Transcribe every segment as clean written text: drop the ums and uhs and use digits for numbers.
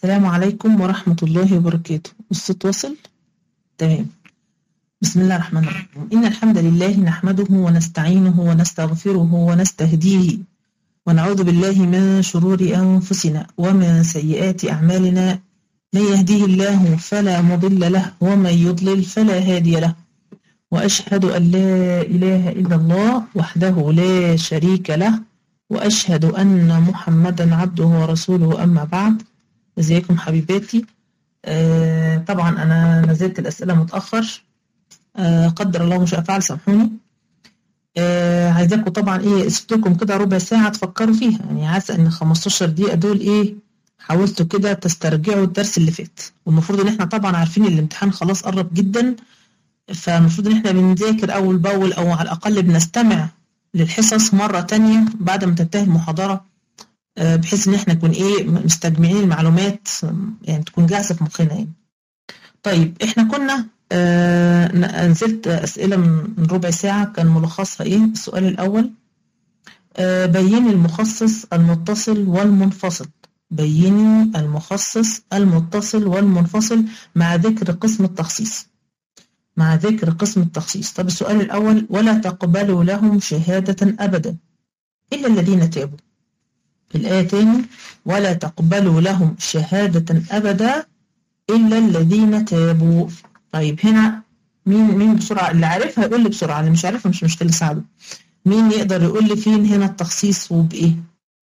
السلام عليكم ورحمة الله وبركاته. الصوت وصل؟ تمام. بسم الله الرحمن الرحيم. إن الحمد لله نحمده ونستعينه ونستغفره ونستهديه ونعوذ بالله من شرور أنفسنا ومن سيئات أعمالنا. من يهديه الله فلا مضل له ومن يضلل فلا هادي له، وأشهد أن لا إله إلا الله وحده لا شريك له، وأشهد أن محمدا عبده ورسوله. أما بعد، ازيكم حبيباتي؟ طبعا أنا نزلت الأسئلة متأخر، قدر الله ما شاء فعل، سامحوني. عايزاكم طبعا سبتلكم كده ربع ساعة تفكروا فيها، يعني عايزة ان 15 دقيقة دول حاولتوا كده تسترجعوا الدرس اللي فات. والمفروض ان احنا طبعا عارفين الامتحان خلاص قرب جدا، فالمفروض ان احنا بنذاكر اول باول، او على الاقل بنستمع للحصص مرة تانية بعد ما تنتهي المحاضرة، بحيث ان احنا نكون مستجمعين المعلومات، يعني تكون جاهزة في مخنا يعني. طيب احنا كنا نزلت أسئلة من ربع ساعة، كان ملخصها السؤال الأول: بيني المخصص المتصل والمنفصل. بيني المخصص المتصل والمنفصل مع ذكر قسم التخصيص. مع ذكر قسم التخصيص. طب السؤال الأول: ولا تقبلوا لهم شهادة أبدا إلا الذين تابوا. الآية تاني: ولا تقبلوا لهم شهادة أبدا إلا الذين تابوا. طيب هنا مين بسرعة؟ اللي عارفها يقول لي بسرعة، اللي مش عارفها مش مشكلة، ساعده. مين يقدر يقول لي فين هنا التخصيص وبإيه؟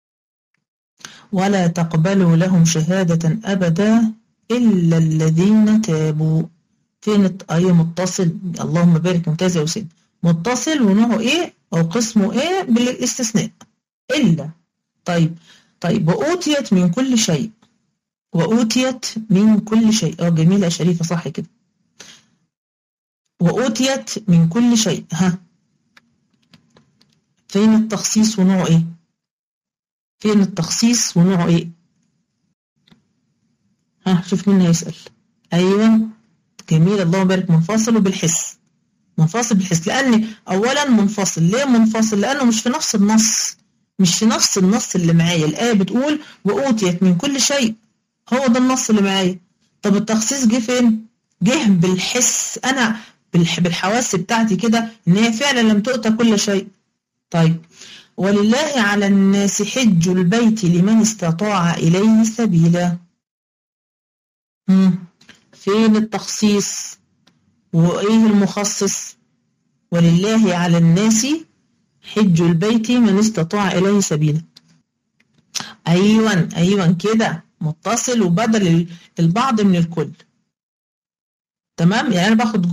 ولا تقبلوا لهم شهادة أبدا إلا الذين تابوا. فين متصل؟ اللهم بارك، ممتاز يا وسام. متصل ونوعه أو قسمه بالاستثناء إلا. طيب وأوتيت من كل شيء. وأوتيت من كل شيء. جميلة يا شريفة، صح كده. وأوتيت من كل شيء. فين التخصيص ونوعه فين التخصيص ونوعه شوف مين هيسأل. أيوة جميل، اللهم بارك. منفصل وبالحس. منفصل بالحس، لأن أولا منفصل. ليه منفصل؟ لأنه مش في نفس النص، مش في نفس النص اللي معايا. الآية بتقول وأوتيت من كل شيء، هو ده النص اللي معايا. طب التخصيص جه فين؟ جه بالحس، أنا بالحواس بتاعتي كده، إن هي فعلا لم تؤتى كل شيء. طيب ولله على الناس حج البيت لمن استطاع إليه سبيلا. فين التخصيص وإيه المخصص؟ ولله على الناس حج البيت من استطاع إليه سبيلا. أيوة كده، متصل وبدل البعض من الكل. تمام، يعني أنا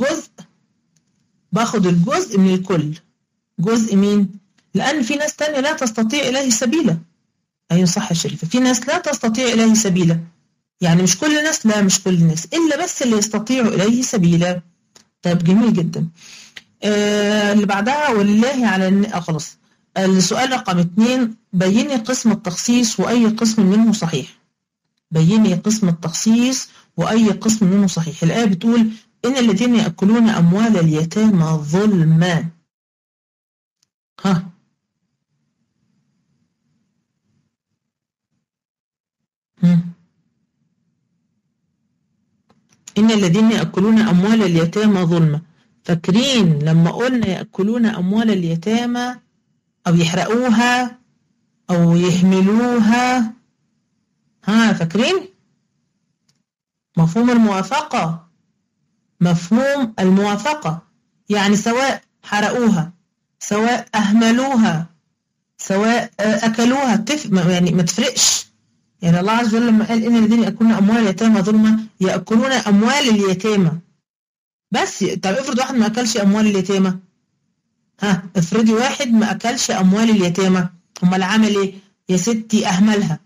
باخد الجزء من الكل. جزء مين؟ لأن في ناس تانية لا تستطيع إليه سبيلا. أيوة صح يا شريفة، في ناس لا تستطيع إليه سبيلا، يعني مش كل الناس، لا مش كل الناس، إلا بس اللي يستطيعوا إليه سبيلا. طيب جميل جدا. اللي بعدها ولله على خلاص. السؤال رقم 2: بيني قسم التخصيص وأي قسم منه صحيح. بيني قسم التخصيص وأي قسم منه صحيح. الآية بتقول إن الذين يأكلون أموال اليتامى ظلما. إن الذين يأكلون أموال اليتامى ظلما. فاكرين لما قلنا يأكلون أموال اليتامى أو يحرقوها أو يهملوها؟ فاكرين مفهوم الموافقة؟ مفهوم الموافقة يعني سواء حرقوها، سواء أهملوها، سواء أكلوها، يعني ما تفرقش. يعني الله عز وجل لما قال إن الذين يأكلون أموال اليتامى ظلما، يأكلون أموال اليتامى بس. طب افرض واحد ما أكلش أموال اليتامى. افرضي واحد ما أكلش أموال اليتامى، امال عمل إيه؟ يا ستي أهملها،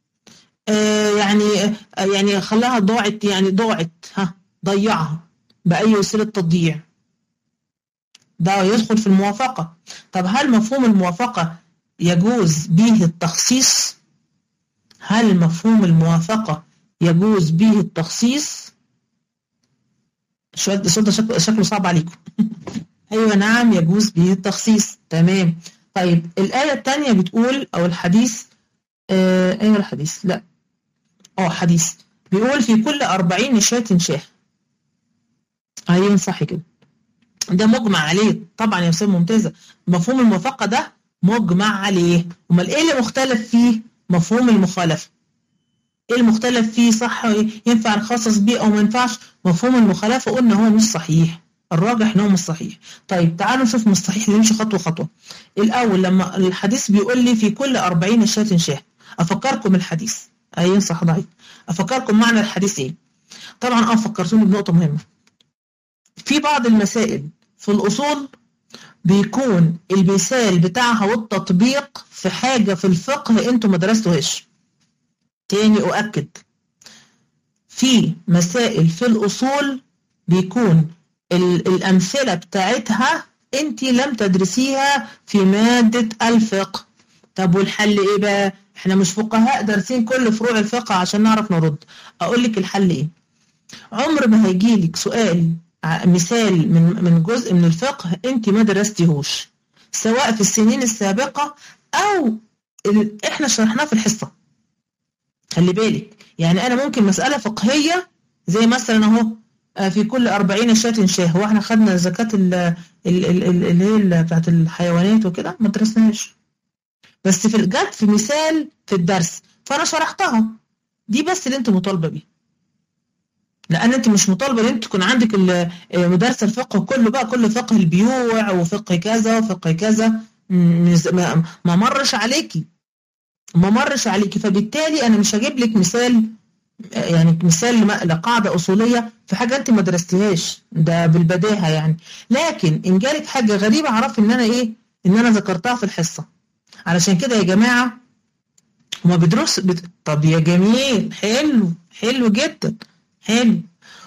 يعني خلاها ضاعت، يعني ضيعها بأي وسيلة تضييع. ده يدخل في الموافقة. طب هل مفهوم الموافقة يجوز به التخصيص؟ هل مفهوم الموافقة يجوز به التخصيص؟ السؤال ده شكله صعب عليكم. أيوة نعم، يجوز به التخصيص. تمام. طيب الآية الثانية بتقول، أو الحديث، أيوة الحديث، لا حديث. بيقول في كل 40 شاة شاه. ايوه صح كده، ده مجمع عليه طبعا يا استاذ، ممتازه. مفهوم الموافقه ده مجمع عليه. امال ايه اللي مختلف فيه؟ مفهوم المخالفه. ايه المختلف فيه؟ صح ينفع نخصص بيه او ما ينفعش؟ مفهوم المخالفه قلنا هو مش صحيح، الراجح ان هو مش صحيح. طيب تعالوا نشوف مش صحيح، نمشي خطوه خطوه. الاول لما الحديث بيقول لي في كل 40 شاة شاه، افكركم الحديث. ايوه صح ضعيف. افكركم معنى الحديث ايه. طبعا فكرتوني بنقطه مهمه. في بعض المسائل في الاصول بيكون المثال بتاعها والتطبيق في حاجه في الفقه انتوا ما درستوهاش. تاني اؤكد، في مسائل في الأصول بيكون الأمثلة بتاعتها أنت لم تدرسيها في مادة الفقه. طب والحل إيه بقى؟ إحنا مش فقهاء دارسين كل فروع الفقه عشان نعرف نرد. أقول لك الحل إيه؟ عمر ما هيجيلك سؤال مثال من جزء من الفقه أنت ما درستيهوش، سواء في السنين السابقة أو إحنا شرحناه في الحصة. خلي بالك، يعني أنا ممكن مسألة فقهية زي مثلا أهو في كل 40 شاة شاه، هو احنا خدنا زكاة اللي هي بتاعت الحيوانات وكده ما درسناهاش، بس جت في مثال في الدرس فأنا شرحتها. دي بس اللي أنت مطالبة بيه، لأن أنت مش مطالبة إن أنت تكون عندك مدرس الفقه كله بقى، كل فقه البيوع وفقه كذا وفقه كذا، ما مرش عليكي، ما مرش عليكي. فبالتالي أنا مش هجيب لك مثال، يعني مثال لقاعدة أصولية في حاجة أنت ما درستيهاش، ده بالبداهة يعني. لكن إن جالك حاجة غريبة عرف إن أنا إيه، إن أنا ذكرتها في الحصة. علشان كده يا جماعة هما بيدرس طب يا جميل، حلو حلو جدا، حلو.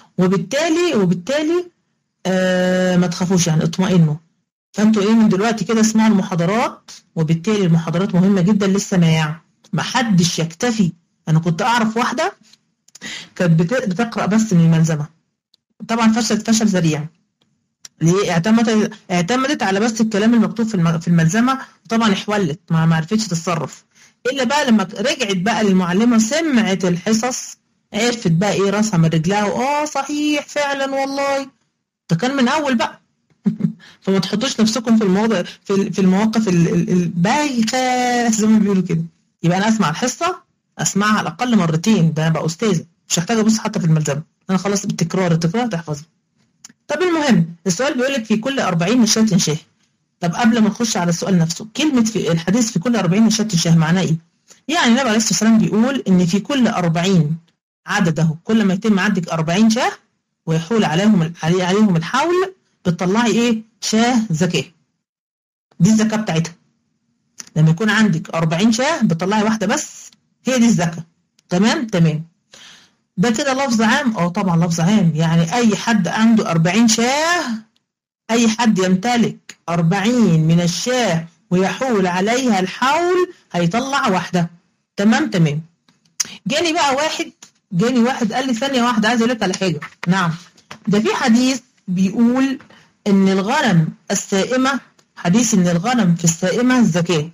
وبالتالي ما تخافوش، يعني اطمئنوا. فأنتوا إيه من دلوقتي كده اسمعوا المحاضرات، وبالتالي المحاضرات مهمة جدا للسماع. ما حدش يكتفي. أنا كنت أعرف واحدة كانت بتقرأ بس من الملزمة، طبعا فشلت فشل ذريع. ليه؟ اعتمدت على بس الكلام المكتوب في الملزمة، وطبعا احولت ما عرفتش تتصرف الا بقى لما رجعت بقى للمعلمة، سمعت الحصص، عرفت بقى ايه راسها من رجلها، صحيح فعلا والله. ده كان من اول بقى. فما تحطوش نفسكم في المواضع في المواقف البايخة زي ما بيقولوا كده. يبقى انا اسمع الحصة، اسمعها على الاقل مرتين، ده انا بقى استاذة، مش هحتاج ابص حتى في الملزمة، انا خلاص بالتكرار تحفظها. طب المهم السؤال بيقول لك في كل 40 شاة شاه. طب قبل ما نخش على السؤال نفسه، كلمة في الحديث في كل 40 شاة شاه معناه ايه؟ يعني النبي عليه الصلاة والسلام بيقول ان في كل 40 عدده، كل ما يتم عندك 40 شاه ويحول عليهم الحول، بتطلعي ايه؟ شاه زكاة. دي الزكاة بتاعتها. لما يكون عندك 40 شاه بتطلعي واحدة بس، هي دي الزكاة. تمام. ده كده لفظ عام؟ طبعا لفظ عام، يعني اي حد عنده 40 شاه، اي حد يمتلك 40 من الشاه ويحول عليها الحول هيطلع واحدة. تمام. جاني واحد قال لي ثانية واحدة، عايز اقول لك على حاجة. نعم، ده في حديث بيقول ان الغنم السائمة، حديث ان الغنم في السائمة الزكاة.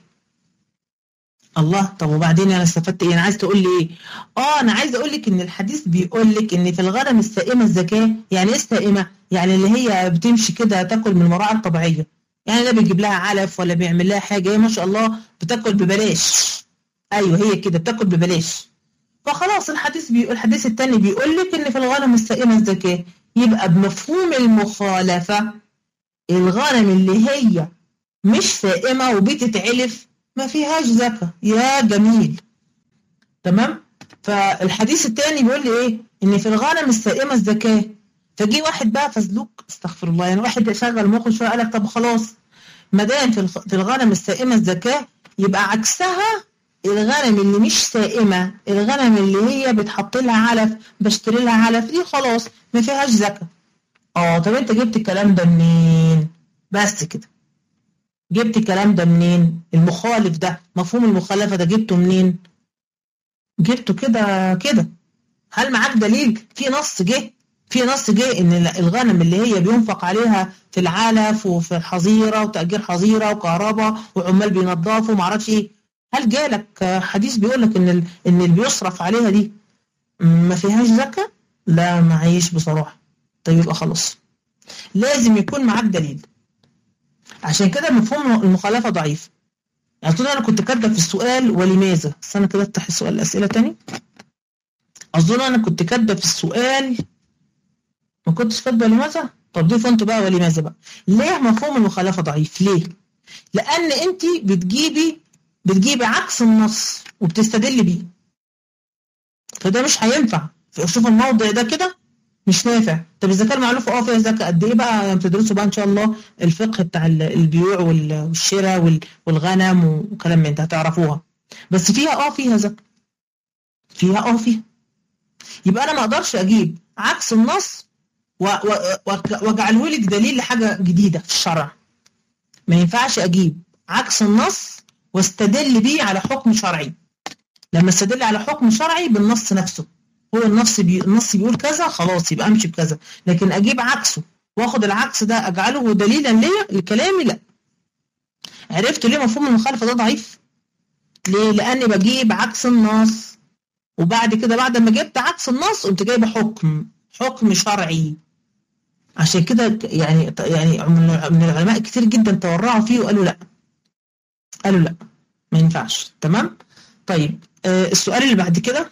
الله، طب وبعدين انا استفدت ايه؟ انا عايز تقول لي ايه؟ انا عايز اقول لك ان الحديث بيقول لك ان في الغنم السائمه الزكاه. يعني ايه السائمه؟ يعني اللي هي بتمشي كده تاكل من المراعي الطبيعيه، يعني لا بيجيب لها علف ولا بيعمل لها حاجه، هي ما شاء الله بتاكل ببلاش. ايوه هي كده بتاكل ببلاش. فخلاص الحديث الثاني بيقول لك ان في الغنم السائمه الزكاه. يبقى بمفهوم المخالفه الغنم اللي هي مش سائمه وبتتعلف ما فيهاش زكاة. يا جميل. تمام. فالحديث الثاني بيقول لي ايه؟ ان في الغنم السائمة الزكاة. فجي واحد بقى فزلوك، استغفر الله، يعني واحد شغل مخه شويه قال لك طب خلاص ما دام في الغنم السائمة الزكاة، يبقى عكسها الغنم اللي مش سائمة، الغنم اللي هي بتحط لها علف، بشتري لها علف، دي خلاص ما فيهاش زكاة. طب انت جبت الكلام ده منين؟ بس كده. جبت الكلام ده منين؟ المخالف ده، مفهوم المخالفة ده جبته منين؟ جبته كده. هل معاك دليل؟ في نص جه ان الغنم اللي هي بينفق عليها في العلف وفي الحظيرة وتأجير حظيرة وكهرباء وعمال بينظفوا ومعرفش ايه، هل جالك حديث بيقول لك ان اللي بيصرف عليها دي ما فيهاش زكاة؟ لا معيش بصراحة. طيب يبقى خلاص لازم يكون معاك دليل. عشان كده مفهوم المخالفة ضعيف. يعني أظن أنا كنت كاتبة في السؤال ولماذا، بس أنا كده أفتح السؤال الأسئلة تاني. أظن أنا كنت كاتبة في السؤال، ما كنتش كاتبة لماذا؟ طب ضيفوا أنتوا بقى ولماذا بقى. ليه مفهوم المخالفة ضعيف؟ ليه؟ لأن أنت بتجيبي عكس النص وبتستدل بيه، فده مش هينفع. شوف الموضع ده كده مش نافع. طب إذا كان معلومة فيها زكاة قد إيه بقى لما تدرسوا بقى إن شاء الله الفقه بتاع البيوع والشراء والغنم وكلام من ده هتعرفوها. بس فيها زكاة، فيها. يبقى أنا ما أقدرش أجيب عكس النص واجعله لك دليل لحاجة جديدة في الشرع. ما ينفعش أجيب عكس النص واستدل بيه على حكم شرعي. لما استدل على حكم شرعي بالنص نفسه، هو النص بيقول كذا، خلاص يبقى امشي بكذا. لكن اجيب عكسه واخد العكس ده اجعله دليلا ليا لكلامي، لا. عرفتوا ليه مفهوم المخالفه ده ضعيف؟ ليه؟ لاني بجيب عكس النص، وبعد كده بعد ما جبت عكس النص قمت جايبه حكم شرعي. عشان كده يعني من العلماء كتير جدا تورعوا فيه وقالوا لا، ما ينفعش. تمام. طيب السؤال اللي بعد كده،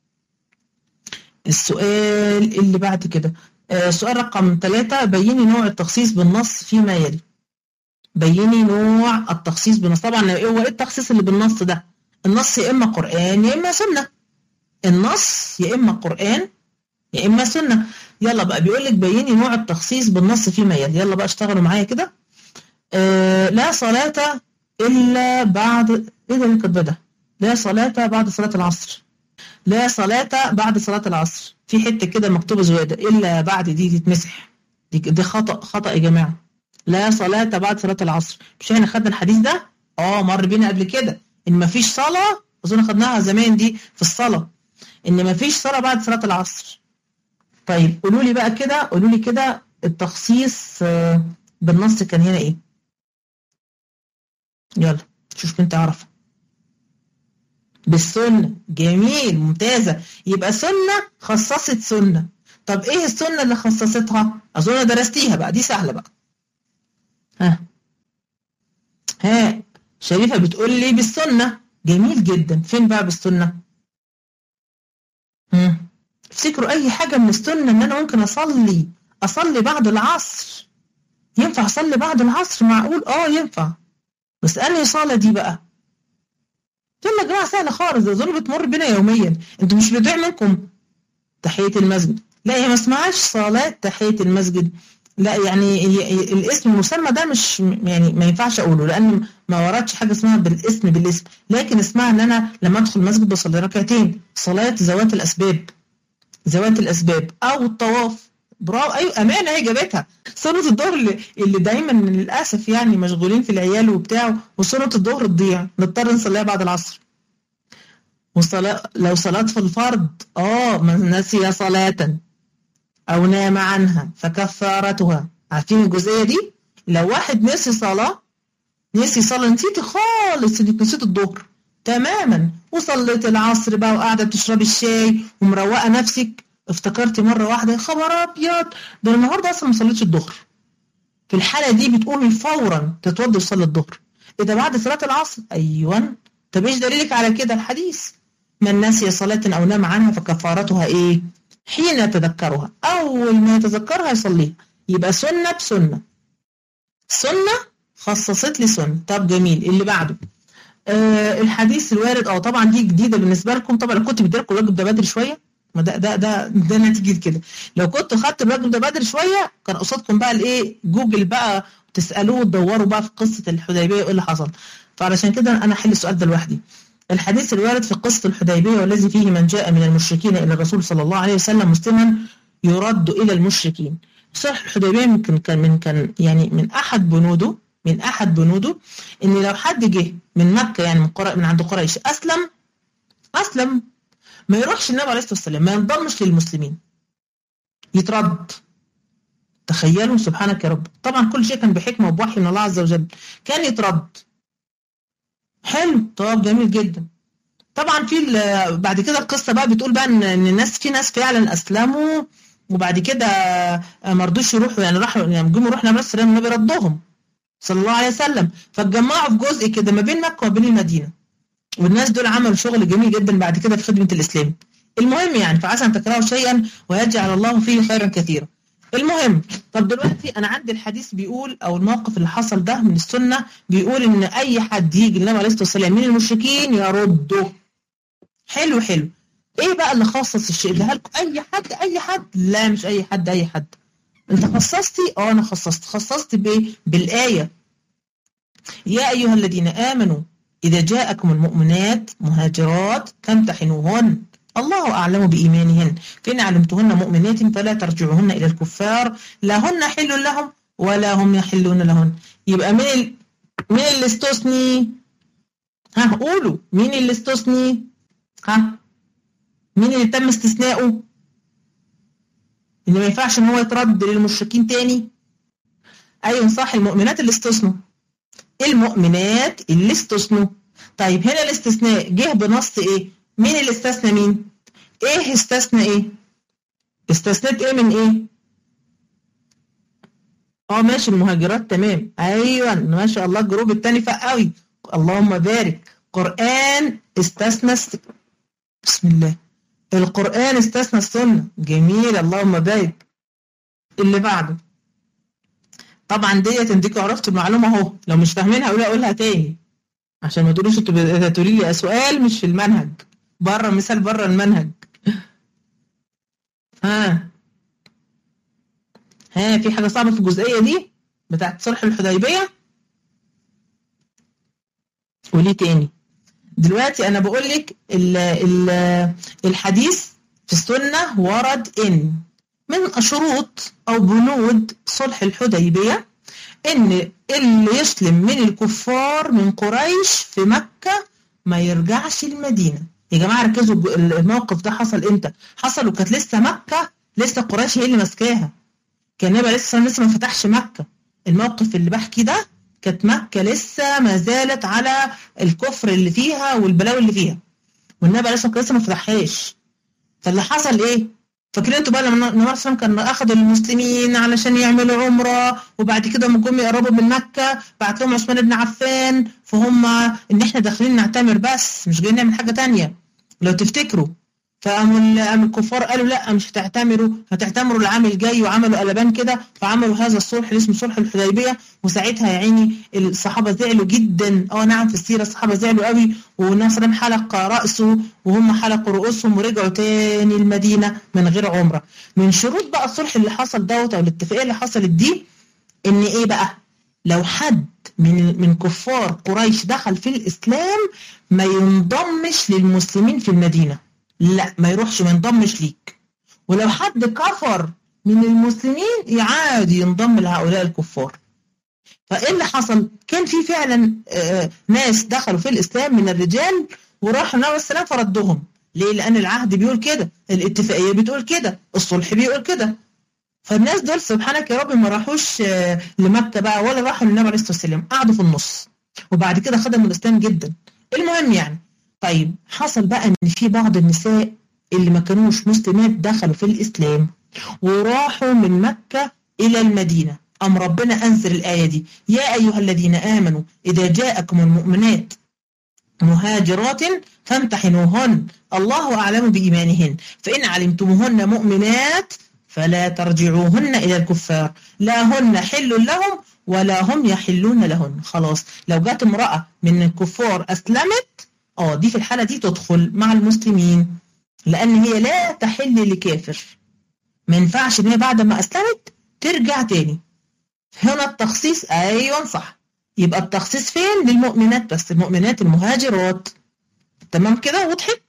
سؤال رقم 3. بيني نوع التخصيص بالنص فيما يلي. بيني نوع التخصيص بالنص. طبعا هو ايه التخصيص اللي بالنص ده؟ النص يا اما قرآن يا اما سنة. النص يا اما قرآن يا اما سنة. يلا بقى بيقول لك بيني نوع التخصيص بالنص فيما يلي. يلا بقى اشتغلوا معايا كده. لا صلاة الا بعد، ايه ده اللي كاتبه ده؟ لا صلاة بعد صلاة العصر. لا صلاة بعد صلاة العصر، في حتة كده مكتوبة زيادة إلا بعد دي تتمسح. دي خطأ يا جماعة. لا صلاة بعد صلاة العصر. مش احنا خدنا الحديث ده؟ مر بينا قبل كده إن مفيش صلاة، أظن خدناها زمان دي في الصلاة، إن مفيش صلاة بعد صلاة العصر. طيب قولوا لي كده التخصيص بالنص كان هنا إيه؟ يلا شوف كنت أعرف. بالسنة. جميل، ممتازة. يبقى سنة خصصت سنة. طب ايه السنة اللي خصصتها؟ اظن درستيها بقى، دي سهلة بقى. ها شريفة بتقول لي بالسنة. جميل جدا. فين بقى بالسنة؟ افتكروا اي حاجة من السنة ان انا ممكن اصلي بعد العصر. ينفع اصلي بعد العصر؟ معقول؟ ينفع. بس انهي صلاة دي بقى؟ يلا يا جماعة سهلة خالص، ده ظروف بتمر بينا يوميا. انتوا مش بيضيع منكم تحية المسجد؟ لا هي ما اسمهاش صلاة تحية المسجد، لا يعني الاسم المسمى ده مش يعني ما ينفعش اقوله لان ما وردش حاجة اسمها بالاسم، لكن اسمها ان انا لما ادخل المسجد بصلي ركعتين، صلاة ذوات الاسباب او الطواف. برافو، ايوه امانه هي جابتها. سنة الظهر اللي دايما للاسف يعني مشغولين في العيال وبتاع، وسنة الظهر تضيع نضطر نصليها بعد العصر. لو صلاة في الفرض من نسي صلاة أو نام عنها فكفارتها. عارفين الجزئية دي؟ لو واحد نسي صلاة نسيتي خالص إنك نسيت الظهر تماما، وصليت العصر بقى وقاعدة بتشربي الشاي ومروقة نفسك، افتكرتي مرة واحدة يا خبر أبيض ده النهاردة أصلا ما صليتش الظهر. في الحالة دي بتقومي فورا تتوضي وتصلي الظهر. إذا بعد صلاة العصر أيوة. طب إيش دليلك على كده؟ الحديث من نسي صلاة أو نام عنها فكفارتها إيه؟ حين يتذكرها، أول ما يتذكرها يصليها. يبقى سنة بسنة. سنة خصصت لي سنة. طب جميل. اللي بعده الحديث الوارد. طبعا دي جديدة بالنسبة لكم. طبعا لو كنت بديلكم الواجب ده بدري شوية، ما ده نتيجة كده. لو كنت خدت الواجب ده بدري شوية كان قصادكم بقى الايه، جوجل بقى تسألوه وتدوروا بقى في قصة الحديبية وايه اللي حصل. فعلشان كده أنا أحل السؤال ده لوحدي. الحديث الوارد في قصة الحديبية والذي فيه من جاء من المشركين إلى الرسول صلى الله عليه وسلم مسلما يرد إلى المشركين. صلح الحديبية كان يعني من أحد بنوده إن لو حد جه من مكة يعني من عند قريش أسلم ما يروحش النبي عليه الصلاة والسلام، ما ينضمش للمسلمين، يترد. تخيلوا سبحانك يا رب. طبعا كل شيء كان بحكمة وبوحي من الله عز وجل. كان يترد. حلو. طب جميل جدا. طبعا بعد كده القصه بقى بتقول بقى ان الناس، في ناس فعلا اسلموا وبعد كده ما رضوش يروحوا، يعني راحوا يعني جم يروحوا النبي صلى الله عليه وسلم، النبي ردهم صلى الله عليه وسلم، فاتجمعوا في جزء كده ما بين مكه وبين المدينه، والناس دول عملوا شغل جميل جدا بعد كده في خدمه الاسلام. المهم يعني فعسى ان تكرهوا شيئا ويجعل الله فيه خيرا كثيرا. المهم، طب دلوقتي انا عندي الحديث بيقول، او الموقف اللي حصل ده من السنه بيقول ان اي حد يجي النبي عليه الصلاه والسلام من المشركين يرده. حلو حلو. ايه بقى اللي خصص الشيء ده؟ هل اي حد اي حد؟ لا مش اي حد اي حد. انت خصصتي؟ انا خصصت بايه؟ بالايه يا ايها الذين امنوا اذا جاءكم المؤمنات مهاجرات فامتحنوهن الله اعلم بايمانهن فان علمتهن مؤمنات فلا ترجعوهن الى الكفار لا هن حل لهم ولا هم يحلون لهن. يبقى مين اللي استثني؟ ها قولوا مين اللي استثني؟ ها مين اللي تم استثناؤه؟ ان ما ينفعش ان هو يترد للمشركين تاني. ايوه صح، المؤمنات اللي استثنوا، المؤمنات اللي استثنوا. طيب هنا الاستثناء جه بنص ايه؟ مين اللي استثنى مين؟ ايه استثنى ايه؟ استثنت ايه من ايه؟ ماشي المهاجرات، تمام، ايوه ما شاء الله الجروب التاني فاق قوي، اللهم بارك. قرآن استثنى بسم الله، القرآن استثنى السنة، جميل اللهم بارك. اللي بعده طبعا ديت انتوا عرفتوا المعلومة اهو، لو مش فاهمينها اقولها تاني عشان ما تقولوش انتوا تقولي لي سؤال مش في المنهج، بره مثال بره المنهج. ها في حاجة صعبة في الجزئية دي بتاعت صلح الحديبية؟ وليه تاني؟ دلوقتي انا بقول لك الحديث في السنة ورد ان من شروط او بنود صلح الحديبية ان اللي يسلم من الكفار من قريش في مكة ما يرجعش المدينة. يا جماعة ركزوا، الموقف ده حصل امتى؟ حصل وكانت لسه مكة، لسه قريش هي اللي ماسكاها، كان النبي لسه ما فتحش مكة. الموقف اللي بحكي ده كانت مكة لسه ما زالت على الكفر اللي فيها والبلاوي اللي فيها، والنبي لسه ما فتحهاش. فاللي حصل ايه؟ فاكرين انتوا بقى لما النبي صلى كان اخذ المسلمين علشان يعملوا عمره، وبعد كده لما جم يقربوا من مكة بعت لهم عثمان بن عفان، فهم ان احنا داخلين نعتمر بس مش جايين نعمل حاجة تانية لو تفتكروا. فقاموا الكفار قالوا لا مش هتعتمروا العام الجاي، وعملوا قلبان كده، فعملوا هذا الصلح اللي اسمه صلح الحديبية. وساعتها يا عيني الصحابة زعلوا جدا، نعم في السيرة الصحابة زعلوا قوي، والنبي صلى الله عليه وسلم حلق رأسه وهم حلقوا رؤوسهم ورجعوا تاني المدينة من غير عمرة. من شروط بقى الصلح اللي حصل دوت او الاتفاقية اللي حصلت دي ان ايه بقى؟ لو حد من كفار قريش دخل في الإسلام ما ينضمش للمسلمين في المدينة، لا ما يروحش ما ينضمش ليك. ولو حد كفر من المسلمين يعاد ينضم لهؤلاء الكفار. فايه اللي حصل؟ كان في فعلا ناس دخلوا في الإسلام من الرجال وراحوا النبي السلام فردهم. ليه؟ لأن العهد بيقول كده، الاتفاقية بتقول كده، الصلح بيقول كده. فالناس دول سبحانك يا رب ما راحوش لمكة بقى ولا راحوا للنبي عليه الصلاة والسلام، قعدوا في النص وبعد كده خدموا الإسلام جدا. المهم يعني طيب حصل بقى ان في بعض النساء اللي ما كانوش مسلمات دخلوا في الإسلام وراحوا من مكة إلى المدينة. أم ربنا أنزل الآية دي يا أيها الذين آمنوا إذا جاءكم المؤمنات مهاجرات فامتحنوهن الله أعلم بإيمانهن فإن علمتموهن مؤمنات فلا ترجعوهن إلى الكفار لا هن حل لهم ولا هم يحلون لهن. خلاص لو جات امرأة من الكفار أسلمت دي في الحالة دي تدخل مع المسلمين، لأن هي لا تحل لكافر، ما ينفعش ان هي بعد ما أسلمت ترجع تاني. هنا التخصيص أيوة صح، يبقى التخصيص فين؟ للمؤمنات بس، المؤمنات المهاجرات. تمام كده؟ وضحت؟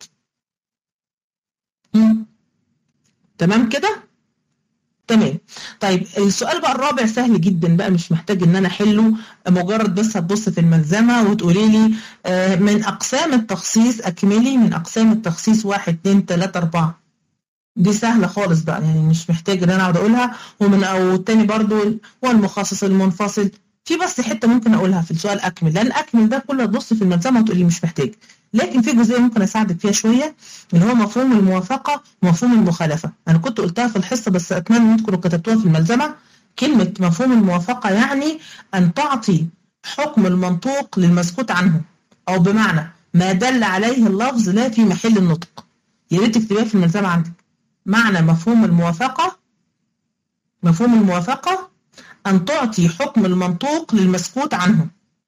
تمام كده؟ تمام. طيب السؤال بقى الرابع سهل جدا بقى، مش محتاج ان انا احله، مجرد بس هتبص في الملزمه وتقولي لي من اقسام التخصيص، اكملي من اقسام التخصيص 1 2 3 4. دي سهله خالص بقى، يعني مش محتاج ان انا اقعد اقولها. ومن او التاني برضو والمخصص المنفصل في بس حته ممكن اقولها في السؤال اكمل، لان اكمل ده كله تبص في الملزمه وتقولي مش محتاج، لكن في جزئيه ممكن اساعدك فيها شويه، اللي هو مفهوم الموافقه ومفهوم المخالفه. انا كنت قلتها في الحصه بس اتمنى ان تكونوا كتبتوها في الملزمه. كلمه مفهوم الموافقه يعني ان تعطي حكم المنطوق للمسكوت عنه، او بمعنى ما دل عليه اللفظ لا في محل النطق. يا ريت تكتبيها في الملزمه عندك. معنى مفهوم الموافقه، مفهوم الموافقه أن تعطي حكم المنطوق للمسكوت عنه.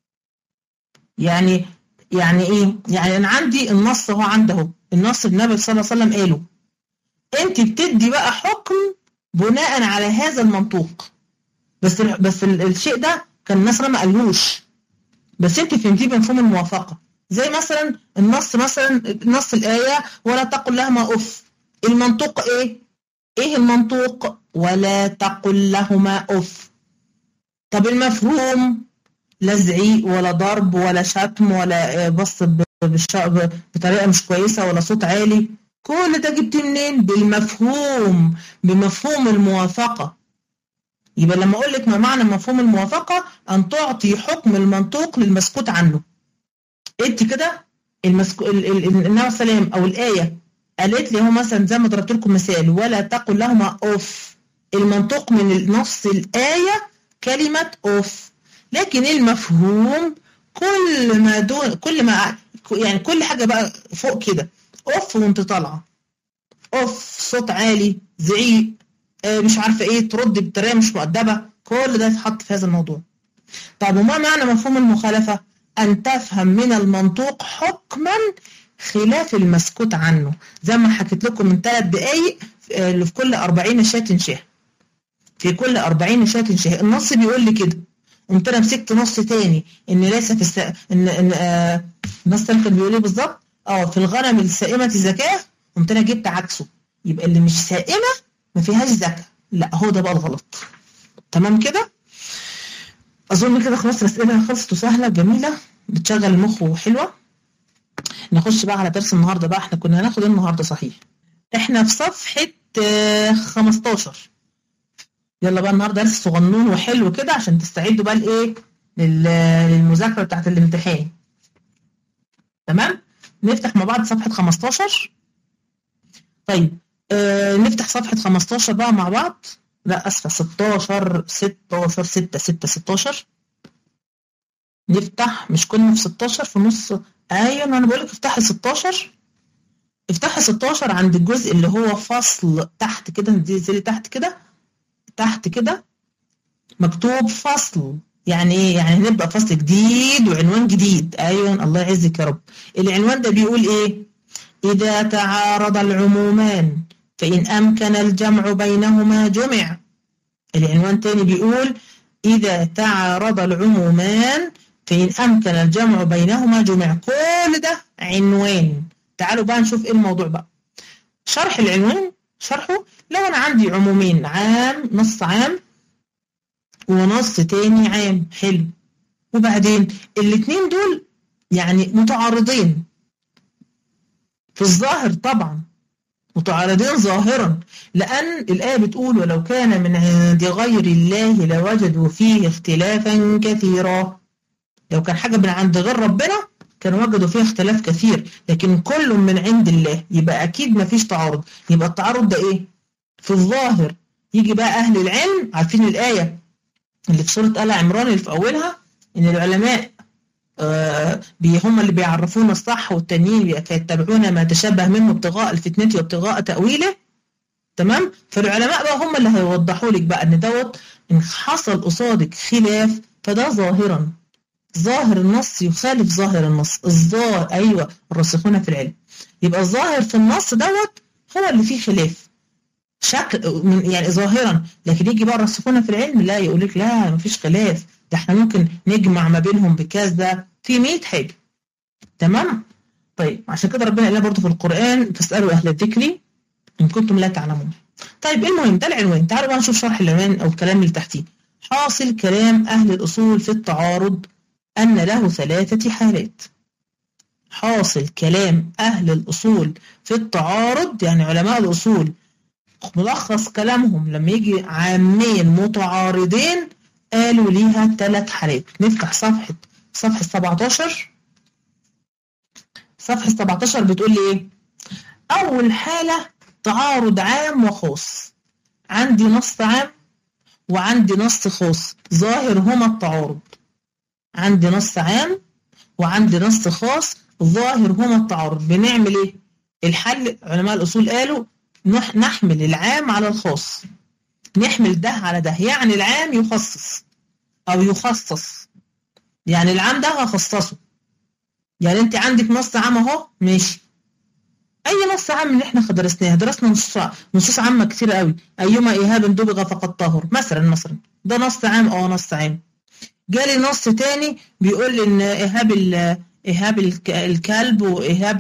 يعني إيه؟ يعني أنا عندي النص هو عنده النص النبي صلى الله عليه وسلم قاله، أنت بتدي بقى حكم بناء على هذا المنطوق، بس الشيء ده كان الناس ما قالوش، بس أنت فهمتيه بمفهوم الموافقة. زي مثلا النص، مثلا نص الآية ولا تقل لهما أف، المنطوق إيه؟ إيه المنطوق؟ ولا تقل لهما أف. طب المفهوم لا زعيق ولا ضرب ولا شتم ولا بص بطريقة مش كويسة ولا صوت عالي، كل ده جبت منين؟ بالمفهوم، بمفهوم الموافقة. يبقى لما أقول لك ما معنى مفهوم الموافقة؟ أن تعطي حكم المنطوق للمسكوت عنه. أنت كده النبي عليه السلام أو الآية قالت لي هو مثلا زي ما ضربت لكم مثال ولا تقل لهما أوف، المنطوق من نص الآية كلمة أوف، لكن المفهوم كل ما دون، كل ما يعني كل حاجة بقى فوق كده، أوف وانت طالعة، أوف صوت عالي، زعيق، مش عارفة إيه، ترد بطريقة مش مؤدبة، كل ده يتحط في هذا الموضوع. طب وما معنى مفهوم المخالفة؟ أن تفهم من المنطوق حكما خلاف المسكوت عنه، زي ما حكيت لكم من 3 دقايق اللي في كل 40 شاة شه، في كل 40 شاة شه النص بيقول لي كده، قمت انا مسكت نص تاني ان ليس في النص كان بيقول ايه بالظبط؟ في الغنم السائمة زكاة، قمت انا جبت عكسه، يبقى اللي مش سائمة ما فيهاش زكاة، لا هو ده بقى الغلط. تمام كده؟ اظن كده خلاص الاسئله خلصت وسهله جميله بتشغل المخ وحلوه. نخش بقى على درس النهارده بقى. احنا كنا هناخد النهارده صحيح، احنا في صفحه 15. يلا بقى النهارده درس صغنون وحلو كده عشان تستعدوا بقى لايه، للمذاكره بتاعت الامتحان. تمام، نفتح مع بعض صفحه 15. طيب نفتح صفحه 15 بقى مع بعض. لا اسفه 16 16 نفتح، مش كنا في 16 في نص. ايوه انا بقول لك افتحي 16، افتحي 16 عند الجزء اللي هو فصل تحت كده، انزلي تحت كده، تحت كده مكتوب فصل. يعني ايه؟ يعني هنبدأ فصل جديد وعنوان جديد. ايوه الله يعزك يا رب. العنوان ده بيقول ايه؟ اذا تعارض العمومان فإن أمكن الجمع بينهما جمع. العنوان تاني بيقول إذا تعارض العمومان فإن أمكن الجمع بينهما جمع. كل ده عنوان. تعالوا بقى نشوف إيه الموضوع بقى. شرح العنوان، شرحه لو أنا عندي عمومين، عام نص عام ونص تاني عام، حلو، وبعدين الاتنين دول يعني متعارضين في الظاهر، طبعا متعارضين ظاهرا، لأن الآية بتقول ولو كان من عند غير الله لوجدوا فيه اختلافا كثيرا. لو كان حاجة من عند غير ربنا كانوا وجدوا فيها اختلاف كثير، لكن كل من عند الله، يبقى أكيد ما فيش تعارض. يبقى التعارض ده إيه؟ في الظاهر. يجي بقى أهل العلم عارفين الآية اللي في سورة آل عمران اللي في أولها إن العلماء هم اللي بيعرفون الصح والتانيين يتبعون ما تشابه منه ابتغاء الفتنة وابتغاء تأويله. تمام؟ فالعلماء بقى هم اللي هيوضحوا لك بقى ان دوت ان حصل قصادك خلاف فده ظاهرا، ظاهر النص يخالف ظاهر النص. الظاهر ايوه الراسخون في العلم، يبقى الظاهر في النص دوت هو اللي فيه خلاف شكل يعني ظاهرا، لكن يجي بقى الراسخون في العلم لا يقول لك لا مفيش خلاف، ده احنا ممكن نجمع ما بينهم بكذا في 100 حاجه. تمام؟ طيب عشان كده ربنا قال برضه في القرآن فاسألوا أهل الذكر إن كنتم لا تعلمون. طيب المهم ده العنوان. تعالوا بقى نشوف شرح العنوان أو الكلام اللي تحتيه. حاصل كلام أهل الأصول في التعارض أن له 3 حالات. حاصل كلام أهل الأصول في التعارض، يعني علماء الأصول ملخص كلامهم لما يجي عامين متعارضين قالوا ليها 3 حالات. نفتح صفحة 17. صفحة 17 بتقول لي ايه؟ أول حالة تعارض عام وخاص. عندي نص عام وعندي نص خاص، ظاهر هما التعارض. عندي نص عام وعندي نص خاص، ظاهر هما التعارض. بنعمل ايه؟ الحل علماء الأصول قالوا نحمل العام على الخاص، نحمل ده على ده. يعني العام يخصص أو يخصص، يعني العام ده هخصصه. يعني انت عندك نص عام اهو، ماشي. اي نص عام اللي احنا درسنا نصوص عامه كتير قوي. ايما ايهاب دبغ فقد طهر مثلا، ده نص عام. نص عام. جالي نص تاني بيقول ان ايهاب الكلب وايهاب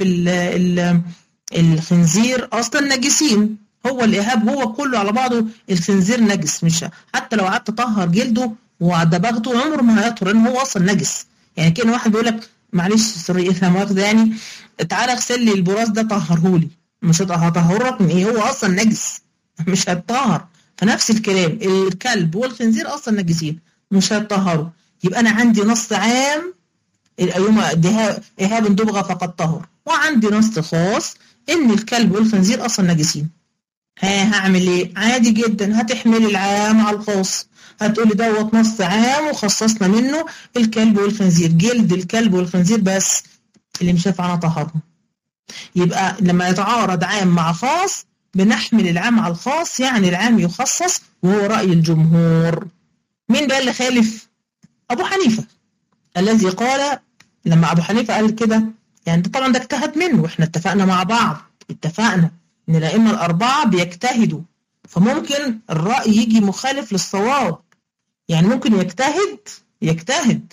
الخنزير اصلا نجسين. هو الايهاب هو كله على بعضه، الخنزير نجس، مش حتى لو قعدت تطهر جلده ودبغته عمره ما هيطهر، لان هو اصلا نجس. يعني كان واحد بيقول لك معلش سوري لا مؤاخذه، يعني تعالى اغسل لي البراز ده طهرهولي، مش هطهرك من ايه؟ هو اصلا نجس مش هيتطهر. فنفس الكلام، الكلب والخنزير اصلا نجسين مش هيتطهروا. يبقى انا عندي نص عام ايما ايهاب دبغ فقد طهر، وعندي نص خاص ان الكلب والخنزير اصلا نجسين. هعمل ايه؟ عادي جدا، هتحمل العام على الخاص. هتقولي دوت نص عام وخصصنا منه الكلب والخنزير، جلد الكلب والخنزير بس اللي مش هينفع نطهرهم. يبقى لما يتعارض عام مع خاص بنحمل العام على الخاص، يعني العام يخصص، وهو رأي الجمهور. مين بقى اللي خالف؟ أبو حنيفة، الذي قال لما أبو حنيفة قال كده، يعني ده طبعا ده اجتهد منه، واحنا اتفقنا مع بعض، اتفقنا ان الائمه الاربعه بيجتهدوا، فممكن الراي يجي مخالف للصواب. يعني ممكن يجتهد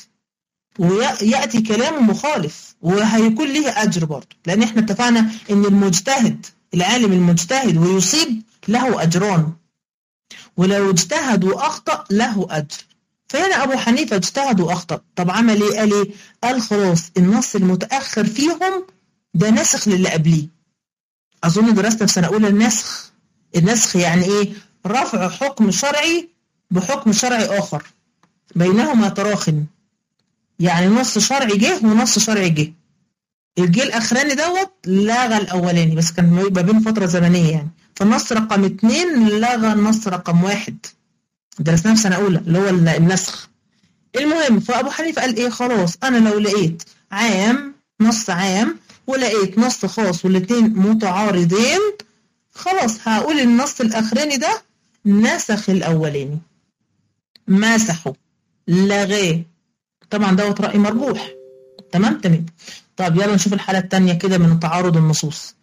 وياتي كلامه مخالف، وهيكون ليه اجر برضه، لان احنا اتفقنا ان المجتهد، العالم المجتهد ويصيب له اجران، ولو اجتهد واخطا له اجر. فهنا ابو حنيفه اجتهد واخطا، طب عمل ايه؟ قال ايه؟ قال خلاص النص المتاخر فيهم ده ناسخ للي قبليه. اظن درسنا في سنه اولى النسخ يعني ايه؟ رفع حكم شرعي بحكم شرعي اخر بينهما تراخٍ. يعني نص شرعي جه ونص شرعي جه، الجه الاخراني دوت لغى الاولاني، بس كان ما بين فتره زمنيه يعني، فالنص رقم 2 لغى النص رقم 1. درسناه في سنه اولى اللي هو النسخ. المهم، فابو حنيفه قال ايه؟ خلاص انا لو لقيت نص عام ولقيت نص خاص والاثنين متعارضين، خلاص هقول النص الاخراني ده نسخ الاولاني، مسحه، لغاه. طبعا دوت رأي مرجوح. تمام. طب يلا نشوف الحالة الثانية كده من تعارض النصوص.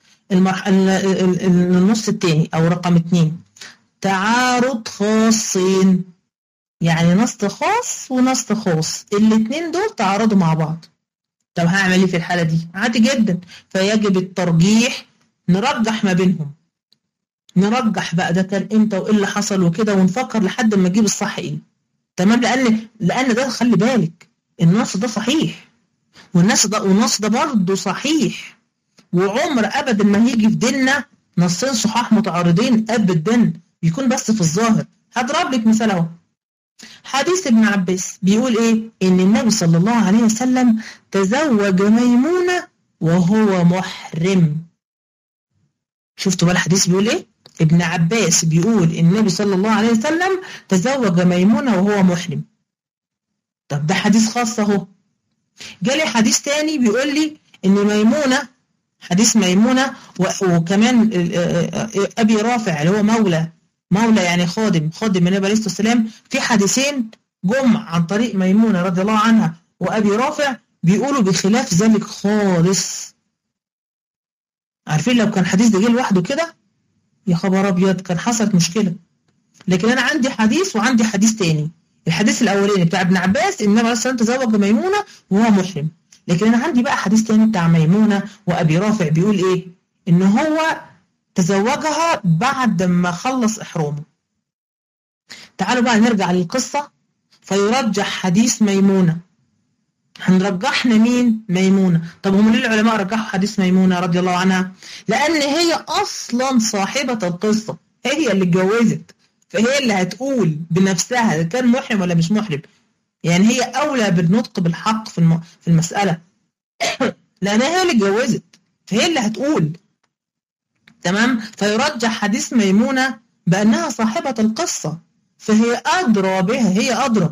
النص الثاني او رقم 2، تعارض خاصين، يعني نص خاص ونص خاص، الاثنين دول تعارضوا مع بعض. طب هعمل ايه في الحالة دي؟ عادي جدا، فيجب الترجيح، نرجح ما بينهم، نرجح بقى ده كان امتى وايه اللي حصل وكده، ونفكر لحد ما نجيب الصح ايه. تمام. لان ده خلي بالك، النص ده صحيح والنص ده برضه صحيح، وعمر ابدا ما هيجي في ديننا نصين صحاح متعارضين ابدا، بيكون بس في الظاهر. هضرب لك مثال اهو. حديث ابن عباس بيقول ايه؟ ان النبي صلى الله عليه وسلم تزوج ميمونة وهو محرم. شفتوا بقى الحديث بيقول ايه؟ ابن عباس بيقول النبي صلى الله عليه وسلم تزوج ميمونة وهو محرم. طب ده حديث خاص اهو. جالي حديث تاني بيقول لي ان ميمونة، حديث ميمونة وكمان ابي رافع اللي هو مولى يعني خادم النبي عليه الصلاة والسلام، في حديثين جم عن طريق ميمونة رضي الله عنها وابي رافع بيقولوا بخلاف ذلك خالص. عارفين لو كان حديث ده جه لوحده كده يا خبر ابيض كان حصلت مشكلة. لكن انا عندي حديث وعندي حديث تاني. الحديث الاولاني بتاع ابن عباس النبي عليه الصلاه والسلام تزوج ميمونه وهو محرم، لكن انا عندي بقى حديث تاني بتاع ميمونه وابي رافع بيقول ايه؟ ان هو تزوجها بعد ما خلص احرامه. تعالوا بقى نرجع للقصه. فيرجح حديث ميمونه. هنرجحنا مين؟ ميمونه. طب هم ليه العلماء رجحوا حديث ميمونه رضي الله عنها؟ لان هي اصلا صاحبه القصه، هي اللي اتجوزت، فهي اللي هتقول بنفسها كان محرم ولا مش محرم. يعني هي أولى بالنطق بالحق في المسألة لأنها هي اللي اتجوزت، فهي اللي هتقول. تمام. فيرجح حديث ميمونة بأنها صاحبة القصة، فهي أدرى بها، هي أدرى.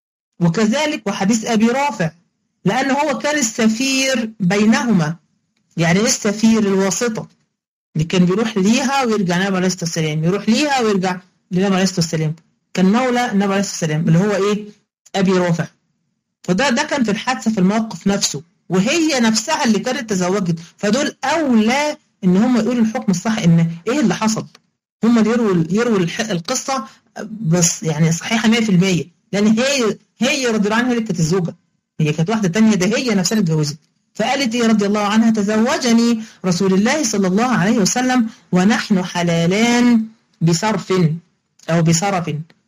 وكذلك وحديث أبي رافع، لأنه هو كان السفير بينهما. يعني السفير الواسطة اللي كان بيروح ليها ويرجع النبي عليه الصلاة والسلام، يروح ليها ويرجع للنبي عليه الصلاة والسلام، كان مولى النبي عليه الصلاة والسلام اللي هو إيه؟ أبي رافع. فده كان في الحادثة في الموقف نفسه، وهي نفسها اللي كانت تزوجت، فدول أولى إن هم يقولوا الحكم الصح إن إيه اللي حصل. هم اللي يروا القصة بس يعني صحيحة 100%، لأن هي رضي الله عنها هي اللي كانت الزوجة، هي كانت واحدة تانية، ده هي نفسها اللي اتجوزت. فقالت إيه رضي الله عنها؟ تزوجني رسول الله صلى الله عليه وسلم ونحن حلالان بصرف أو بصرف.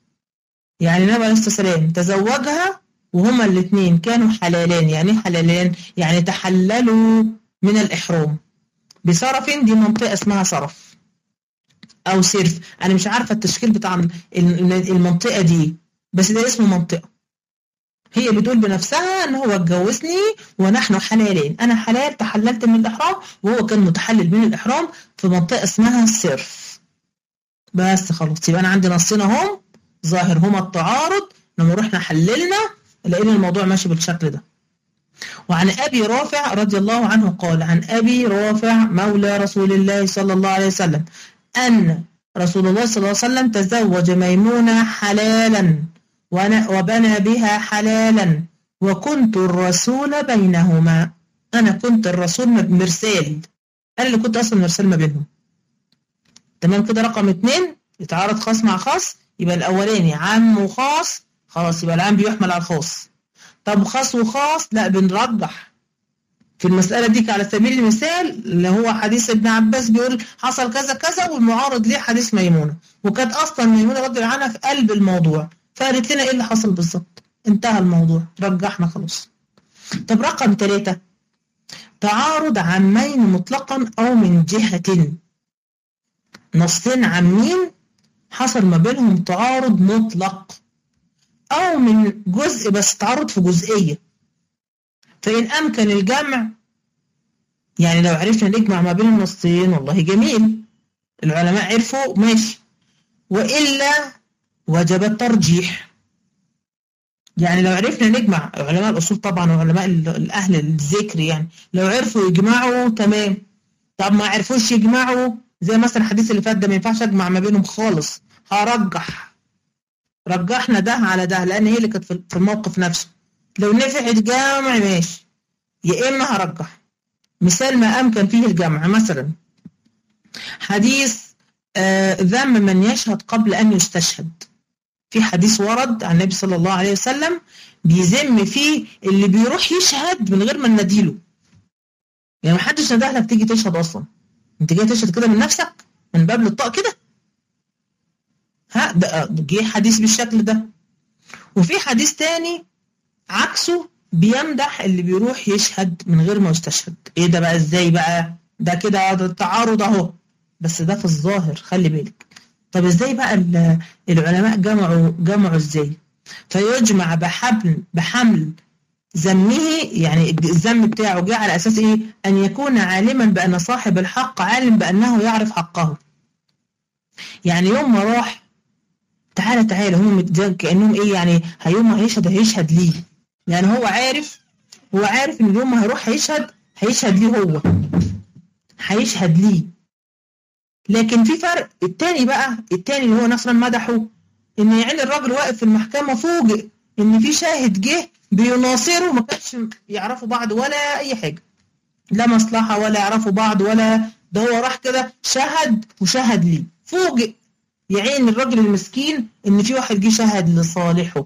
يعني النبي عليه الصلاة والسلام تزوجها وهما الاثنين كانوا حلالان. يعني حلالان يعني تحللوا من الإحرام. بصرف دي منطقة اسمها صرف أو سرف، أنا مش عارفة التشكيل بتاع المنطقة دي، بس ده اسمه منطقة. هي بتقول بنفسها ان هو اتجوزني ونحن حلالين، انا حلال تحللت من الاحرام وهو كان متحلل من الاحرام في منطقه اسمها السرف. بس خلاص، يبقى انا عندي نصين اهم ظاهر هما التعارض. لما رحنا حللنا لقينا الموضوع ماشي بالشكل ده. وعن ابي رافع رضي الله عنه قال: عن ابي رافع مولى رسول الله صلى الله عليه وسلم ان رسول الله صلى الله عليه وسلم تزوج ميمونه حلالا وبنى بها حلالا وكنت الرسول بينهما. أنا كنت الرسول مرسال، أنا اللي كنت أصلا مرسال ما بينهم. تمام كده. رقم 2 يتعارض خاص مع خاص، يبقى الأولاني عام وخاص، خلاص يبقى العام بيحمل على الخاص. طب خاص وخاص لا، بنرجح في المسألة دي على سبيل المثال اللي هو حديث ابن عباس بيقول حصل كذا كذا، والمعارض ليه حديث ميمونة، وكانت أصلا ميمونة رضي الله عنها في قلب الموضوع، فقالت لنا ايه اللي حصل بالظبط، انتهى الموضوع، رجحنا خلاص. طب رقم 3 تعارض عامين مطلقا او من جهة، نصين عامين حصل ما بينهم تعارض مطلق او من جزء بس تعارض في جزئية. فإن أمكن الجمع، يعني لو عرفنا نجمع ما بين النصين والله جميل، العلماء عرفوا ماشي، وإلا وجب الترجيح. يعني لو عرفنا نجمع، علماء الأصول طبعا وعلماء الأهل الذكر يعني لو عرفوا يجمعوا تمام. طب ما عرفوش يجمعوا، زي مثلا الحديث اللي فات ده ما ينفعش أجمع ما بينهم خالص، هرجح. رجحنا ده على ده لأن هي اللي كانت في الموقف نفسه. لو نفعت جمع ماشي، يا إما هرجح. مثال ما أمكن فيه الجمع، مثلا حديث ذم من يشهد قبل أن يستشهد. في حديث ورد عن النبي صلى الله عليه وسلم بيذم فيه اللي بيروح يشهد من غير ما نديله. يعني محدش نداه لك تيجي تشهد اصلا، انت جاي تشهد كده من نفسك من باب للطاق كده. ده جه حديث بالشكل ده. وفي حديث تاني عكسه بيمدح اللي بيروح يشهد من غير ما يستشهد. ايه ده بقى؟ ازاي بقى ده كده؟ ده التعارض اهو، بس ده في الظاهر، خلي بالك. طب ازاي بقى العلماء جمعوا ازاي؟ فيجمع بحمل ذمه، يعني الذم بتاعه جه على اساس ايه؟ ان يكون عالما بان صاحب الحق عالم بانه يعرف حقه. يعني يوم ما راح تعالى هم كانهم ايه يعني، يوم ما هيشهد ليه، يعني هو عارف ان اليوم ما هيروح هيشهد ليه، هو هيشهد ليه. لكن في فرق. التاني اللي هو نصرا مدحه، ان يعني الراجل واقف في المحكمة فوجئ ان في شاهد جه بيناصره، ما كانش يعرفوا بعض ولا اي حاجة، لا مصلحة ولا يعرفوا بعض ولا ده، هو راح كده شهد ليه، فوجئ يعين الراجل المسكين ان في واحد جه شهد لصالحه،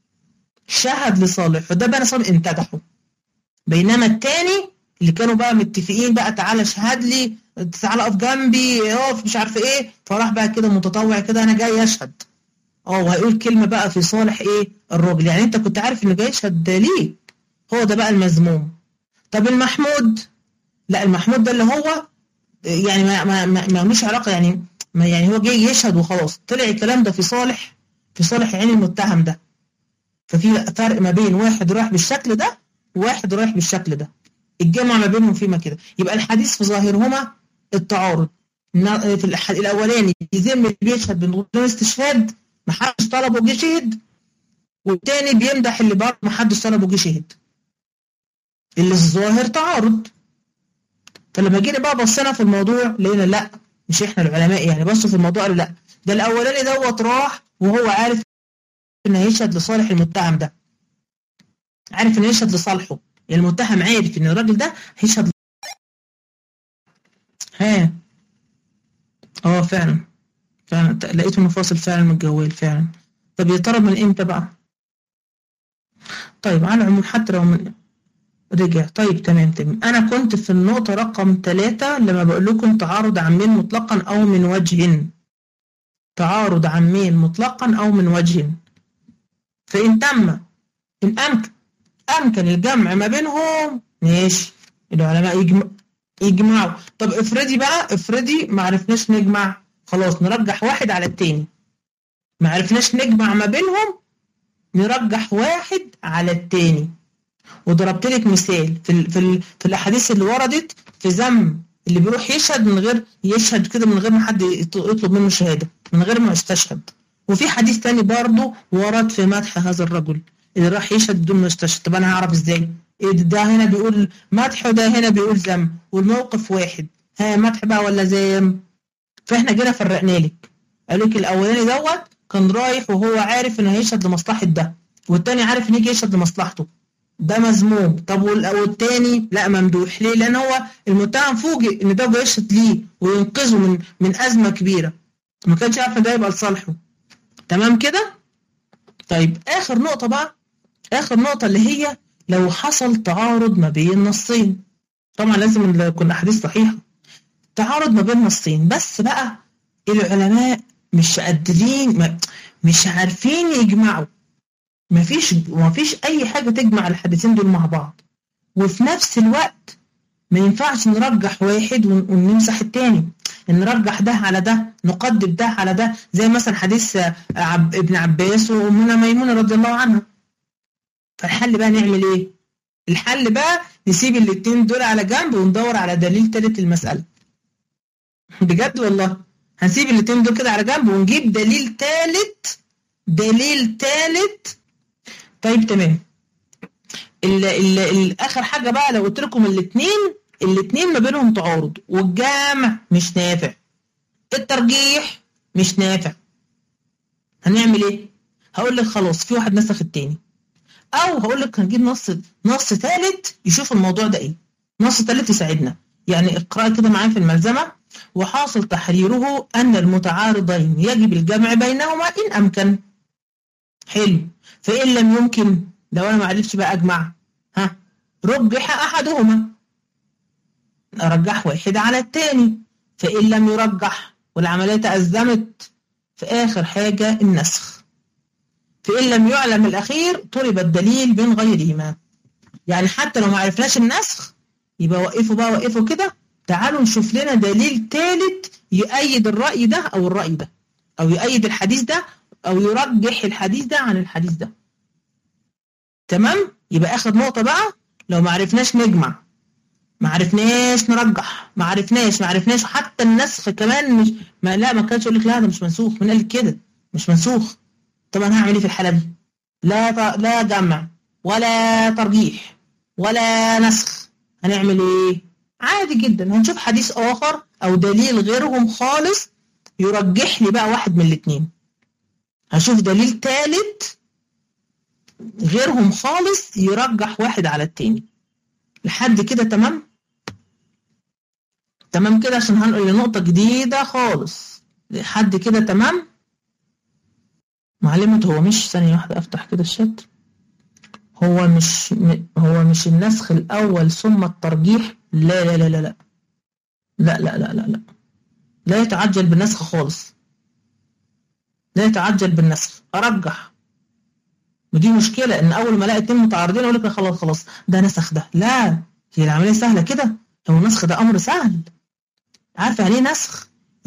ده بقى نصرا امتدحه. بينما التاني اللي كانوا بقى متفقين بقى تعالى اشهد لي، تعالى اقف جنبي، اقف مش عارفه ايه، فراح بقى كده متطوع كده انا جاي اشهد، وهيقول كلمه بقى في صالح ايه الراجل. يعني انت كنت عارف انه جاي يشهد ليه، هو ده بقى المذموم. طب المحمود، لا المحمود ده اللي هو يعني ما مش علاقه، يعني ما يعني هو جاي يشهد وخلاص، طلع الكلام ده في صالح عين المتهم ده. ففي فرق ما بين واحد رايح بالشكل ده وواحد رايح بالشكل ده، الجمع ما بينهم فيما كده. يبقى الحديث في ظاهرهما التعارض. في الاولاني يذم اللي بيشهد بدون استشهاد، ما حدش طلبه جه شهد، والتاني بيمدح اللي برضه ما حدش طلبه جه شهد، اللي الظاهر تعارض. فلما جينا بقى بصينا في الموضوع لقينا لا، مش احنا العلماء يعني بصوا في الموضوع قالوا لا، ده الاولاني دوت راح وهو عارف ان هيشهد لصالح المتهم ده، عارف ان يشهد لصالحه، يعني المتهم عارف ان الراجل ده هيشهد. ها فعلا لقيته انه فاصل فعلا من الجوال فعلا. طب يا ترى من امتى بقى؟ طيب على العموم حتى لو من رجع. طيب تمام. انا كنت في النقطة رقم 3 لما بقول لكم تعارض عمين مطلقا او من وجه. تعارض عمين مطلقا او من وجه، فإن تم إن أمكن الجمع ما بينهم ماشي، العلماء يجمعوا. طب افرضي ما عرفناش نجمع، خلاص نرجح واحد على التاني. ما عرفناش نجمع ما بينهم، نرجح واحد على التاني. وضربت لك مثال في الأحاديث اللي وردت في ذم اللي بيروح يشهد من غير يشهد كده، من غير ما حد يطلب منه شهادة، من غير ما يستشهد. وفي حديث تاني برضه ورد في مدح هذا الرجل اللي راح يشهد بدون ما يستشهد. طب انا هعرف ازاي؟ ده هنا بيقول مدح وده هنا بيقول ذم، والموقف واحد، ها مدح بقى ولا ذم؟ فاحنا جينا فرقنا لك، قال لك الاولاني دوت كان رايح وهو عارف انه هيشهد لمصلحه ده، والتاني عارف ان يجي يشهد لمصلحته، ده مذموم. طب والتاني لا ممدوح. ليه؟ لان هو المتهم فوجئ ان ده جاي يشهد ليه وينقذه من ازمه كبيره، ما كانش عارف ان ده يبقى لصالحه. تمام كده؟ طيب آخر نقطة اللي هي لو حصل تعارض ما بين نصين. طبعا لازم يكون أحاديث صحيحة. تعارض ما بين نصين، بس بقى العلماء مش قادرين، مش عارفين يجمعوا. مفيش أي حاجة تجمع الحديثين دول مع بعض، وفي نفس الوقت ما ينفعش نرجح واحد ونمسح التاني، نرجح ده على ده، نقدم ده على ده، زي مثلا حديث ابن عباس وأمنا ميمونة رضي الله عنها. فالحل بقى نعمل ايه؟ الحل بقى نسيب الاتنين دول على جنب وندور على دليل تالت للمسألة. بجد والله هنسيب الاتنين دول كده على جنب ونجيب دليل تالت. طيب تمام. اخر حاجة بقى لو قلت لكم الاتنين ما بينهم تعارض، والجامع مش نافع، الترجيح مش نافع، هنعمل ايه؟ هقول لك خلاص في واحد نسخ التاني، او هقول لك هنجيب نص ثالث يشوف الموضوع ده ايه، نص ثالث يساعدنا. يعني اقرأي كده معايا في الملزمة: وحاصل تحريره ان المتعارضين يجب الجمع بينهما ان امكن. حلو. فان لم يمكن، لو انا ما عرفتش بقى اجمع، رجح احدهما، ارجح واحد على الثاني. فان لم يرجح والعمليه تأزمت، في اخر حاجه النسخ. فان لم يعلم الاخير طلب الدليل من غيرهما. يعني حتى لو ما عرفناش النسخ يبقى وقفوا كده، تعالوا نشوف لنا دليل ثالث يؤيد الرأي ده او الرأي ده، او يؤيد الحديث ده او يرجح الحديث ده عن الحديث ده. تمام؟ يبقى اخر نقطة بقى، لو ما عرفناش نجمع، ما عرفناش نرجح، ما عرفناش حتى النسخ كمان مش ما كانش يقول لك لا ده مش منسوخ، من قال كده مش منسوخ. طب انا هعمل ايه في الحالة دي؟ لا جمع ولا ترجيح ولا نسخ، هنعمل ايه؟ عادي جدا هنشوف حديث اخر او دليل غيرهم خالص يرجح لي بقى واحد من الاثنين، هشوف دليل ثالث غيرهم خالص يرجح واحد على التاني. لحد كده تمام كده، عشان هنقل لنقطة جديدة خالص. لحد كده تمام. معلمة هو مش ثانية واحدة افتح كده الشات، هو مش النسخ الاول ثم الترجيح؟ لا لا لا لا لا لا لا لا لا لا لا يتعجل بالنسخ خالص، لا يتعجل بالنسخ، ارجح. ودي مشكلة ان اول ما الاقي اتنين متعارضين اقول لك خلاص ده نسخ ده. لا، هي العملية سهلة كده، هو النسخ ده امر سهل. عارفة يعني ايه نسخ؟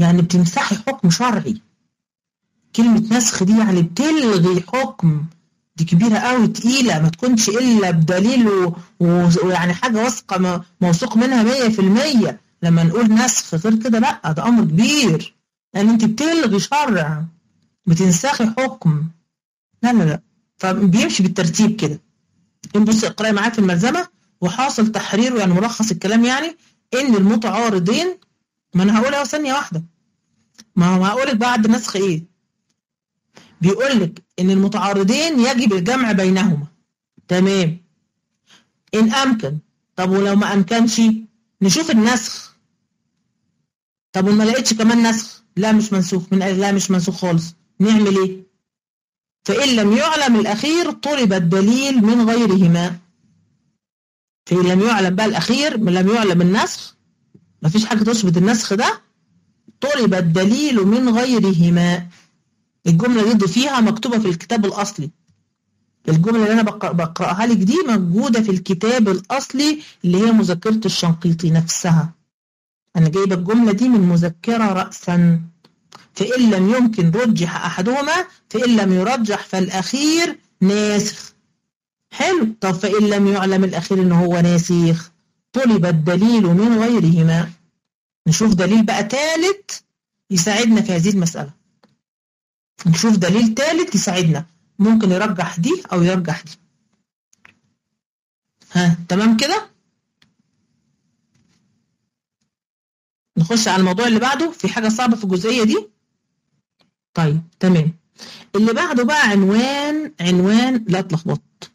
يعني بتمسحي حكم شرعي. كلمة نسخ دي يعني بتلغي حكم، دي كبيرة قوي تقيلة، ما تكونش إلا بدليل ويعني حاجة واثقة موثوق منها 100%. لما نقول نسخ غير كده لأ، ده أمر كبير، لأن أنت بتلغي شرع، بتنسخي حكم. لا لا لا، فبيمشي بالترتيب كده. بص اقرأي معايا في الملزمة، وحاصل تحريره يعني ملخص الكلام، يعني إن المتعارضين، ما أنا هقولها ثانية واحدة، ما هو هقولك بعد نسخ إيه. بيقول لك إن المتعارضين يجب الجمع بينهما، تمام، إن أمكن. طب ولو ما أمكنش نشوف النسخ. طب وما لقيتش كمان نسخ، لا مش منسوخ، لا مش منسوخ خالص، نعمل إيه؟ فإن لم يعلم الأخير طلب الدليل من غيرهما. فإن لم يعلم بقى الأخير، لم يعلم النسخ، مفيش حاجة تثبت النسخ ده، طلب الدليل من غيرهما. الجملة دي فيها مكتوبة في الكتاب الأصلي. الجملة اللي أنا بقرأها لك دي موجودة في الكتاب الأصلي اللي هي مذكرة الشنقيطي نفسها. أنا جايبة الجملة دي من مذكرة رأسا. فإن لم يمكن رجح أحدهما، فإن لم يرجح فالأخير ناسخ. حلو. طب فإن لم يعلم الأخير إن هو ناسخ، طلب الدليل من غيرهما. نشوف دليل بقى ثالث يساعدنا في هذه المسألة. نشوف دليل ثالث يساعدنا، ممكن يرجح دي أو يرجح دي. ها تمام كده؟ نخش على الموضوع اللي بعده. في حاجة صعبة في الجزئية دي؟ طيب تمام. اللي بعده بقى عنوان لا اتلخبطت،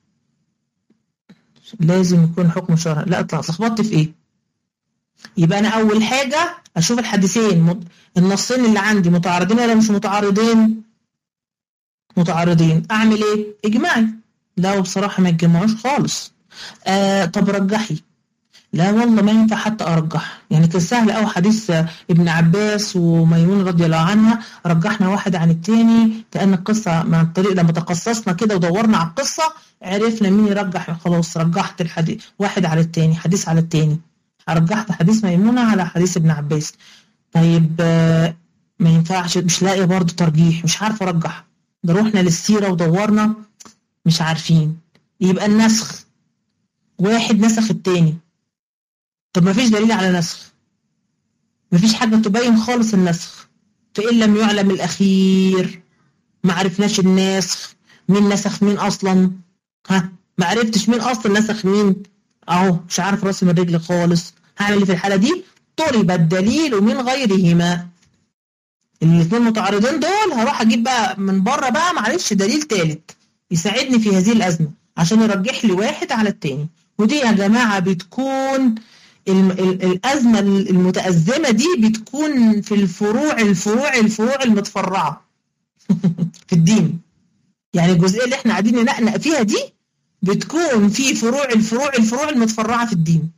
لازم يكون حكم شرعي. لا اتلخبطت في ايه؟ يبقى انا اول حاجة اشوف الحديثين، النصين اللي عندي متعارضين ولا مش متعارضين؟ متعارضين. اعمل ايه؟ اجماعي. لا بصراحة ما يتجمعوش خالص. طب رجحي. لا والله ما ينفع حتى ارجح، يعني كان سهل قوي حديث ابن عباس وميمون رضي الله عنها، رجحنا واحد عن التاني، كأن القصة مع الطريق لما تقصصنا كده ودورنا على القصة عرفنا مين يرجح. خلاص رجحت الحديث واحد على التاني، حديث على التاني، رجحت حديث ميمونة على حديث ابن عباس. طيب ما ينفعش، مش لاقيه برضه ترجيح، مش عارفه ارجح. ده روحنا للسيرة ودورنا مش عارفين. يبقى النسخ، واحد نسخ التاني. طب ما فيش دليل على نسخ، ما فيش حاجة تبين خالص النسخ. فإن لم يعلم الأخير، ما عرفناش الناسخ، مين نسخ مين أصلا. ما عرفتش مين أصلا نسخ مين، أهو مش عارف راسي من رجلي خالص. هعمل في الحالة دي؟ طلب الدليل من غيرهما. الاثنين متعارضين دول هروح أجيب بقى من بره بقى معلش دليل ثالث يساعدني في هذه الأزمة عشان يرجح لي واحد على التاني. ودي يا جماعة بتكون الأزمة المتأزمة دي بتكون في الفروع المتفرعة في الدين. يعني الجزئية اللي احنا قاعدين ننقنق فيها دي بتكون في الفروع المتفرعة في الدين.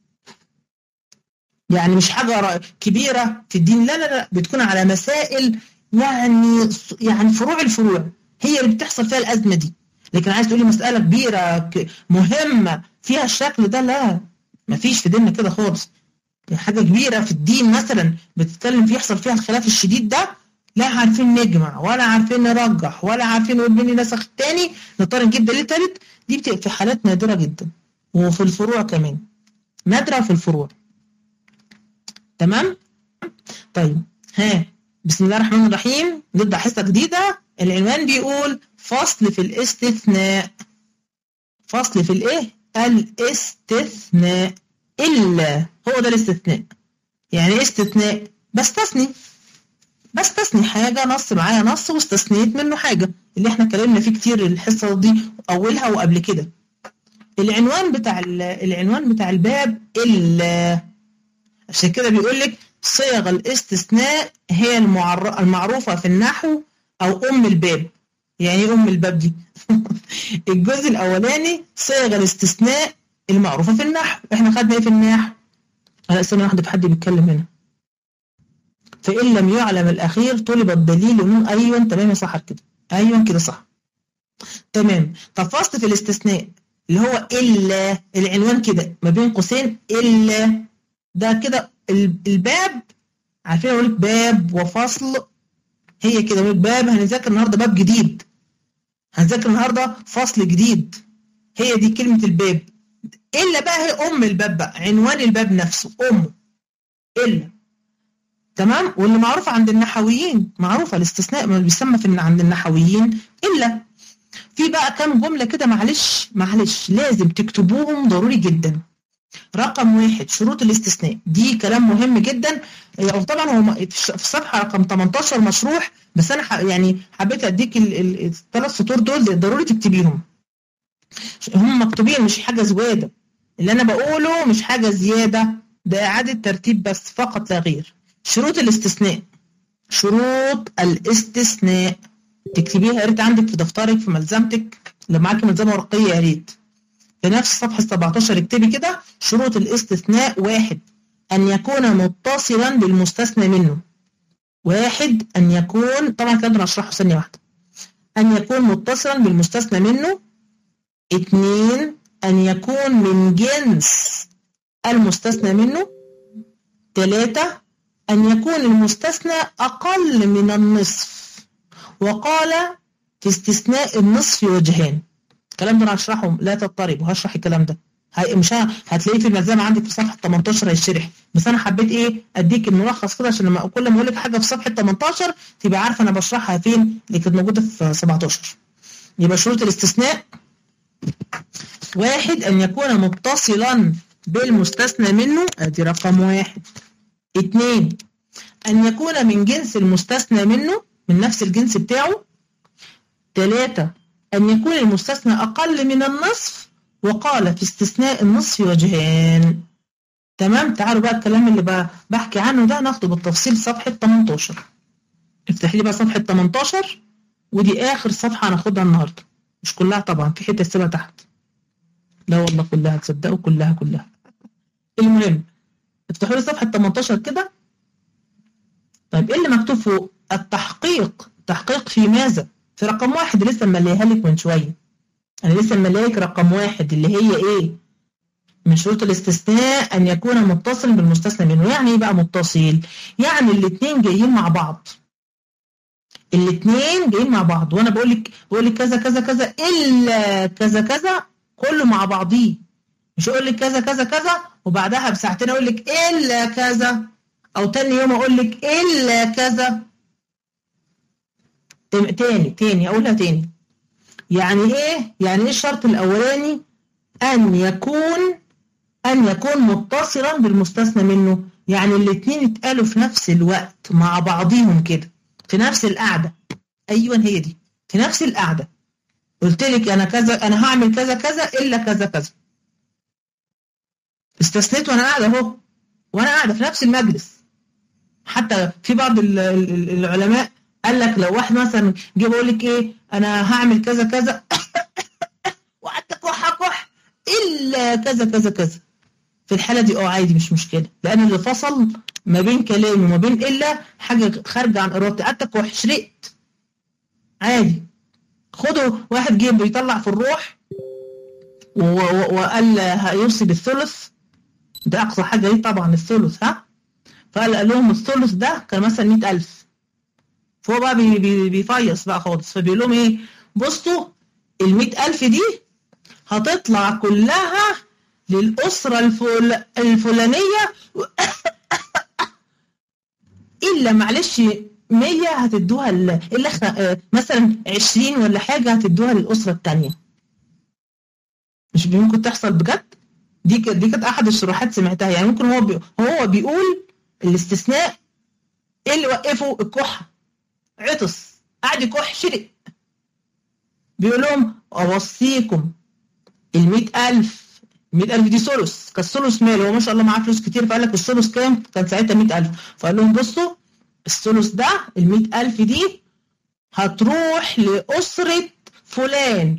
يعني مش حاجة كبيرة في الدين، لا لا لا، بتكون على مسائل يعني الفروع هي اللي بتحصل فيها الأزمة دي. لكن عايز تقولي مسألة كبيرة مهمة فيها الشكل ده، لا مفيش في ديننا كده خالص. حاجة كبيرة في الدين مثلا بتتكلم في يحصل فيها الخلاف الشديد ده، لا عارفين نجمع ولا عارفين نرجح ولا عارفين نقول مين نسخ التاني، نضطر نجيب دليل تالت. دي بتبقى في حالات نادرة جدا، وفي الفروع كمان نادرة في الفروع. تمام؟ طيب بسم الله الرحمن الرحيم، نبدأ حصة جديدة. العنوان بيقول فصل في الاستثناء. فصل في الايه؟ الاستثناء. إلا هو ده الاستثناء. يعني استثناء بستثني حاجة، نص معايا نص واستثنيت منه حاجة، اللي احنا اتكلمنا فيه كتير الحصة دي أولها وقبل كده. العنوان بتاع الباب إلا، عشان كده بيقول لك صيغ الاستثناء هي المعروفة في النحو أو أم الباب. يعني ايه أم الباب دي؟ الجزء الأولاني صيغ الاستثناء المعروفة في النحو. احنا خدنا ايه في النحو؟ أنا استنى واحدة، في حد بيتكلم هنا. فإن لم يعلم الأخير طلب الدليل من أيوة تمام يا صح كده، أيوة كده صح تمام. طب فصل في الاستثناء اللي هو إلا، العنوان كده ما بين قوسين إلا، ده كده الباب عارفين اقول لك باب وفصل، هي كده باب، هنذاكر النهارده باب جديد، هنذاكر النهارده فصل جديد، هي دي كلمة الباب. إلا بقى هي أم الباب بقى، عنوان الباب نفسه أمه إلا. تمام. واللي معروف عند النحويين، معروفة الاستثناء ما بيسمى عند النحويين إلا. في بقى كام جملة كده، معلش لازم تكتبوهم ضروري جدا. رقم 1 شروط الاستثناء، دي كلام مهم جدا. طبعا هو في الصفحة رقم 18 مشروح، بس أنا يعني حبيت أديك الثلاث سطور دول ضروري تكتبيهم، هم مكتوبين مش حاجة زيادة، اللي أنا بقوله مش حاجة زيادة، ده إعادة ترتيب بس فقط لا غير. شروط الاستثناء، شروط الاستثناء تكتبيها يا ريت عندك في دفترك في ملزمتك، لو معاكي ملزمة ورقية يا ريت في نفس صفحة 17 اكتبي كده شروط الاستثناء. 1 أن يكون متصلا بالمستثنى منه. 1 أن يكون، طبعا كده هشرحه ثانية واحدة، أن يكون متصلا بالمستثنى منه. 2 أن يكون من جنس المستثنى منه. 3 أن يكون المستثنى أقل من النصف. وقال في استثناء النصف وجهان. الكلام ده أنا هشرحه لا تضطربوا، هشرح الكلام ده مش هتلاقيه في الملزمة عندك في صفحة 18 هيشرح، بس أنا حبيت أديك الملخص كده عشان لما كل ما أقول لك حاجة في صفحة 18 تبقى عارفة أنا بشرحها فين، اللي كانت موجودة في 17. يبقى شروط الاستثناء: 1 أن يكون متصلا بالمستثنى منه، ادي رقم 1. 2 أن يكون من جنس المستثنى منه، من نفس الجنس بتاعه. 3 أن يكون المستثنى أقل من النصف. وقال في استثناء النصف وجهان. تمام. تعالوا بقى الكلام اللي بحكي عنه ده ناخده بالتفصيل صفحة 18. افتح لي بقى صفحة 18، ودي آخر صفحة هناخدها النهاردة، مش كلها طبعا، في حتة سيبها تحت، لا والله كلها، تصدقوا كلها. المهم افتحوا لي صفحة 18 كده. طيب ايه اللي مكتوب فوق؟ التحقيق. تحقيق في ماذا؟ في رقم 1 لسه مليها لك من شوية، انا لسه مليها لك رقم 1 اللي هي ايه؟ من شروط الاستثناء ان يكون متصل بالمستثنى منه. يعني ايه بقى متصل؟ يعني الاثنين جايين مع بعض، الاثنين جايين مع بعض، وانا بقول لك كذا كذا كذا الا كذا كذا، كله مع بعضيه. مش اقول لك كذا كذا كذا وبعدها بساعتين اقول لك الا كذا، او تاني يوم اقول لك الا كذا. تاني اقولها تاني. يعني ايه الشرط الاولاني؟ ان يكون متصلا بالمستثنى منه، يعني الاثنين اتقالوا في نفس الوقت مع بعضيهم كده في نفس القعده. ايوه هي دي، في نفس القعده. قلت لك انا كذا، انا هعمل كذا كذا الا كذا كذا، استثنيت وانا قاعده اهو، وانا قاعده في نفس المجلس. حتى في بعض العلماء قال لك لو واحد مثلا جه بيقول لك انا هعمل كذا كذا وقعدت كح الا كذا كذا كذا، في الحاله دي عادي مش مشكله، لان اللي فصل ما بين كلامي وما بين الا حاجه خارجه عن ارادتي. قعدت كح شرقت عادي. خدوا واحد جه بيطلع في الروح وقال هيوصي بالثلث، ده اقصى حاجه ليه طبعا الثلث، فقال لهم الثلث ده كان مثلا 100,000، فهو بقى بيفيص بقى خالص، فبيقول لهم بصوا ال100,000 دي هتطلع كلها للأسرة الفلانية إلا معلش 100 هتدوها إلا مثلا 20 ولا حاجة هتدوها للأسرة التانية. مش ممكن تحصل بجد؟ دي كانت أحد الشروحات سمعتها. يعني ممكن هو بيقول الاستثناء إيه اللي وقفه؟ الكحة، عطس، قاعد يكح شرق، بيقول لهم أوصيكم ال100,000 دي ثلث، كان الثلث ماله؟ هو ما شاء الله معاه فلوس كتير، فقال لك الثلث كام؟ كان ساعتها 100,000، فقال لهم بصوا الثلث ده ال100,000 دي هتروح لأسرة فلان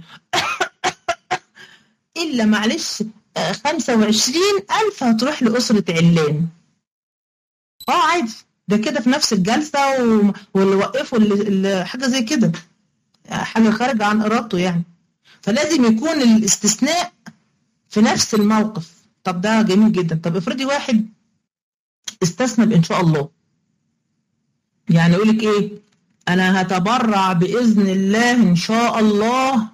إلا معلش 25,000 هتروح لأسرة علان. عادي، ده كده في نفس الجلسة، واللي وقفوا اللي حاجة زي كده، حاجة خارجة عن إرادته يعني. فلازم يكون الاستثناء في نفس الموقف. طب ده جميل جدا. طب افرضي واحد استثنى بإن شاء الله، يعني يقول لك ايه؟ انا هتبرع باذن الله ان شاء الله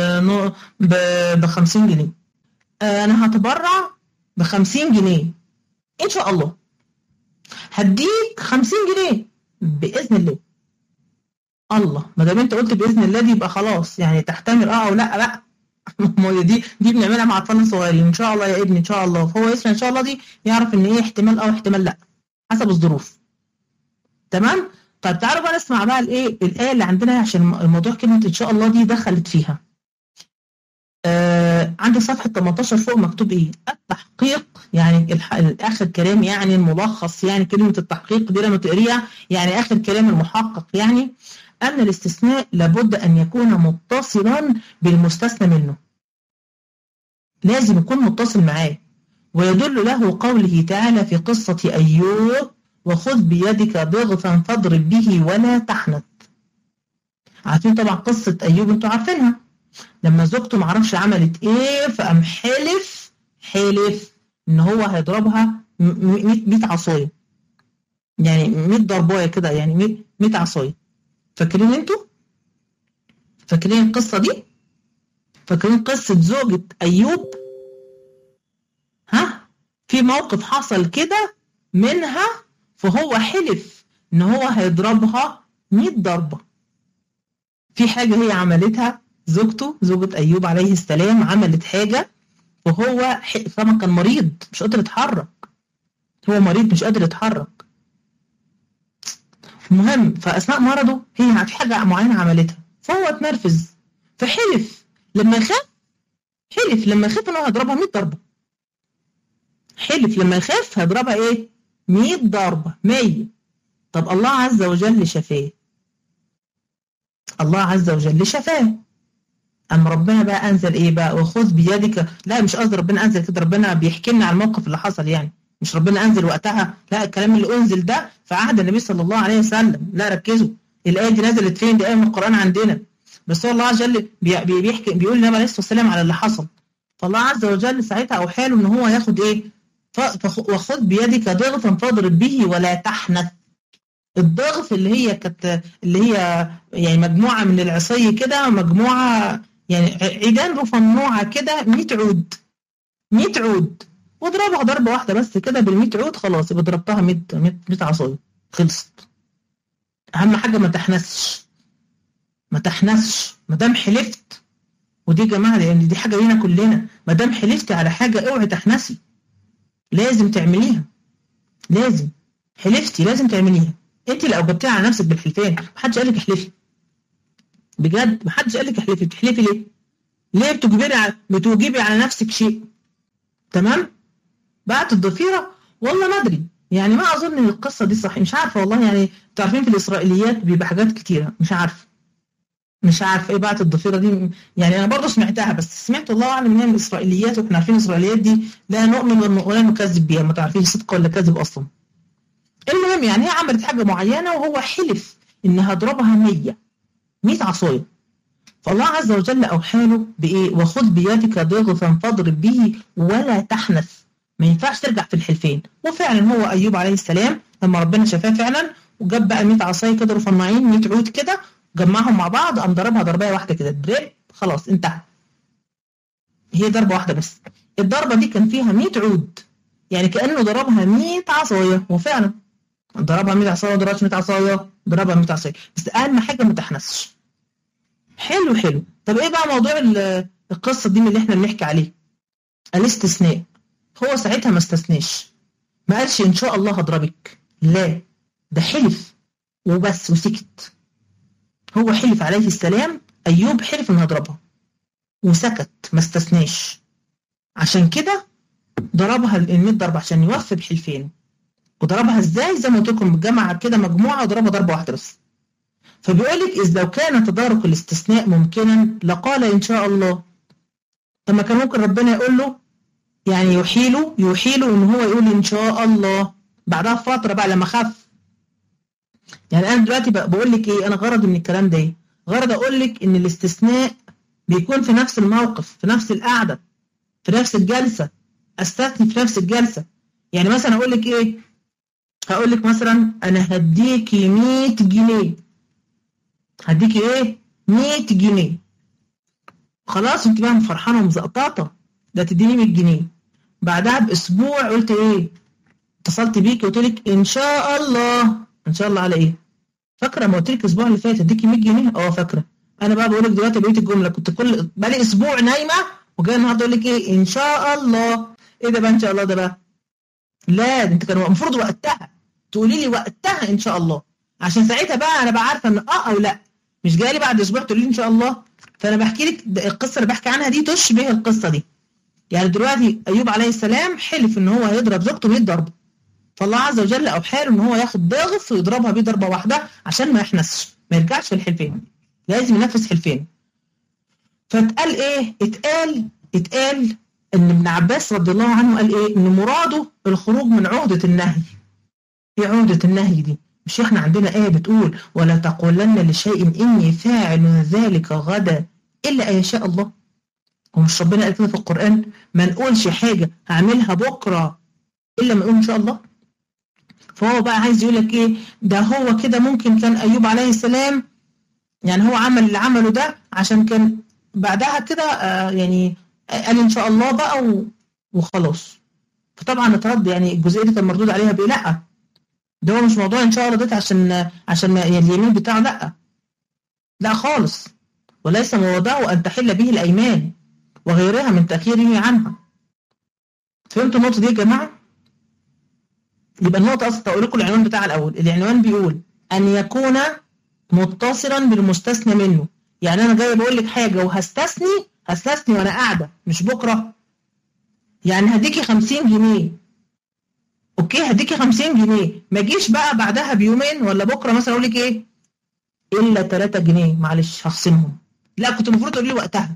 ب 50 جنيه. انا هتبرع ب 50 جنيه ان شاء الله، هديك 50 جنيه باذن الله. الله، ما دام انت قلت باذن الله دي يبقى خلاص، يعني تحتمل او لا لا. ما دي بنعملها مع اطفالنا الصغيرين، ان شاء الله يا ابني ان شاء الله، فهو يسمع ان شاء الله دي يعرف ان ايه احتمال او احتمال لا، حسب الظروف. تمام. طيب تعالوا بقى نسمع بقى الايه الايه اللي عندنا، عشان الموضوع كلمه ان شاء الله دي دخلت فيها. عندك صفحه 18 فوق مكتوب ايه؟ التحقيق، يعني اخر كلام، يعني الملخص، يعني كلمه التحقيق دي لما تقريها يعني اخر كلام المحقق، يعني ان الاستثناء لابد ان يكون متصلا بالمستثنى منه، لازم يكون متصل معاه. ويدل له قوله تعالى في قصة أيوب: وخذ بيدك ضغثا فاضرب به ولا تحنث. عارفين طبعا قصة أيوب، انتوا عارفينها، لما زوجته معرفش عملت ايه فقام حلف ان هو هيضربها 100 عصاية، يعني 100 ضرباية كده، يعني 100 عصاية. فاكرين انتوا؟ فاكرين القصة دي؟ فاكرين قصة زوجة أيوب؟ ها؟ في موقف حصل كده منها، فهو حلف ان هو هيضربها 100 ضربة. في حاجة هي عملتها زوجته، زوجة أيوب عليه السلام، عملت حاجة وهو طبعا كان مريض مش قادر يتحرك، هو مريض مش قادر يتحرك. المهم فأثناء مرضه هي في حاجة معينة عملتها، فهو اتنرفز فحلف لما يخاف انه هيضربها 100 ضربة. حلف لما يخاف هيضربها ايه؟ 100 ضربة 100. طب الله عز وجل شفاه، الله عز وجل شفاه. أما ربنا بقى أنزل إيه بقى؟ وخذ بيدك، لا مش قصدي ربنا أنزل كده، ربنا بيحكي لنا على الموقف اللي حصل، يعني مش ربنا أنزل وقتها، لا الكلام اللي أنزل ده في عهد النبي صلى الله عليه وسلم. لا ركزوا، الآية دي نزلت فين؟ دي آية من القرآن عندنا، بس هو الله عز وجل بيحكي، بيقول للنبي عليه الصلاة والسلام على اللي حصل. فالله عز وجل ساعتها أوحى له إن هو ياخد إيه؟ وخذ بيدك ضغطا فاضرب به ولا تحنث. الضغط اللي هي كانت، اللي هي يعني مجموعة من العصي كده، مجموعة يعني عيدان رفنوعة كده، 100 عود 100 عود، واضربها ضربة واحدة بس كده بال100 عود، خلاص يبقى ضربتها 100 عصاية، خلصت. أهم حاجة ما تحنسش ما دام حلفت، ودي يا جماعة لأن دي حاجة لينا كلنا، ما دام حلفت على حاجة اوعي تحنسي، لازم تعمليها، لازم حلفتي لازم تعمليها. انت لو جبتيها على نفسك بالحلفان، محدش قال لك احلفي، بجد محدش قال لك احلفي، بتحلفي ليه؟ ليه بتوجبي على نفسك شيء؟ تمام؟ بعد الضفيرة والله ما ادري، يعني ما اظن ان القصة دي صحيح، مش عارفة والله، يعني تعرفين في الاسرائيليات بيبقى حاجات كتيرة، مش عارفة ايه بعد الضفيرة دي، يعني انا برضه سمعتها، بس سمعت الله اعلم ان هي من الاسرائيليات، واحنا عارفين الاسرائيليات دي لا نؤمن ولا نكذب بيها، ما تعرفين صدق ولا كذب اصلا. المهم يعني هي عملت حاجة معينة وهو حلف انها هضربها 100 عصاية، فالله عز وجل أوحى له بإيه؟ وخذ بيدك ضغثا فاضرب به ولا تحنث، ما ينفعش ترجع في الحلفين. وفعلا هو أيوب عليه السلام لما ربنا شفاه فعلا وجاب بقى 100 عصاية كده رفنعين، 100 عود كده، جمعهم مع بعض، قام ضربها ضربايه واحدة كده، دريب، خلاص انتهى. هي ضربة واحدة بس، الضربة دي كان فيها 100 عود، يعني كأنه ضربها 100 عصاية، وفعلا ضربها 100 عصاية، ضربها 100 عصاية، ضربها 100 عصاية، بس أهم حاجة ما تحنثش. حلو. طب ايه بقى موضوع القصة دي من اللي احنا بنحكي عليه؟ الاستثناء. هو ساعتها ما استثناش، ما قالش ان شاء الله هضربك، لا ده حلف وبس وسكت. هو حلف عليه السلام، ايوب حلف انه هضربها وسكت، ما استثناش، عشان كده ضربها ال100 ضربة عشان يوفي بحلفين. وضربها ازاي؟ زي ما قلت لكم، جمع كده مجموعة وضربها ضربة واحدة بس. فبيقول لك إذ لو كان تدارك الاستثناء ممكنا لقال إن شاء الله. طب ما كان ممكن ربنا يقول له، يعني يوحيله إن هو يقول إن شاء الله بعدها فترة بقى لما خف. يعني أنا دلوقتي بقول لك إيه؟ أنا غرضي من الكلام ده إيه؟ غرض أقول لك إن الاستثناء بيكون في نفس الموقف، في نفس القعدة، في نفس الجلسة، أستثني في نفس الجلسة. يعني مثلا أقول لك إيه؟ هقول لك مثلا انا هديكي 100 جنيه، هديكي ايه؟ 100 جنيه. خلاص انت بقى فرحانه ومزقططه، ده تديني 100 جنيه. بعدها باسبوع قلت ايه؟ اتصلت بيكي وقلت لك ان شاء الله. ان شاء الله على ايه؟ فاكره ما قلت لك الاسبوع اللي فات اديكي 100 جنيه؟ اه فاكره. انا بقى بقول لك دلوقتي بقيت الجمله، كنت كل بقالي اسبوع نايمه وجاي النهارده اقول لك ايه؟ ان شاء الله. ايه ده بقى ان شاء الله ده بقى؟ لا ده انت كان المفروض وقتها تقولي لي وقتها ان شاء الله، عشان ساعتها بقى انا بقى عارفه ان او لا. مش جاي لي بعد اسبوع تقولي لي ان شاء الله. فانا بحكي لك القصه اللي بحكي عنها دي تشبه القصه دي. يعني دلوقتي ايوب عليه السلام حلف ان هو هيضرب زوجته 100 ضربه، فالله عز وجل اوحاله ان هو ياخد ضغط ويضربها بيه ضربه واحده عشان ما يحنسش، ما يرجعش في الحلفين، لازم ينفذ حلفين. فاتقال ايه؟ اتقال ان ابن عباس رضي الله عنه قال ايه؟ ان مراده الخروج من عهده النهي. ايه عهده النهي دي؟ مش احنا عندنا ايه بتقول ولا تقولن لشيء اني فاعل ذلك غدا الا ان يشاء الله؟ ومش ربنا قال كده في القران ما نقولش حاجه هعملها بكره الا ما نقول ان شاء الله؟ فهو بقى عايز يقول لك ايه؟ ده هو كده ممكن كان ايوب عليه السلام يعني هو عمل اللي عمله ده عشان كان بعدها كده يعني قال ان شاء الله بقى وخلاص. فطبعا اترد، يعني الجزئيه دي كان مردود عليها بايه؟ لا ده هو مش موضوع ان شاء الله ده عشان يعني اليمين بتاعه، لا خالص. وليس موضعه ان تحل به الايمان وغيرها من تاخيره عنها. فهمتوا النقطه دي يا جماعه؟ يبقى النقطه اصلا اقول لكم العنوان بتاع الاول. العنوان بيقول ان يكون متصلا بالمستثنى منه. يعني انا جاي بقول لك حاجه وهستثني وانا قاعده مش بكره. يعني هديكي 50 جنيه، اوكي هديكي 50 جنيه، ما اجيش بقى بعدها بيومين ولا بكره مثلا اقول لك ايه؟ الا 3 جنيه معلش هخصمهم. لا كنت المفروض تقولي لي وقتها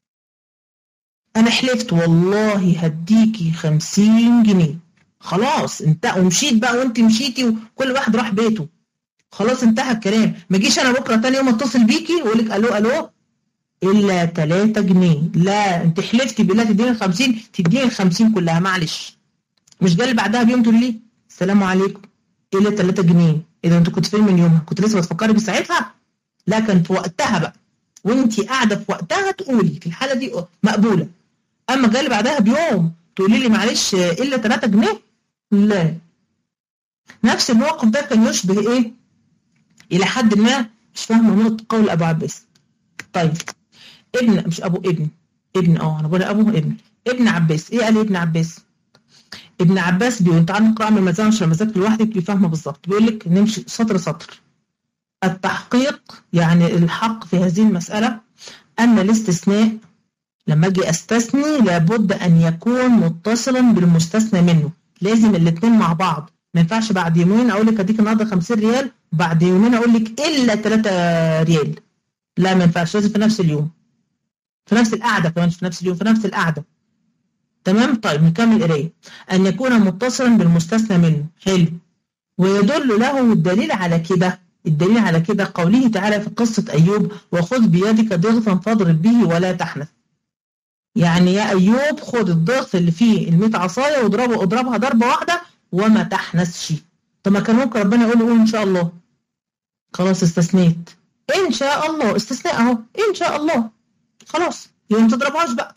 انا حلفت والله هديكي 50 جنيه. خلاص انت ومشيت بقى وانت مشيتي وكل واحد راح بيته، خلاص انتهى الكلام. ما اجيش انا بكره تاني يوم اتصل بيكي واقول لك الو الا 3 جنيه. لا انت حلفتي بالله تديني ال 50، تديني ال 50 كلها معلش. مش جاي بعدها بيوم تقول لي السلام عليكم الا 3 جنيه. اذا انت كنت فين من يومها؟ كنت لسه بتفكري بساعتها؟ لا كان في وقتها بقى، وانت قاعده في وقتها تقولي في الحاله دي مقبوله. اما جاي بعدها بيوم تقولي لي معلش الا 3 جنيه، لا. نفس الموقف ده كان يشبه ايه؟ الى حد ما مش فاهمه نقطه قول ابو عباس. طيب مش ابو انا بقول ابن عباس. ايه قال ابن عباس؟ ابن عباس بيقول تعالى نقرا من المزاج عشان المزاج لوحدك تبقي فاهمه بالظبط. بيقول لك نمشي سطر سطر. التحقيق يعني الحق في هذه المساله ان الاستثناء لما اجي استثني لابد ان يكون متصلا بالمستثنى منه. لازم الاثنين مع بعض، ما ينفعش بعد يومين اقول لك اديك النهارده 50 ريال بعد يومين اقول لك الا 3 ريال. لا ما ينفعش، لازم في نفس اليوم، في نفس القعده، كمان في نفس اليوم، في نفس القعده. تمام. طيب نكمل قرايه. ان يكون متصلا بالمستثنى منه. حلو. ويدل له الدليل على كده قوله تعالى في قصه ايوب وخذ بيدك ضغطا فاضرب به ولا تحنث. يعني يا ايوب خد الضغط اللي فيه ال100 عصايه واضربها ضربه واحده وما تحنثش. طب ما كان ممكن ربنا يقول له ان شاء الله. خلاص استثنيت ان شاء الله، استثناء اهو ان شاء الله. خلاص يبقى ما تضربهاش بقى،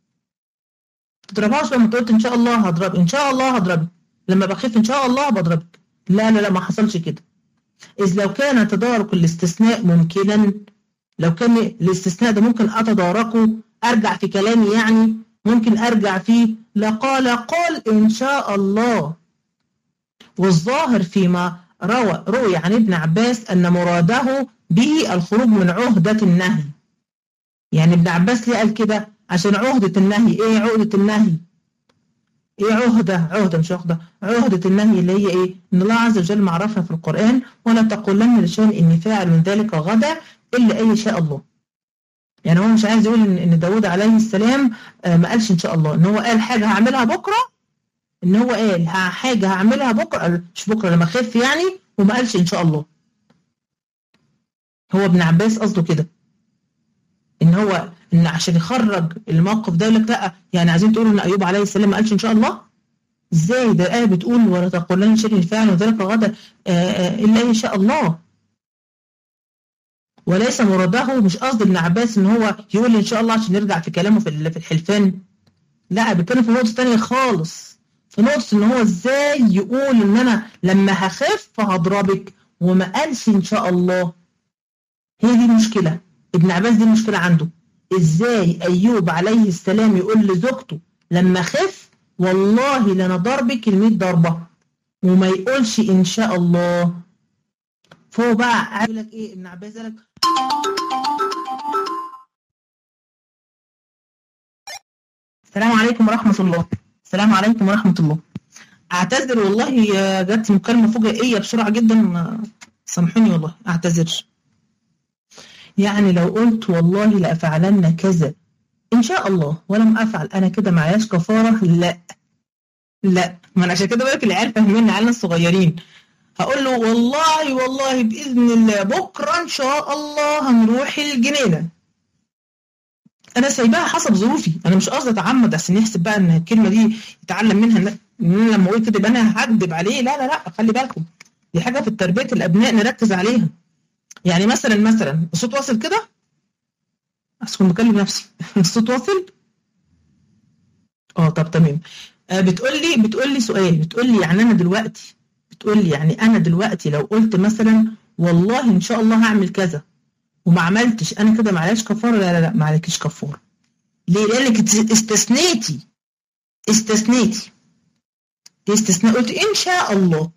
لما قلت ان شاء الله هضرب، ان شاء الله هضربك، لما بخاف ان شاء الله بضربك. لا ما حصلش كده. اذ لو كان تدارك الاستثناء ممكنا، لو كان الاستثناء ده ممكن اتداركه، ارجع في كلامي يعني ممكن ارجع فيه، لقال قل ان شاء الله. والظاهر فيما روي عن ابن عباس ان مراده به الخروج من عهدة النهي. يعني ابن عباس ليه قال كده؟ عشان عهدة النهي. ايه عهدة النهي؟ ايه عهدة مش عهدة، عهدة النهي اللي هي ايه؟ ان الله عز وجل معرفها في القرآن ولا تقولن لشيء اني فاعل من ذلك غدا الا ان شاء الله. يعني هو مش عايز يقول ان داود عليه السلام ما قالش ان شاء الله، ان هو قال حاجة هعملها بكرة، ان هو قال حاجة هعملها بكرة مش بكرة لما اخف يعني، وما قالش ان شاء الله. هو ابن عباس قصده كده، ان عشان يخرج الموقف ده يقول لك لا يعني عايزين تقولوا ان ايوب عليه السلام ما قالش ان شاء الله؟ ازاي ده الآية بتقول ولا تقولن شيء الفعل وذلك غدا إلا إن شاء الله. وليس مراده، مش قصد ابن عباس ان هو يقول ان شاء الله عشان نرجع في كلامه في الحلفان. لا، بيتكلم في نقطة تانية خالص، في نقطة ان هو ازاي يقول ان انا لما هخف هضربك وما قالش ان شاء الله. هي دي المشكلة، ابن عباس دي المشكلة عنده. ازاي ايوب عليه السلام يقول لزوجته لما خف والله لنا ضربك 100 ضربة وما يقولش ان شاء الله؟ فهو بقى عايز لك ايه ابن عباس؟ قال لك السلام عليكم ورحمة الله. السلام عليكم ورحمة الله. اعتذر والله، جت مكالمة فجائية بسرعة جدا، سامحوني والله، اعتذر. يعني لو قلت والله لأفعلن كذا إن شاء الله ولم أفعل، أنا كده معياش كفارة؟ لا لا، ما أنا عشان كده بقولك العيال فاهمين، عيالنا الصغيرين. هقول له والله بإذن الله بكرة إن شاء الله هنروح الجنينة. أنا سايباها حسب ظروفي، أنا مش قصدي أتعمد عشان يحسب بقى إن الكلمة دي يتعلم منها إن أنا لما أقول كده يبقى أنا هكدب عليه. لا لا لا، خلي بالكم، دي حاجة في تربية الأبناء نركز عليها. يعني مثلا الصوت واصل كده؟ أصل بكلم نفسي الصوت واصل؟ طب تمام. بتقول لي سؤال، بتقول لي يعني أنا دلوقتي لو قلت مثلا والله إن شاء الله هعمل كذا وما عملتش، أنا كده معلش كفارة؟ لا لا لا، ما عليكيش كفارة. ليه؟ لأنك استثنيتي قلت إن شاء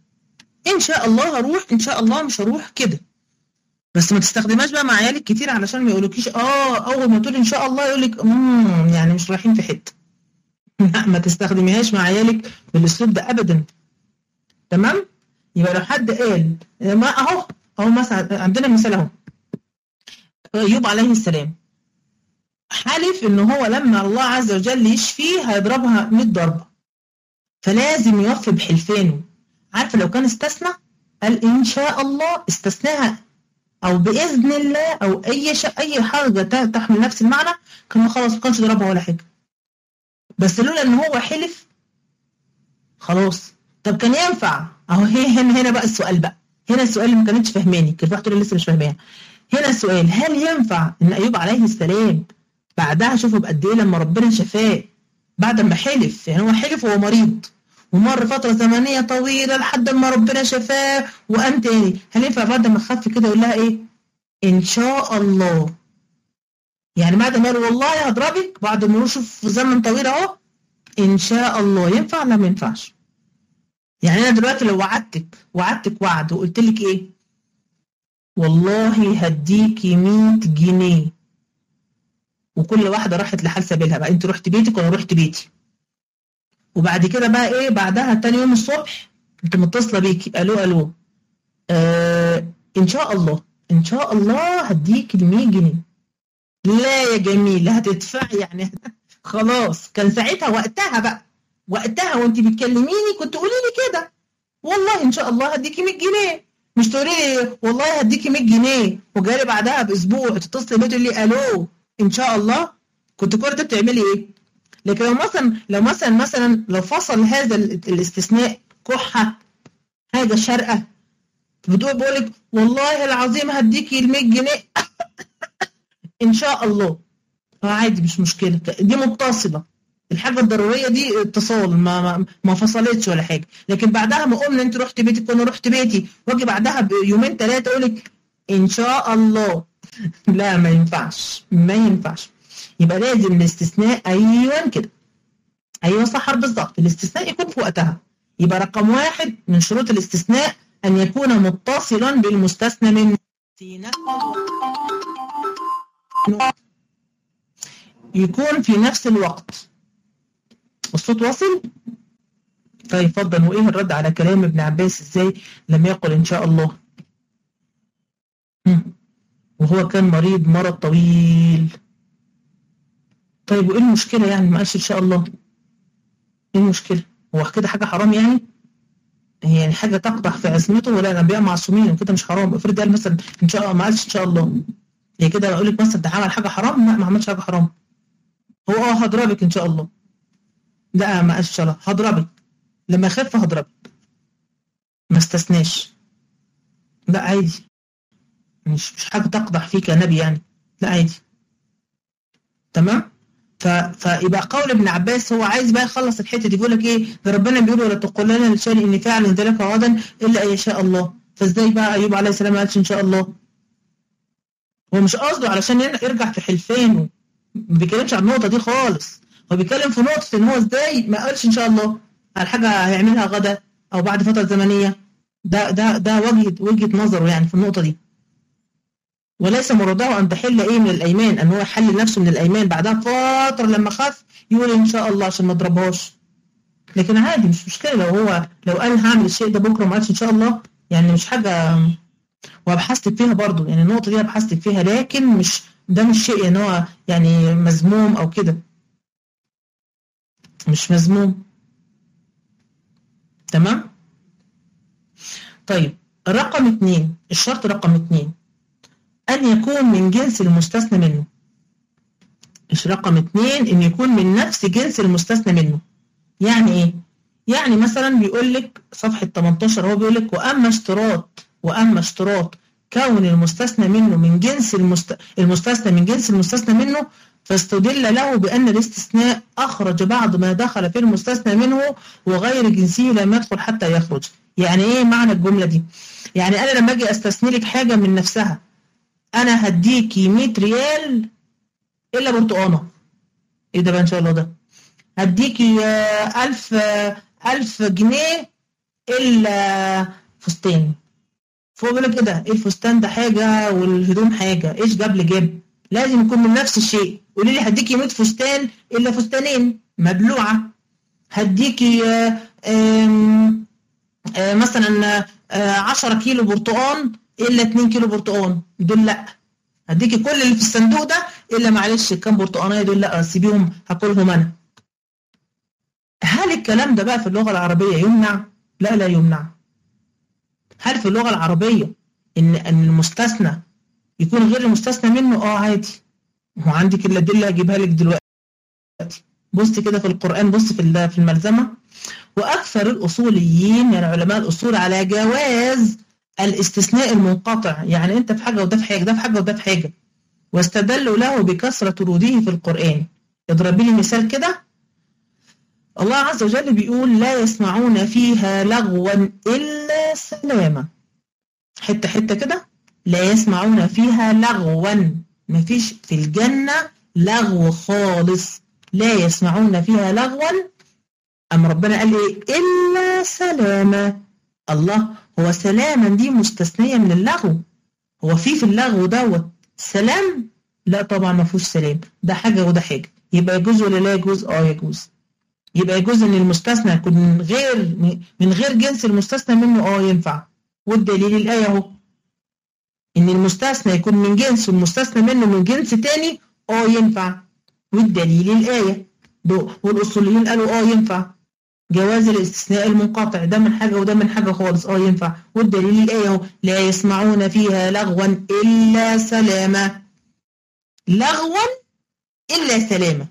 الله هروح، إن شاء الله مش هروح كده. بس ما تستخدمهاش بقى مع عيالك كتير علشان ما يقولوكيش اول ما تقولي ان شاء الله يقولك يعني مش رايحين في حته. لا، ما تستخدميهاش مع عيالك بالاسلوب ده ابدا. تمام؟ يبقى لو حد قال ما اهو مثلا عندنا مثال اهو، ايوب عليه السلام حلف ان هو لما الله عز وجل يشفيه هيضربها 100 ضربه، فلازم يوفي بحلفانه. عارفه لو كان استثنى قال ان شاء الله، استثناها او باذن الله او اي حاجه تحمل نفس المعنى، كان خلاص ما كانش ضربها ولا حاجه. بس لولا ان هو حلف خلاص. طب كان ينفع اهو، هنا بقى السؤال بقى، هنا السؤال اللي ما كانتش فاهماني، كانت واحده لسه مش فاهماها. هنا السؤال، هل ينفع ان ايوب عليه السلام بعدها شوفوا بقد ايه لما ربنا شفاه بعد ما حلف، يعني هو حلف وهو مريض ومر فتره زمنيه طويله لحد ما ربنا شفاه وقام تاني، هل ينفع بعد ما خف كده يقول لها ايه ان شاء الله؟ يعني بعد ما قال والله هضربك بعد ما نشوف زمن طويل اهو ان شاء الله، ينفع؟ لا، ما ينفعش. يعني انا دلوقتي لو وعدتك وعد وقلت لك ايه والله هديكي 100 جنيه، وكل واحده راحت لحال سبيلها بقى، انت رحت بيتك وانا رحت بيتي، وبعد كده بقى ايه بعدها تاني يوم الصبح انت متصله بيكي الو ان شاء الله هديكي ال 100 جنيه. لا يا جميل، هتدفعي يعني خلاص. كان ساعتها وقتها وانت بتكلميني كنت قولي لي كده والله ان شاء الله هديكي 100 جنيه، مش تقولي لي والله هديكي 100 جنيه وجاري بعدها باسبوع تتصلي بيا تقولي لي الو ان شاء الله، كنت كنت بتعملي ايه؟ لكن لو مثلا لو فصل هذا الاستثناء كحه حاجه شرقه، بقول لك والله العظيم هديكي ال 100 جنيه ان شاء الله، عادي مش مشكله، دي متصله، الحاجه الضروريه دي اتصال، ما فصلتش ولا حاجه. لكن بعدها ما قمنا انت رحت بيتك وانا رحت بيتي واجي بعدها بيومين ثلاثه اقول لك ان شاء الله، لا ما ينفعش. يبقى لازم الاستثناء ايوه كده، ايوه صح بالظبط، الاستثناء يكون في وقتها. يبقى رقم 1 من شروط الاستثناء ان يكون متصلا بالمستثنى منه في نفس يكون في نفس الوقت. الصوت واصل؟ طيب اتفضل. وايه الرد على كلام ابن عباس ازاي لم يقل ان شاء الله وهو كان مريض مرض طويل؟ طيب وايه المشكله يعني ما قالش ان شاء الله؟ ايه المشكله؟ هو كده حاجه حرام يعني؟ هي يعني حاجه تقدح في عصمته؟ ولا الانبياء معصومين وكده مش حرام؟ افرض قال مثلا ان شاء الله ما قالش ان شاء الله، هي كده اقول لك مثلا ده عمل حاجه حرام؟ لا، ما عملش حاجه حرام. هو هضربك ان شاء الله، لا ما قالش ان شاء الله هضربك، لما اخف هضربك، ما استثناش. لا عادي، مش حاجه تقدح فيك يا نبي يعني، لا عادي. تمام. فيبقى قول ابن عباس هو عايز بقى يخلص الحته دي، بيقول لك ايه ده ربنا بيقول ولا تقولن لشيء اني فاعل ذلك غدا الا ان يشاء الله. فازاي بقى ايوب عليه السلام ما قالش ان شاء الله؟ هو مش قصده علشان يرجع في حلفانه، ما بيتكلمش عن النقطه دي خالص، هو بيتكلم في نقطه ان هو ازاي ما قالش ان شاء الله على حاجه هيعملها غدا او بعد فتره زمنيه. ده وجهه نظره يعني في النقطه دي، وليس مراده ان تحل ايه من الايمان، ان هو يحلل نفسه من الايمان بعدها فتره لما خاف يقول ان شاء الله عشان ما اضربهاش. لكن عادي مش مشكله لو قال هعمل الشيء ده بكره وما قالش ان شاء الله، يعني مش حاجه. وابحثت فيها برضو، يعني النقطه دي ابحثت فيها، لكن مش شيء ان هو يعني مذموم او كده، مش مذموم. تمام. طيب رقم 2، الشرط رقم 2 أن يكون من جنس المستثنى منه. مش رقم 2 أن يكون من نفس جنس المستثنى منه. يعني إيه؟ يعني مثلا بيقول لك صفحة 18 هو بيقول لك وأما اشتراط كون المستثنى منه من جنس المستثنى من جنس المستثنى منه، فاستدل له بأن الاستثناء أخرج بعض ما دخل في المستثنى منه وغير جنسه لم يدخل حتى يخرج. يعني إيه معنى الجملة دي؟ يعني أنا لما أجي أستثني لك حاجة من نفسها، أنا هديكي 100 ريال إلا برتقانة، إيه ده بقى إن شاء الله ده؟ هديكي 1000 جنيه إلا فستان. فهو بيقول لك إيه ده؟ إيه الفستان ده حاجة والهدوم حاجة، إيش جاب لي جاب؟ لازم يكون من نفس الشيء. قولي لي هديكي 100 فستان إلا فستانين مبلوعة، هديكي مثلا 10 كيلو برتقان إلا 2 كيلو برتقان، دول لأ. هديكي كل اللي في الصندوق ده إلا معلش كام برتقانية دول لأ، سيبيهم هاكلهم أنا. هل الكلام ده بقى في اللغة العربية يمنع؟ لا لا يمنع. هل في اللغة العربية إن المستثنى يكون غير المستثنى منه؟ عادي. هو عندك الأدلة هجيبها لك دلوقتي. بص كده في القرآن، بص في الملزمة. وأكثر الأصوليين يعني علماء الأصول على جواز الاستثناء المنقطع، يعني أنت في حاجة وده في حاجة، ده في حاجة وده في حاجة، واستدلوا له بكثرة وروده في القرآن. اضربي لي مثال كده. الله عز وجل بيقول لا يسمعون فيها لغوا إلا سلاما. حتة حتة كده، لا يسمعون فيها لغوا، مفيش في الجنة لغو خالص، لا يسمعون فيها لغوا. أم ربنا قال إيه؟ إلا سلاما. الله، هو سلاما دي مستثنية من اللغو؟ هو في اللغو دوت سلام؟ لا طبعا ما فيهوش سلام، ده حاجة وده حاجة. يبقى يجوز ولا لا يجوز؟ يجوز. يبقى يجوز ان المستثنى يكون من غير جنس المستثنى منه، ينفع. والدليل الآية اهو، ان المستثنى يكون من جنس والمستثنى منه من جنس تاني، ينفع. والدليل الآية، والأصوليين قالوا ينفع جواز الاستثناء المنقطع، ده من حاجة وده من حاجة خالص، ينفع. والدليل الآية اهو، لا يسمعون فيها لغوا إلا سلاما. لغوا إلا سلاما.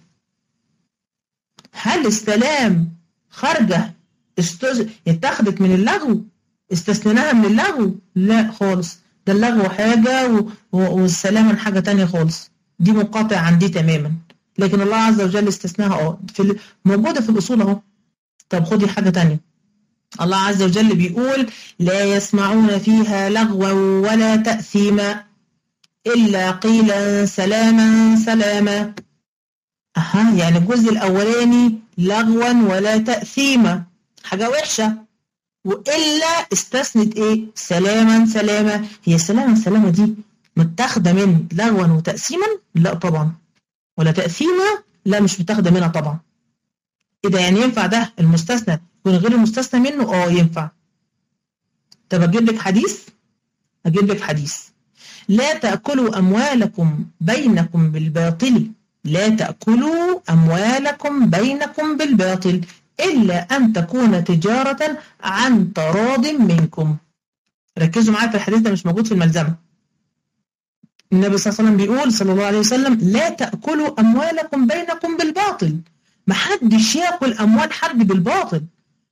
هل السلام خارجة اتخذت من اللغو؟ استثنيناها من اللغو؟ لا خالص، ده اللغو حاجة والسلام حاجة تانية خالص، دي منقطع عن دي تماما. لكن الله عز وجل استثناها موجودة في الأصول اهو. طب خدي حاجة تانية. الله عز وجل بيقول لا يسمعون فيها لغوا ولا تأثيما إلا قيلا سلاما سلاما. يعني الجزء الأولاني لغوا ولا تأثيما، حاجة وحشة، وإلا استثنت إيه؟ سلاما سلاما. هي سلاما سلاما دي متاخدة من لغوا وتأثيما؟ لا طبعا. ولا تأثيما؟ لا مش متاخدة منها طبعا. إذا يعني ينفع ده المستثنى يكون غير المستثنى منه؟ ينفع. طب أجيب لك حديث لا تأكلوا أموالكم بينكم بالباطل، لا تأكلوا أموالكم بينكم بالباطل إلا أن تكون تجارة عن تراض منكم. ركزوا معايا في الحديث ده، مش موجود في الملزمة. النبي صلى الله عليه وسلم بيقول صلى الله عليه وسلم لا تأكلوا أموالكم بينكم بالباطل. محدش يأكل أموال حد بالباطل.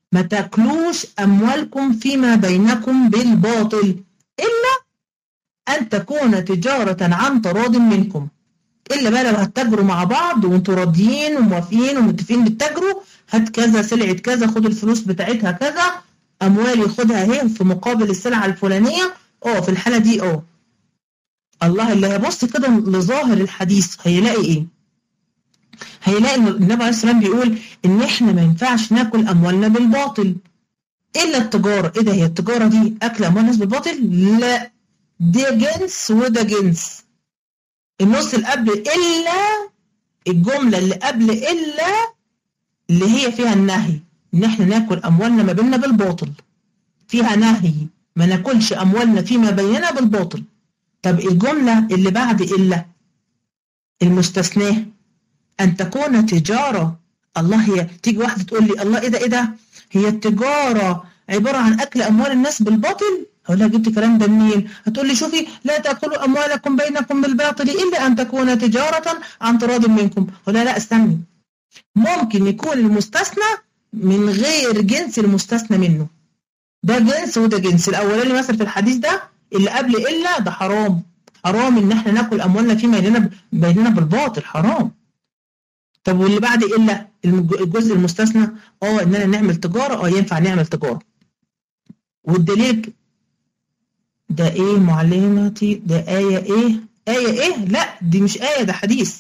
ما تاكلوش أموالكم فيما بينكم بالباطل إلا أن تكون تجارة عن تراض منكم. إلا بقى لو هتتاجروا مع بعض وانتوا راضيين وموافقين ومتفقين بالتاجروا، هات كذا سلعة كذا، خد الفلوس بتاعتها كذا، أموالي خدها اهي في مقابل السلعة الفلانية. في الحالة دي الله اللي هيبص كده لظاهر الحديث هيلاقي ايه؟ هيلاقي ان النبي عليه الصلاة والسلام بيقول ان احنا ما ينفعش ناكل اموالنا بالباطل الا التجارة. ايه ده؟ هي التجارة دي اكل اموال الناس بالباطل؟ لا، ده جنس وده جنس. النص اللي قبل الا، الجملة اللي قبل الا اللي هي فيها النهي ان احنا ناكل اموالنا ما بيننا بالباطل، فيها نهي ما ناكلش اموالنا فيما بيننا بالباطل. طب الجملة اللي بعد الا المستثناه أن تكون تجارة. الله، هي تيجي واحدة تقول لي الله إيه ده هي التجارة عبارة عن أكل أموال الناس بالباطل؟ هقول لها جبت الكلام ده منين؟ هتقول لي شوفي، لا تأكلوا أموالكم بينكم بالباطل إلا أن تكون تجارة عن تراض منكم. هقول لها لا استني، ممكن يكون المستثنى من غير جنس المستثنى منه، ده جنس وده جنس. الأولاني مثلا في الحديث ده اللي قبل إلا ده حرام، حرام إن احنا ناكل أموالنا فيما بيننا بالباطل، حرام. طب واللي بعد إلا الجزء المستثنى إننا نعمل تجارة، ينفع نعمل تجارة. والدليل ده إيه معلمتي؟ ده آية إيه؟ آية إيه؟ لا دي مش آية، ده حديث.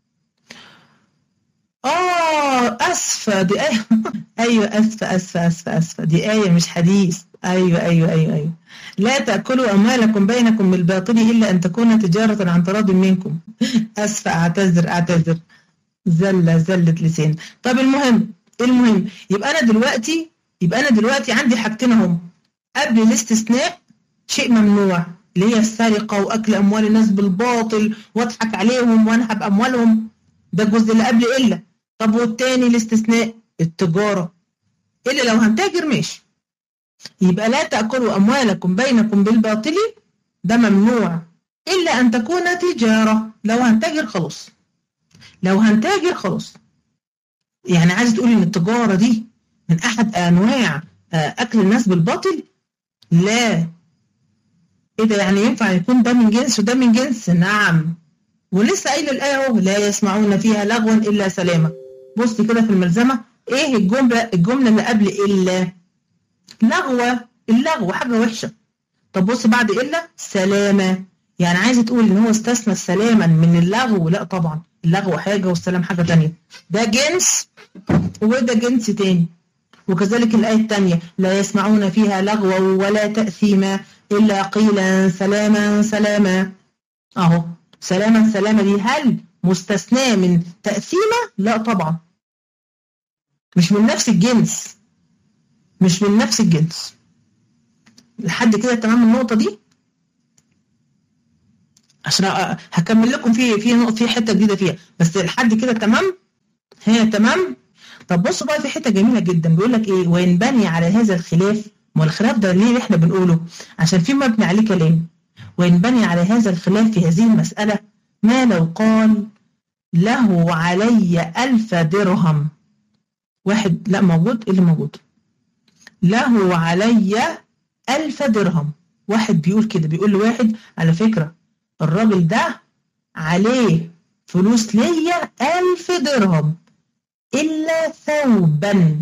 أسفة دي آية أيوة أسفة دي آية مش حديث. أيوة. لا تأكلوا أموالكم بينكم بالباطل إلا أن تكون تجارة عن تراض منكم. أسفة، أعتذر زلت لسان. طب المهم يبقى أنا دلوقتي عندي حاجتين اهم. قبل الاستثناء شيء ممنوع اللي هي السرقة وأكل أموال الناس بالباطل وأضحك عليهم وأنهب أموالهم، ده الجزء اللي قبل إلا. طب والتاني الاستثناء التجارة، إلا لو هنتاجر ماشي. يبقى لا تأكلوا أموالكم بينكم بالباطل ده ممنوع إلا أن تكون تجارة. لو هنتاجر خلاص. يعني عايز تقولي ان التجارة دي من احد انواع اكل الناس بالباطل؟ لا. ايه ده؟ يعني ينفع يكون ده من جنس وده من جنس؟ نعم. ولسه قايل الآية اهو، لا يسمعون فيها لغوا الا سلاما. بصي كده في الملزمة ايه الجملة اللي قبل الا؟ اللغو حاجة وحشة. طب بص بعد الا سلامة، يعني عايزة تقول ان هو استثنى سلاما من اللغو؟ لا طبعا، اللغو حاجة والسلام حاجة تانية، ده جنس وده جنس تاني. وكذلك الآية التانية لا يسمعون فيها لغوا ولا تأثيما إلا قيلا سلاما. أهو سلاما دي هل مستثناة من تأثيما؟ لا طبعا، مش من نفس الجنس. لحد كده تمام النقطة دي؟ عشان هكمل لكم في حتة جديدة فيها، بس لحد كده تمام؟ هي تمام؟ طب بصوا بقى في حتة جميلة جدا، بيقول لك ايه؟ وينبني على هذا الخلاف. ما الخلاف ده ليه احنا بنقوله؟ عشان في مبني عليه كلام. وينبني على هذا الخلاف في هذه المسألة ما لو قال له علي 1000 درهم. واحد لا موجود، ايه اللي موجود؟ له علي 1000 درهم. واحد بيقول كده، بيقول لواحد على فكرة الراجل ده عليه فلوس ليا 1000 درهم إلا ثوبا.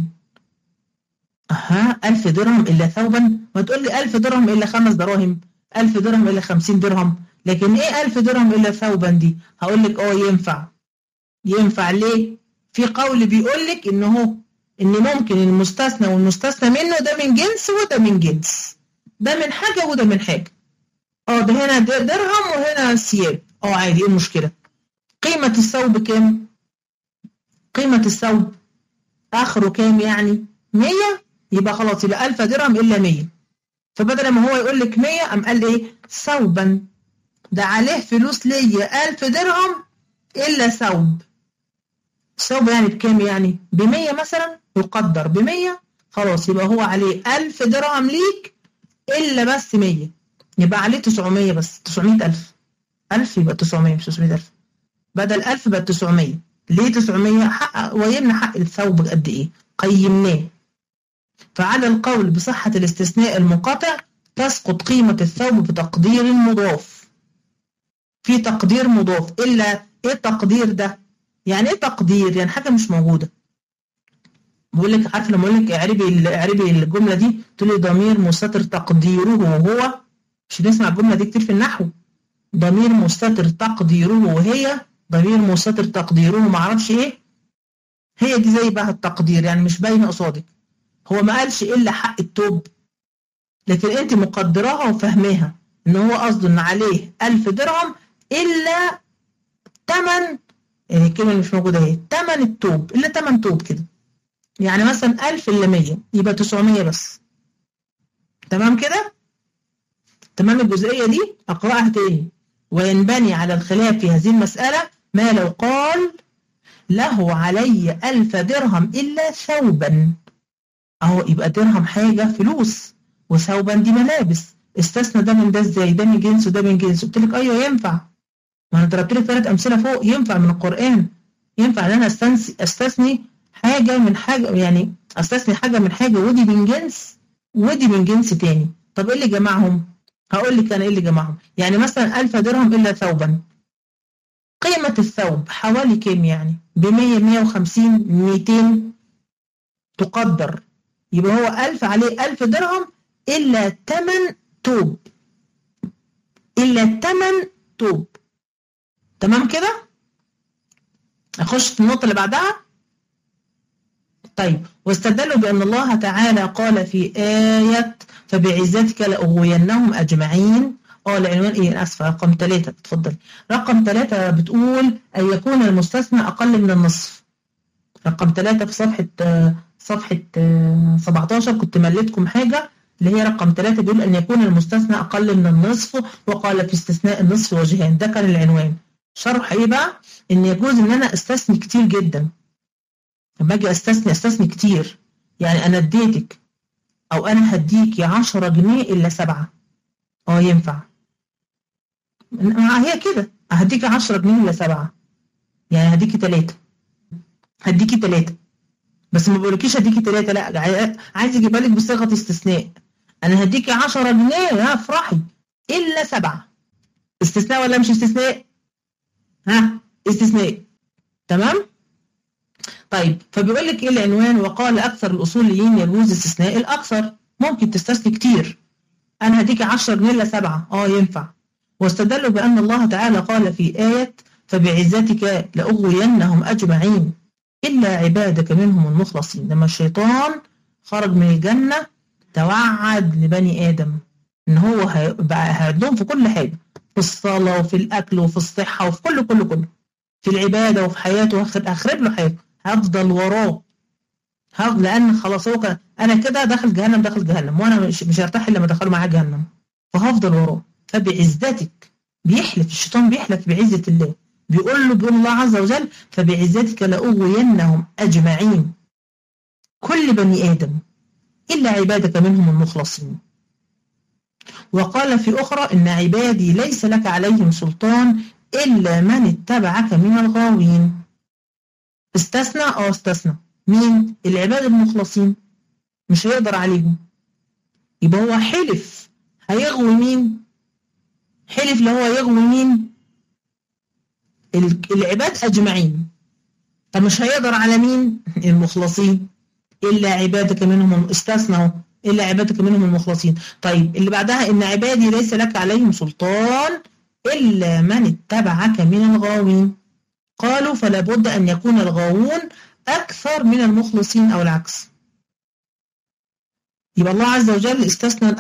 1000 درهم إلا ثوبا؟ ما تقول لي 1000 درهم إلا 5 دراهم، 1000 درهم إلا 50 درهم، لكن إيه 1000 درهم إلا ثوبا دي؟ هقول لك ينفع. ليه؟ في قول بيقول لك إن ممكن المستثنى والمستثنى منه ده من جنس وده من جنس، ده من حاجة وده من حاجة. ده هنا درهم وهنا ثياب، عادي، ايه المشكلة؟ قيمة الثوب كام؟ قيمة الثوب آخره كام يعني؟ 100، يبقى خلاص يبقى 1000 درهم إلا 100. فبدل ما هو يقول لك 100 قام قال إيه؟ ثوبا، ده عليه فلوس ليا 1000 درهم إلا ثوب. ثوب يعني بكام يعني؟ ب100 مثلا، يقدر ب100، خلاص يبقى هو عليه 1000 درهم ليك إلا بس 100، يبقى عليه 900 بس، 900,000. 1000 يبقى 900 مش 900,000، بدل 1000 بقى 900. ليه 900؟ حق ويمنع حق الثوب قد إيه؟ قيمناه. فعلى القول بصحة الاستثناء المنقطع تسقط قيمة الثوب بتقدير مضاف. في تقدير مضاف، إلا إيه التقدير ده؟ يعني إيه تقدير؟ يعني حاجة مش موجودة. بقول لك، عارف لما أقول لك اعربي الجملة دي، تقول لي ضمير مستتر تقديره وهو. مش بنسمع الجملة دي كتير في النحو، ضمير مستتر تقديره وهي، ضمير مستتر تقديره معرفش إيه. هي دي زي بقى التقدير، يعني مش باينة قصادك. هو ما قالش إلا حق التوب، لكن أنت مقدراها وفهماها إن هو قصده إن عليه 1000 درهم إلا تمن، يعني الكلمة مش موجودة اهي، تمن التوب، إلا تمن توب كده. يعني مثلا 1000 إلا 100 يبقى 900 بس. تمام كده؟ تمام. الجزئية دي أقرأها تاني. وينبني على الخلاف في هذه المسألة ما لو قال له علي 1000 درهم إلا ثوبا. أهو يبقى درهم حاجة فلوس، وثوبا دي ملابس. استثنى ده من ده ازاي؟ ده من جنس وده من جنس. قلت لك أيوه ينفع. ما أنا ضربت لك 3 أمثلة فوق. ينفع من القرآن، ينفع إن أنا أستثني حاجة من حاجة، يعني أستثني حاجة من حاجة ودي من جنس ودي من جنس تاني. طب إيه اللي جمعهم؟ هقول لك أنا إيه اللي جمعهم. يعني مثلا 1000 درهم إلا ثوبا، قيمة الثوب حوالي كام؟ يعني ب100 150 200 تقدر. يبقى هو 1000 عليه 1000 درهم إلا 8 توب، إلا 8 توب. تمام كده؟ أخش في النقطة اللي بعدها. طيب، واستدلوا بأن الله تعالى قال في آية فبعزتك لأغوينهم أجمعين. العنوان إيه؟ أنا آسفة، رقم 3. اتفضل. رقم 3 بتقول أن يكون المستثنى أقل من النصف. رقم 3 في صفحة 17 كنت مليتكم حاجة اللي هي رقم 3، بيقول أن يكون المستثنى أقل من النصف، وقال في استثناء النصف وجهان. ده كان العنوان. شرح إيه بقى؟ إن يجوز إن أنا أستثني كتير جدا. لما أجي أستثني كتير، يعني أنا اديتك أو أنا هديكي 10 جنيه إلا 7. ينفع. هي كده، هديكي 10 جنيه إلا 7، يعني هديكي 3. هديكي 3 بس ما بقولكيش هديكي 3، لا، عايز اجيبها لك بصيغه استثناء. انا هديكي 10 جنيه افرحي الا 7. استثناء ولا مش استثناء؟ استثناء. تمام. طيب، فبيقول لك ايه العنوان؟ وقال اكثر الاصوليين يجوز استثناء الاكثر. ممكن تستثني كتير. انا هديكي 10 جنيه الا 7، ينفع. واستدلوا بان الله تعالى قال في آية فبعزتك لأغوينهم أجمعين إلا عبادك منهم المخلصين. لما الشيطان خرج من الجنة توعد لبني آدم إن هو هيعدهم في كل حاجة، في الصلاة وفي الأكل وفي الصحة وفي كله في العبادة وفي حياته. هخرب له حياته، هفضل وراه، لأن خلاص هو أنا كده داخل جهنم وأنا مش هرتاح إلا ما أدخله معاه جهنم، فهفضل وراه. فبعزتك بيحلف الشيطان، بيحلف بعزة الله، بيقول الله عز وجل فبعزتك لأغوينهم أجمعين، كل بني آدم إلا عبادك منهم المخلصين. وقال في أخرى إن عبادي ليس لك عليهم سلطان إلا من اتبعك من الغاوين. استثنى استثنى مين؟ العباد المخلصين، مش هيقدر عليهم. يبقى هو حلف هيغوي مين؟ حلف اللي هو يغوي مين؟ العباد أجمعين. طب مش هيقدر على مين؟ المخلصين. إلا عبادك منهم، استثنوا إلا عبادك منهم المخلصين. طيب اللي بعدها إن عبادي ليس لك عليهم سلطان إلا من اتبعك من الغاوين. قالوا فلا بد أن يكون الغاوون أكثر من المخلصين أو العكس. يبقى الله عز وجل استثنى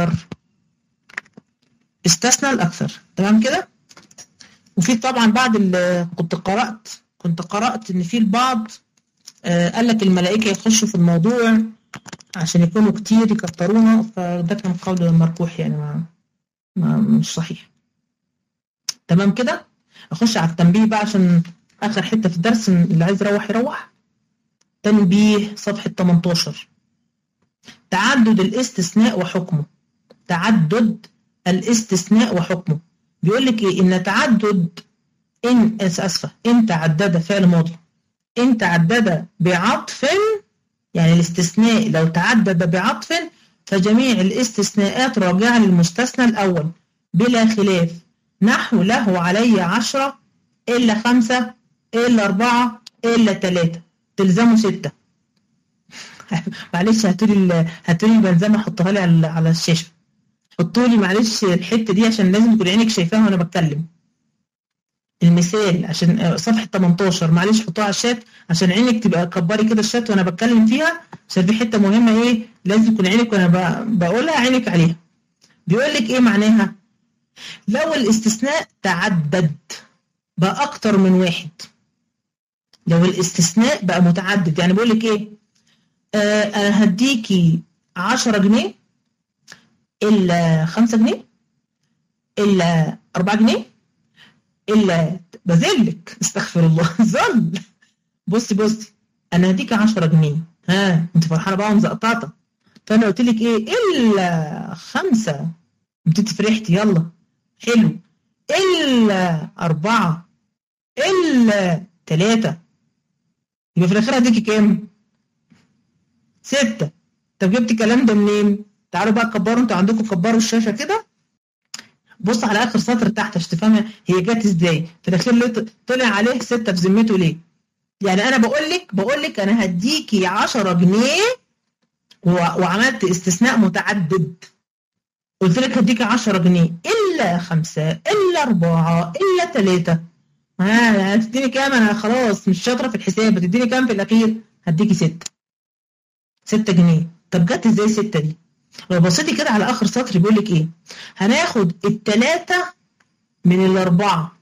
الأكثر. تمام كده؟ وفي طبعا بعض اللي كنت قرأت إن في البعض قال لك الملائكة يخشوا في الموضوع عشان يكونوا كتير يكترونا، فده كان قول مرجوح، يعني ما مش صحيح. تمام كده؟ أخش على التنبيه بقى عشان آخر حتة في الدرس، اللي عايز يروح. تنبيه صفحة 18. تعدد الاستثناء وحكمه. تعدد الاستثناء وحكمه. بيقول لك إيه؟ إن تعدد إن تعدد فعل ماضي، إن تعدد بعطف يعني الاستثناء لو تعدد بعطف فجميع الاستثناءات راجعة للمستثنى الأول بلا خلاف، نحو له علي 10 إلا 5 إلا 4 إلا 3 تلزموا 6. معلش هاتولي البنزامة حطها لي على الشاشة، حطولي معلش الحتة دي عشان لازم تكون عينك شايفاها وأنا بتكلم. المثال عشان صفحة 18 معلش حطوها على الشات عشان عينك تبقى كبري كده الشات وانا بتكلم فيها، عشان في حتة مهمة ايه لازم تكون عينك وانا بقولها عينك عليها. بيقول لك ايه معناها؟ لو الاستثناء تعدد بقى اكتر من واحد، لو الاستثناء بقى متعدد، يعني بيقول لك ايه انا هديكي 10 جنيه الا 5 جنيه الا 4 جنيه الا بذلك استغفر الله ظل. بصي انا هديك 10 جنيه، ها انت فرحانه بقى ومزقططه، فانا قلت لك ايه الا 5، انت فرحتي يلا حلو، الا 4 الا 3، يبقى في الاخر هديكي كام؟ 6. طب جبت الكلام ده منين؟ تعالوا بقى كبروا، انتوا عندكم كبروا الشاشه كده، بص على اخر سطر تحت عشان تفهم هي جت ازاي، في الاخير طلع عليه 6 في ذمته ليه؟ يعني انا بقول لك انا هديكي 10 جنيه وعملت استثناء متعدد، قلت لك هديكي 10 جنيه الا 5 الا 4 الا 3، هتديني كام؟ انا خلاص مش شاطره في الحساب، هتديني كام في الاخير؟ هديكي 6 جنيه. طب جت ازاي 6 دي؟ لو بصيتي كده على اخر سطر بيقول لك ايه؟ هناخد الثلاثه من الاربعه،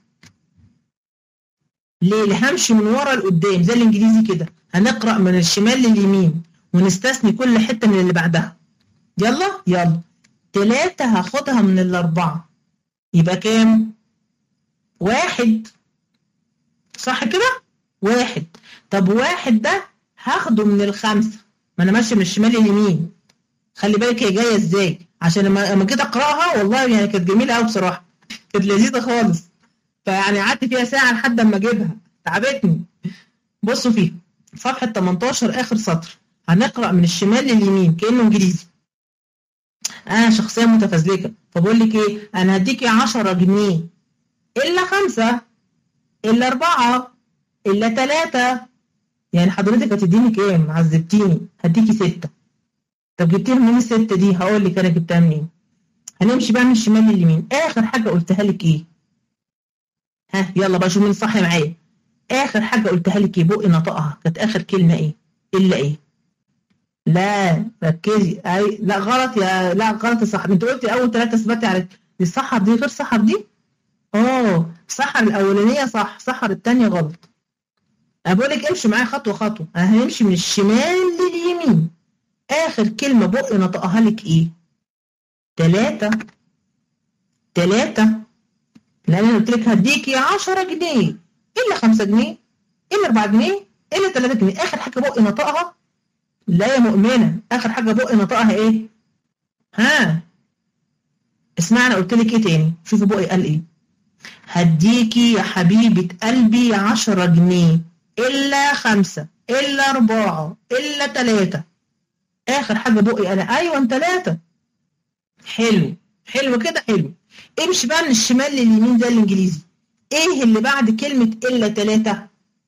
ليه؟ همشي من ورا لقدام زي الانجليزي كده، هنقرا من الشمال لليمين ونستثني كل حته من اللي بعدها. يلا 3 هاخدها من الاربعه يبقى كام؟ 1 صح كده؟ 1. طب 1 ده هاخده من الخمسه، ما انا ماشيه من الشمال لليمين، خلي بالك هي جايه ازاي، عشان لما جيت اقراها والله يعني كانت جميله قوي بصراحه، كانت لذيذه خالص، فيعني قعدت فيها ساعه لحد اما اجيبها، تعبتني. بصوا فيها صفحه 18 اخر سطر، هنقرا من الشمال لليمين كانه انجليزي. انا شخصيه متفزلكه، فبقول لك ايه؟ انا هديكي 10 جنيه الا 5 الا 4 الا 3، يعني حضرتك هتديني كام؟ عذبتيني، هديكي 6. طب جبتيها منين ال6 دي؟ هقول لك انا جبتها منين. هنمشي بقى من الشمال لليمين، اخر حاجه قلتها لك ايه؟ ها يلا بقى شوف مين صح معايا. اخر حاجه قلتها لك ايه؟ بقي نطقها كانت اخر كلمه ايه؟ الا ايه؟ لا ركزي، اي لا غلط لا غلط صح، انت قلتي اول 3 اثبتي على الصحر دي غير صحر دي. صحر الاولانيه صح، صحر الثانيه غلط. انا بقول لك امشي معايا خطوه خطوه، انا هنمشي من الشمال لليمين. اخر كلمه بقي نطقها لك ايه؟ 3 لان انا قلت لك هديكي 10 جنيه الا 5 جنيه الا 4 جنيه الا 3 جنيه، اخر حاجه بقي نطقها. لا يا مؤمنه، اخر حاجه بقي نطقها ايه؟ ها اسمعي انا قلت لك ايه تاني، شوفي بقي قال ايه. هديكي يا حبيبه قلبي 10 جنيه الا 5 الا 4 الا 3، اخر حاجه بقي انا ايوه 3. حلو كده حلو. امشي بقى من الشمال لليمين زي الانجليزي. ايه اللي بعد كلمه الا 3؟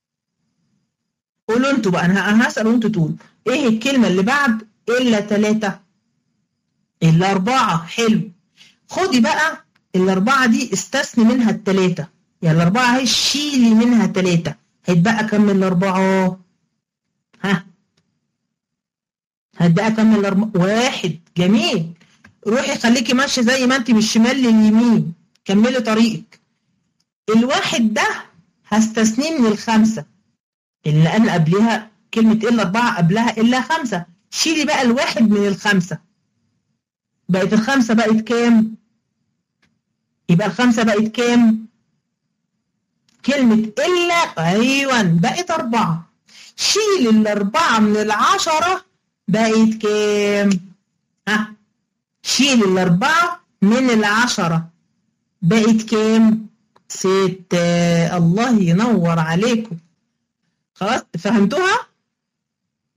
قولوا انتوا بقى، انا هسال وانتوا تقولوا ايه الكلمه اللي بعد الا 3؟ الا 4. حلو، خدي بقى ال4 دي استثني منها ال3، يعني ال4 اهي شيلي منها 3، هيتبقى كام من ال4؟ ها هتبقى كام من ال4؟ 1. جميل، روحي خليكي ماشيه زي ما انت من الشمال لليمين، كملي طريقك. ال1 ده هستثنيه من ال5 اللي انا قبلها كلمه الا 4 قبلها الا 5، شيلي بقى ال1 من ال5، بقت ال5 بقت كام؟ يبقى ال5 بقت كام؟ كلمه الا ايوه بقت 4، شيل ال4 من ال10 بقت كام؟ ها شيل ال4 من ال10 بقت كام؟ 6. الله ينور عليكم، خلاص فهمتوها؟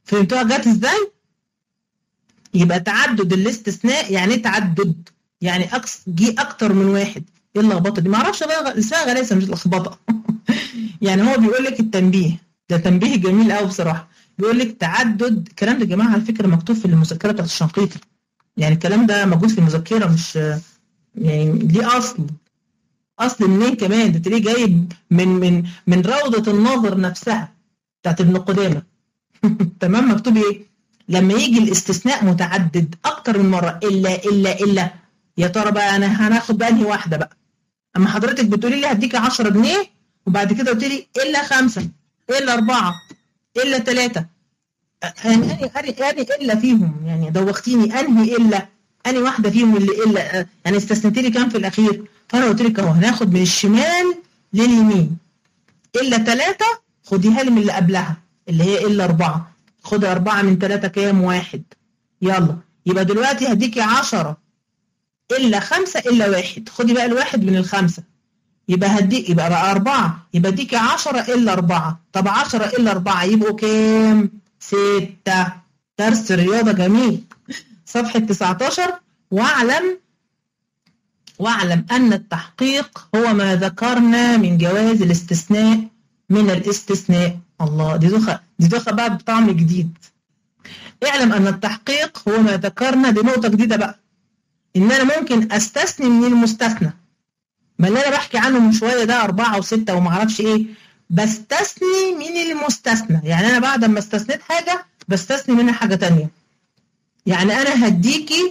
فهمتوها جت ازاي؟ يبقى تعدد الاستثناء يعني ايه تعدد؟ يعني جه اكتر من واحد. ايه اللخبطه دي؟ معرفش بقى، اسمها غلاسه مش لخبطه. يعني هو بيقول لك التنبيه ده تنبيه جميل قوي بصراحه. بيقول لك تعدد، الكلام ده يا جماعه على فكره مكتوب في المذكره بتاعت الشنقيطي. يعني الكلام ده موجود في المذكره، مش يعني ليه اصل منين كمان؟ ده تلاقيه جايب من روضه الناظر نفسها بتاعت ابن قدامه. تمام. مكتوب ايه؟ لما يجي الاستثناء متعدد اكتر من مره، الا يا ترى بقى انا هناخد بقى انهي واحده بقى؟ اما حضرتك بتقولي لي هديكي 10 جنيه وبعد كده قلت لي الا 5 الا 4 الا 3، يعني الا فيهم، يعني دوختيني انهي الا، انهي واحده فيهم اللي الا، يعني استثنيتي لي كام في الاخير؟ فانا قلت لك اهو هناخد من الشمال لليمين. الا 3 خديها لي من اللي قبلها اللي هي الا 4، خدي 4 من 3 كام؟ 1. يلا يبقى دلوقتي هديكي 10 الا 5 الا 1، خدي بقى الواحد من ال5، يبقى بقى 4، يبقى اديكي 10 الا 4. طب 10 الا 4 يبقوا كام؟ 6. درس الرياضه جميل. صفحه 19. واعلم ان التحقيق هو ما ذكرنا من جواز الاستثناء من الاستثناء. الله، دي دوخه بقى بطعم جديد. اعلم ان التحقيق هو ما ذكرنا، دي نقطه جديده بقى، ان انا ممكن استثني من المستثنى. ما اللي انا بحكي عنه من شويه ده 4 و6 وما اعرفش ايه، بستثني من المستثنى. يعني انا بعد ما استثنيت حاجه بستثني منها حاجه ثانيه. يعني انا هديكي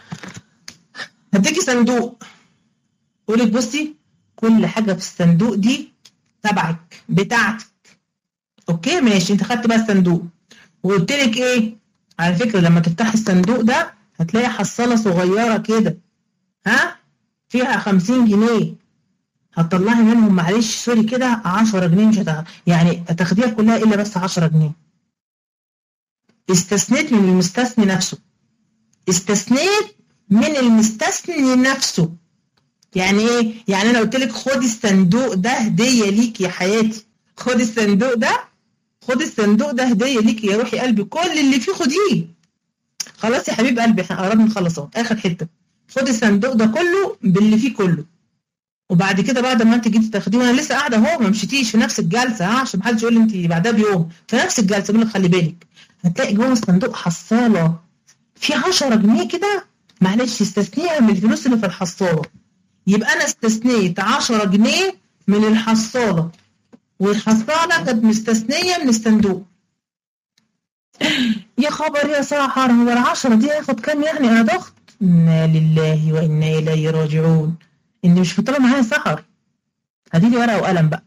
صندوق، اقول لك بصي كل حاجه في الصندوق دي تبعك بتاعتك. اوكي ماشي، انت خدت بقى الصندوق وقلت لك ايه؟ على فكره لما تفتحي الصندوق ده هتلاقي حصاله صغيره كده، ها، فيها 50 جنيه، هتطلعي منهم معلش سوري كده 10 جنيه، مش يعني هتاخديها كلها الا بس 10 جنيه. استثنيت من المستثني نفسه، استثنيت من المستثني نفسه. يعني ايه؟ يعني انا قلت لك خدي الصندوق ده هديه ليكي يا حياتي، خدي الصندوق ده هديه ليكي يا روحي قلبي، كل اللي فيه خديه. خلاص يا حبيب قلبي احنا قربنا نخلص اهو، اخر حته. خدي الصندوق ده كله باللي فيه كله، وبعد كده بعد ما انت جيتي تاخديه وانا لسه قاعده اهو ما مشيتيش في نفس الجلسه، عشان محدش يقول لي انت بعدها بيوم، في نفس الجلسه بقول لك خلي بالك هتلاقي جوه الصندوق حصاله في 10 جنيه كده، معلش استثنيها من الفلوس اللي في الحصاله. يبقى انا استثنيت 10 جنيه من الحصاله، والحصاله كانت مستثنيه من الصندوق. يا خبر يا سحر، هو ال10 دي هاخد كام يعني؟ انا ضغط، انا لله وانا اليه راجعون. انت مش فاطمه معايا سحر، هاتيلي ورقه وقلم بقى.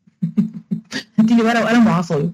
هاتيلي ورقه وقلم وعصايه.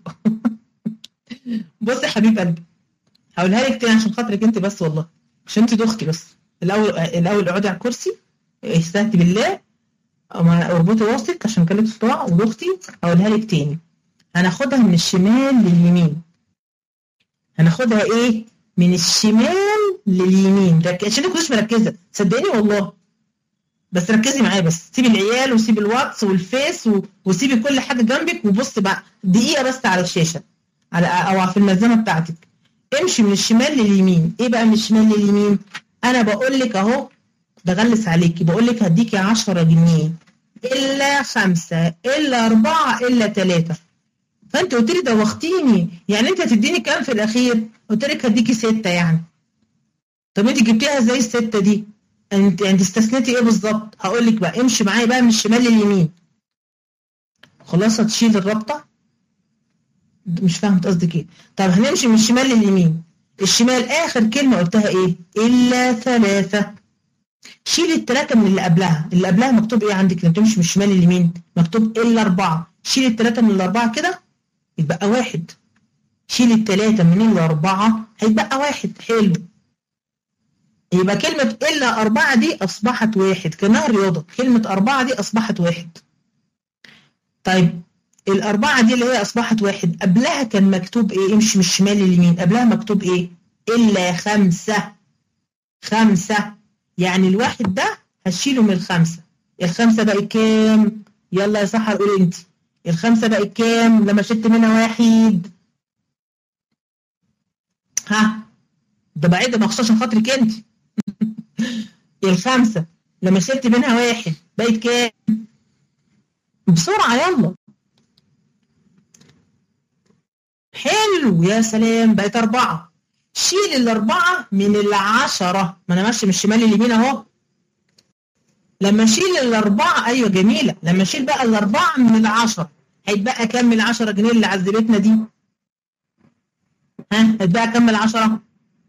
بصي يا حبيب قلبي هقولها لك تاني عشان خاطرك انت بس، والله عشان انت ضغطي بس. الاول اقعدي على الكرسي، استهدي بالله، اربطي راسك عشان كلمه صداع وضغطي. هقولها لك تاني، هناخدها من الشمال لليمين. هناخدها ايه؟ من الشمال لليمين. عشان ما كنتش مركزه صدقيني والله، بس ركزي معايا بس، سيبي العيال وسيبي الواتس والفيس وسيبي كل حاجه جنبك، وبصي بقى دقيقه بس على الشاشه او في الملزمه بتاعتك. امشي من الشمال لليمين. ايه بقى من الشمال لليمين؟ انا بقول لك اهو بغلس عليكي، بقول لك هديكي 10 جنيه الا 5 الا 4 الا 3. فانت قلت لي دوختيني، يعني انت هتديني كام في الاخير؟ قلت لك هديكي 6 يعني. طب انت جبتيها ازاي ال6 دي؟ انت استثنيتي ايه بالظبط؟ هقول لك بقى، امشي معايا بقى من الشمال لليمين. خلاص هتشيل الرابطه؟ مش فاهمه قصدك ايه. طب هنمشي من الشمال لليمين. الشمال اخر كلمه قلتها ايه؟ الا 3. شيل ال3 من اللي قبلها. اللي قبلها مكتوب ايه عندك لما تمشي من الشمال لليمين؟ مكتوب الا 4. شيل ال3 من ال4 كده يتبقى 1. شيل ال3 من ال4 هيتبقى 1. حلو. يبقى كلمة إلا 4 دي أصبحت 1 كأنها رياضة. كلمة 4 دي أصبحت 1. طيب ال4 دي اللي هي أصبحت 1 قبلها كان مكتوب إيه؟ امشي من الشمال لليمين. قبلها مكتوب إيه؟ إلا 5. 5 يعني الواحد ده هشيله من ال5. ال5 بقت كام؟ يلا يا سحر قولي أنت. ال5 بقت كام لما شلت منها 1؟ ها ده بعيد مخصوص عشان خاطرك انت. الخمسة لما شلت منها واحد بقت كام؟ بسرعة يلا. حلو يا سلام، بقت 4. شيل ال4 من ال10، ما انا ماشي من الشمال لليمين اهو. لما اشيل ال4 ايوه جميلة، لما اشيل بقى ال4 من ال10 هيتبقى كام من 10 جنيه اللي عذبتنا دي؟ ها هيتبقى كام من 10؟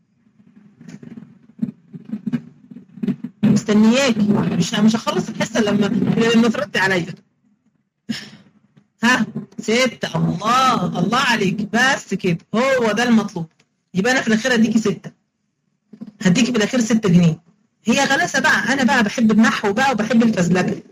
مستنياكي، مش هخلص الحصة لما تردي عليا. ها 6. الله عليك، بس كده هو ده المطلوب. يبقى انا في الاخير هديكي 6، هديكي في الاخير 6 جنيه. هي غلاسه بقى، انا بقى بحب النحو بقى وبحب الفزلكه.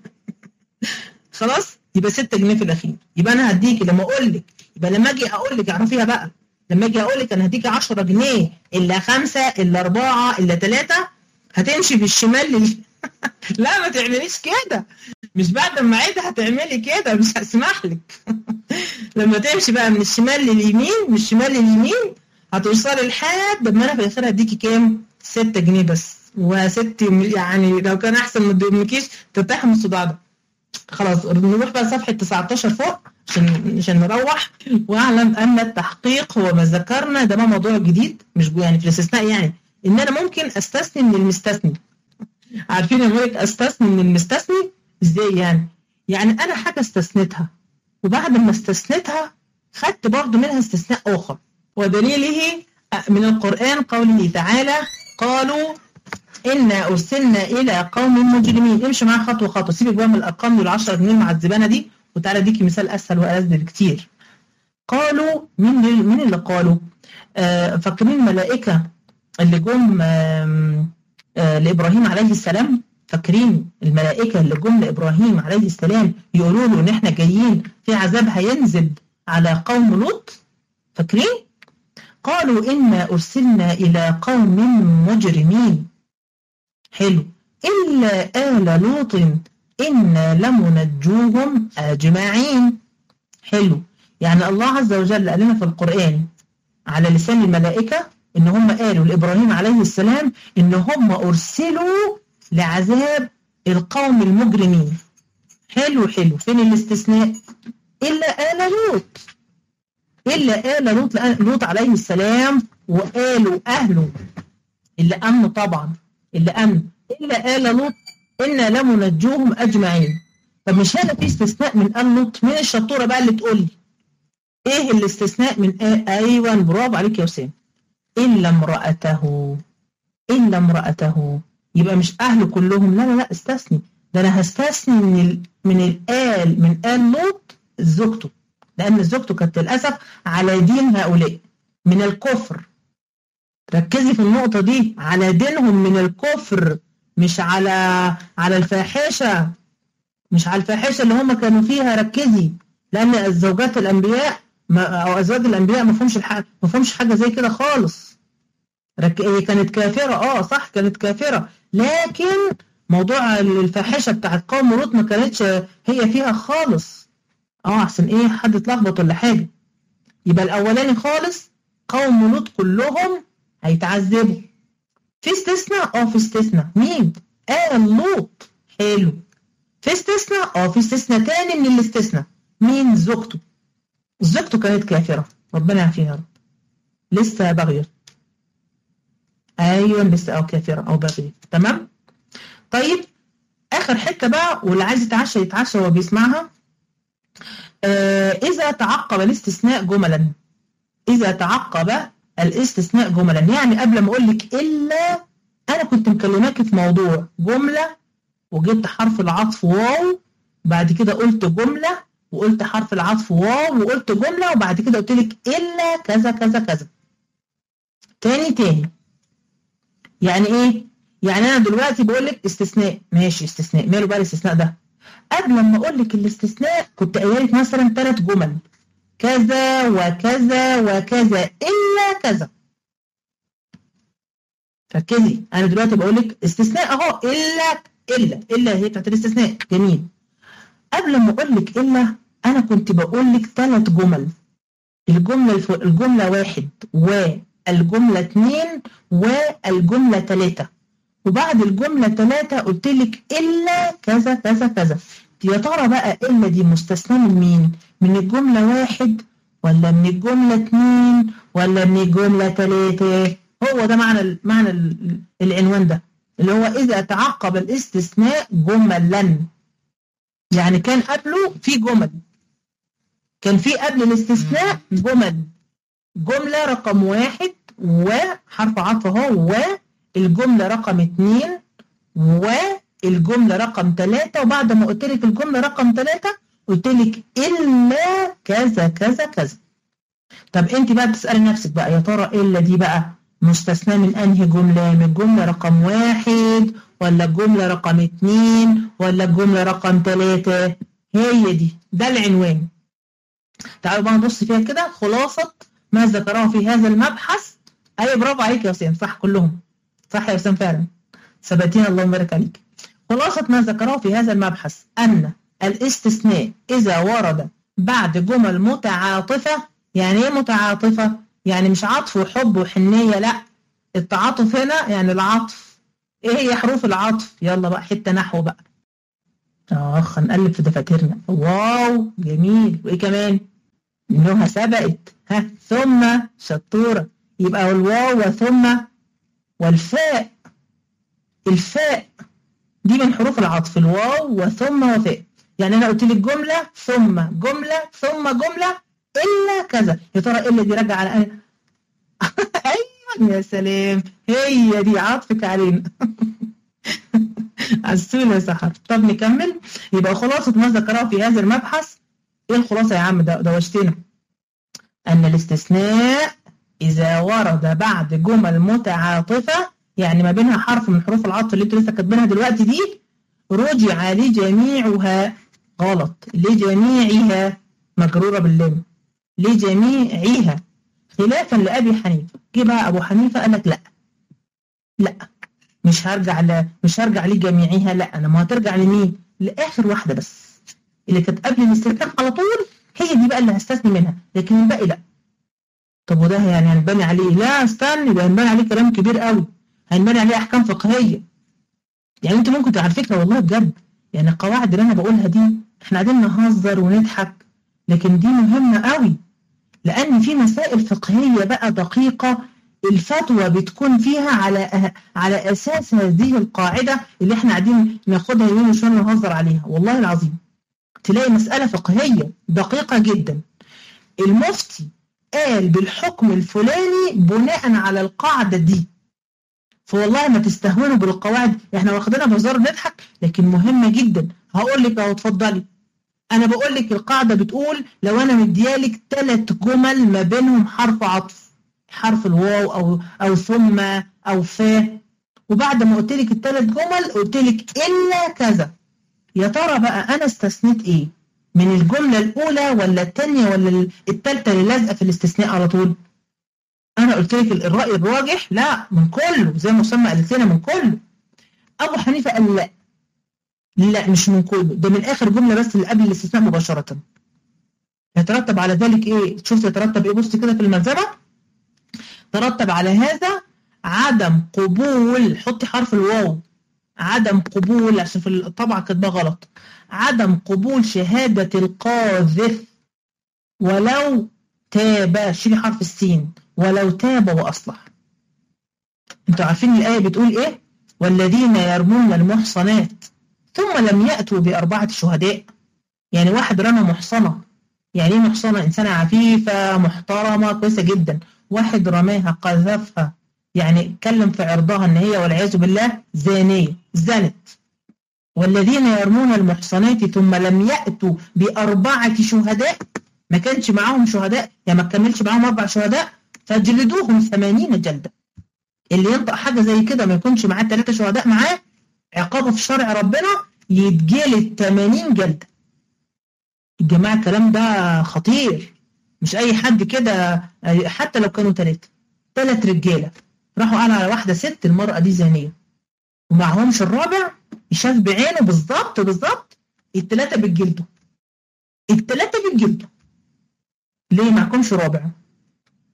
خلاص يبقى 6 جنيه في الاخير. يبقى انا هديكي لما اقول لك، يبقى لما اجي اقول لك اعرفيها بقى، لما اجي اقول لك انا هديكي 10 جنيه الا 5 الا 4 الا 3 هتمشي بالشمال لا ما تعمليش كده، مش بعد ما اعيدها هتعملي كده، مش هسمح لك. لما تمشي بقى من الشمال لليمين، من الشمال لليمين هتوصلي لحد ما انا في الاخر هديكي كام؟ 6 جنيه بس. و6 يعني لو كان احسن ما تدومكيش ترتاحي من الصداع ده. خلاص نروح بقى صفحه 19 فوق عشان نروح. واعلم ان التحقيق هو ما ذكرنا، ده موضوع جديد مش يعني في الاستثناء، يعني ان انا ممكن استثني من المستثني. عارفين لما اقول لك استثني من المستثني ازاي؟ يعني انا حاجه استثنيتها وبعد ما استثنيتها خدت برضو منها استثناء اخر، ودليله من القرآن قوله تعالى قالوا إنا أرسلنا إلى قوم مجرمين. امشي معايا خطوة خطوة، سيبك بقى من الأرقام وال10 جنيه المعذبانة دي، وتعالى اديكي مثال أسهل وألذ بكتير. قالوا مين اللي قالوا؟ فاكرين الملائكة اللي جم لإبراهيم عليه السلام؟ فاكرين الملائكة اللي جم لإبراهيم عليه السلام يقولوا له إن إحنا جايين في عذاب هينزل على قوم لوط؟ فاكرين؟ قالوا إنا أرسلنا إلى قوم مجرمين. حلو. إلا آل لوط إنا لمنجوهم أجمعين. حلو. يعني الله عز وجل قال لنا في القرآن على لسان الملائكة إن هم قالوا لإبراهيم عليه السلام إن هم أرسلوا لعذاب القوم المجرمين. حلو. فين الاستثناء؟ إلا آل لوط. إلا آل لوط عليه السلام وقالوا أهله اللي أمنوا طبعا، اللي أمنوا. إلا آل لوط إنا لمنجوهم أجمعين. طب مش هنا في استثناء من آل لوط؟ مين الشطورة بقى اللي تقول لي إيه الاستثناء من أيوة برافو عليك يا وسام. إلا امرأته. يبقى مش أهله كلهم، لا استثني. ده أنا هستثني من آل لوط زوجته، لأن زوجته كانت للأسف على دين هؤلاء من الكفر. ركزي في النقطة دي، على دينهم من الكفر، مش على الفاحشة، مش على الفاحشة اللي هم كانوا فيها. ركزي، لأن الزوجات الأنبياء أو أزواج الأنبياء ما فهمش حاجة زي كده خالص. هي كانت كافرة، صح كانت كافرة، لكن موضوع الفاحشة بتاعت قوم لوط ما كانتش هي فيها خالص. احسن ايه حد اتلخبط ولا حاجه. يبقى الاولاني خالص قوم لوط كلهم هيتعذبوا. في استثناء في استثناء مين؟ آل لوط. حلو. في استثناء في استثناء تاني من الاستثناء. مين؟ زوجته كانت كافره، ربنا يعافيها يا رب، لسه باغيه. ايوه لسه كافره او باغيه. تمام. طيب اخر حته بقى، واللي عايز يتعشى وهو بيسمعها. إذا تعقب الاستثناء جملا. إذا تعقب الاستثناء جملا، يعني قبل ما أقول لك إلا، أنا كنت مكلماكي في موضوع جملة وجبت حرف العطف واو، بعد كده قلت جملة وقلت حرف العطف واو وقلت جملة، وبعد كده قلت لك إلا كذا كذا كذا. تاني يعني إيه؟ يعني أنا دلوقتي بقول لك استثناء، ماشي استثناء، ماله بقى الاستثناء ده؟ قبل ما اقول لك الاستثناء كنت قايله لك مثلا 3 جمل، كذا وكذا وكذا الا كذا. ركزي، انا دلوقتي بقول لك استثناء اهو، الا هي بتاعت الاستثناء. جميل. قبل ما اقول لك الا انا كنت بقول لك 3 جمل. الجمله 1 و الجملة 2 والجملة 3، وبعد الجملة 3 قلت لك إلا كذا كذا كذا. يا ترى بقى إلا دي مستثنى من مين؟ من الجملة 1 ولا من الجملة 2 ولا من الجملة 3؟ هو ده معنى العنوان ده، اللي هو إذا تعقب الاستثناء جملا. يعني كان قبله في جمل، كان في قبل الاستثناء جمل، جملة رقم 1 وحرف عطف اهو، والجملة رقم 2 والجملة رقم 3، وبعد ما قلت لك الجملة رقم 3 قلت لك إلا كذا كذا كذا. طب انت بقى بتسألي نفسك بقى يا ترى إلا دي بقى مستثنى من أنهي جملة؟ من الجملة رقم 1 ولا الجملة رقم 2 ولا الجملة رقم 3؟ هي دي، ده العنوان. تعالوا بقى نبص فيها كده. خلاصة ما ذكره في هذا المبحث. أيوة برافو عليك يا وسام، صح كلهم صح يا وسام فعلا، ثبتينا الله يبارك عليك. خلاصة ما ذكره في هذا المبحث أن الاستثناء إذا ورد بعد جمل متعاطفة. يعني إيه متعاطفة؟ يعني مش عطف وحب وحنية، لا، التعاطف هنا يعني العطف. إيه هي حروف العطف؟ يلا بقى حتة نحو بقى. هنقلب في دفاترنا. واو جميل. وإيه كمان؟ إنها سبقت. ثم، شطورة. يبقى الواو وثم والفاء. الفاء دي من حروف العطف، الواو وثم وفاء. يعني أنا قلت لك جملة ثم جملة ثم جملة إلا كذا. يا ترى إلا دي راجعة على أنا؟ أيوة يا سلام، هي دي عطفك علينا. عسولة يا سحر. طب نكمل. يبقى خلاصة ما ذكره في هذا المبحث. إيه الخلاصة يا عم؟ دوشتنا. أن الاستثناء إذا ورد بعد جمل متعاطفة، يعني ما بينها حرف من حروف العطف اللي انتوا لسه كاتبينها دلوقتي دي، رجع لجميعها. غلط، لجميعها، مجرورة باللام، لجميعها، خلافا لأبي حنيفة. جه بقى أبو حنيفة قال لك لا مش هرجع لجميعها، لا، أنا ما هترجع لمين؟ لآخر واحدة بس اللي كانت قبل الاستثناء على طول، هي دي بقى اللي هستثني منها، لكن الباقي لا. طب وده يعني هنبني عليه؟ لا استني، ده هنبني عليه كلام كبير قوي، هنبني عليه احكام فقهيه. يعني انت ممكن على فكره والله بجد، يعني القواعد اللي انا بقولها دي احنا قاعدين نهزر ونضحك، لكن دي مهمه قوي، لان في مسائل فقهيه بقى دقيقه الفتوى بتكون فيها على اساس هذه القاعده اللي احنا قاعدين ناخدها يمين وشمال ونهزر عليها. والله العظيم تلاقي مساله فقهيه دقيقه جدا، المفتي قال بالحكم الفلاني بناء على القاعدة دي. فوالله ما تستهونوا بالقواعد، احنا واخدينها بهزار نضحك، لكن مهمة جدا. هقول لك اهو، اتفضلي. انا بقول لك القاعدة بتقول لو انا مديالك 3 جمل ما بينهم حرف عطف، حرف الواو او ثم او فا، وبعد ما قلت لك ال3 جمل قلت لك الا كذا، يا ترى بقى انا استثنيت ايه؟ من الجملة الأولى ولا الثانية ولا الثالثة اللي لازقة في الاستثناء على طول؟ أنا قلت لك الرأي الراجح لا، من كله، زي ما مسمى قالت لنا من كله. أبو حنيفة قال لا مش من كله، ده من آخر جملة بس اللي قبل الاستثناء مباشرة. يترتب على ذلك إيه؟ شفت يترتب إيه؟ بص كده في الملزمة. ترتب على هذا عدم قبول، حطي حرف الواو، عدم قبول، عشان في الطبعة كاتباه غلط، عدم قبول شهادة القاذف ولو تاب، شيلي حرف السين، ولو تاب وأصلح. انتوا عارفين الآية بتقول ايه؟ والذين يرمون المحصنات ثم لم يأتوا ب4 شهداء. يعني واحد رمى محصنة، يعني ايه محصنة؟ إنسانة عفيفة محترمة كويسة جدا، واحد رماها قذفها، يعني اتكلم في عرضها ان هي والعياذ بالله زانية، زنت. والذين يرمون المحصنات ثم لم يأتوا ب4 شهداء، ما كانش معاهم شهداء، يعني ما كملش معاهم 4 شهداء، فجلدوهم 80 جلدة. اللي ينطق حاجة زي كده ما يكونش معاه 3 شهداء معاه، عقابه في شرع ربنا يتجلد 80 جلدة. الجماعة الكلام ده خطير، مش أي حد كده، حتى لو كانوا 3 رجالة راحوا قالوا على واحدة ست المرأة دي زانية ومعهمش الرابع، يشاف بعينه بالظبط ال3 بالجلده، ال3 بالجلده. ليه معكمش رابع؟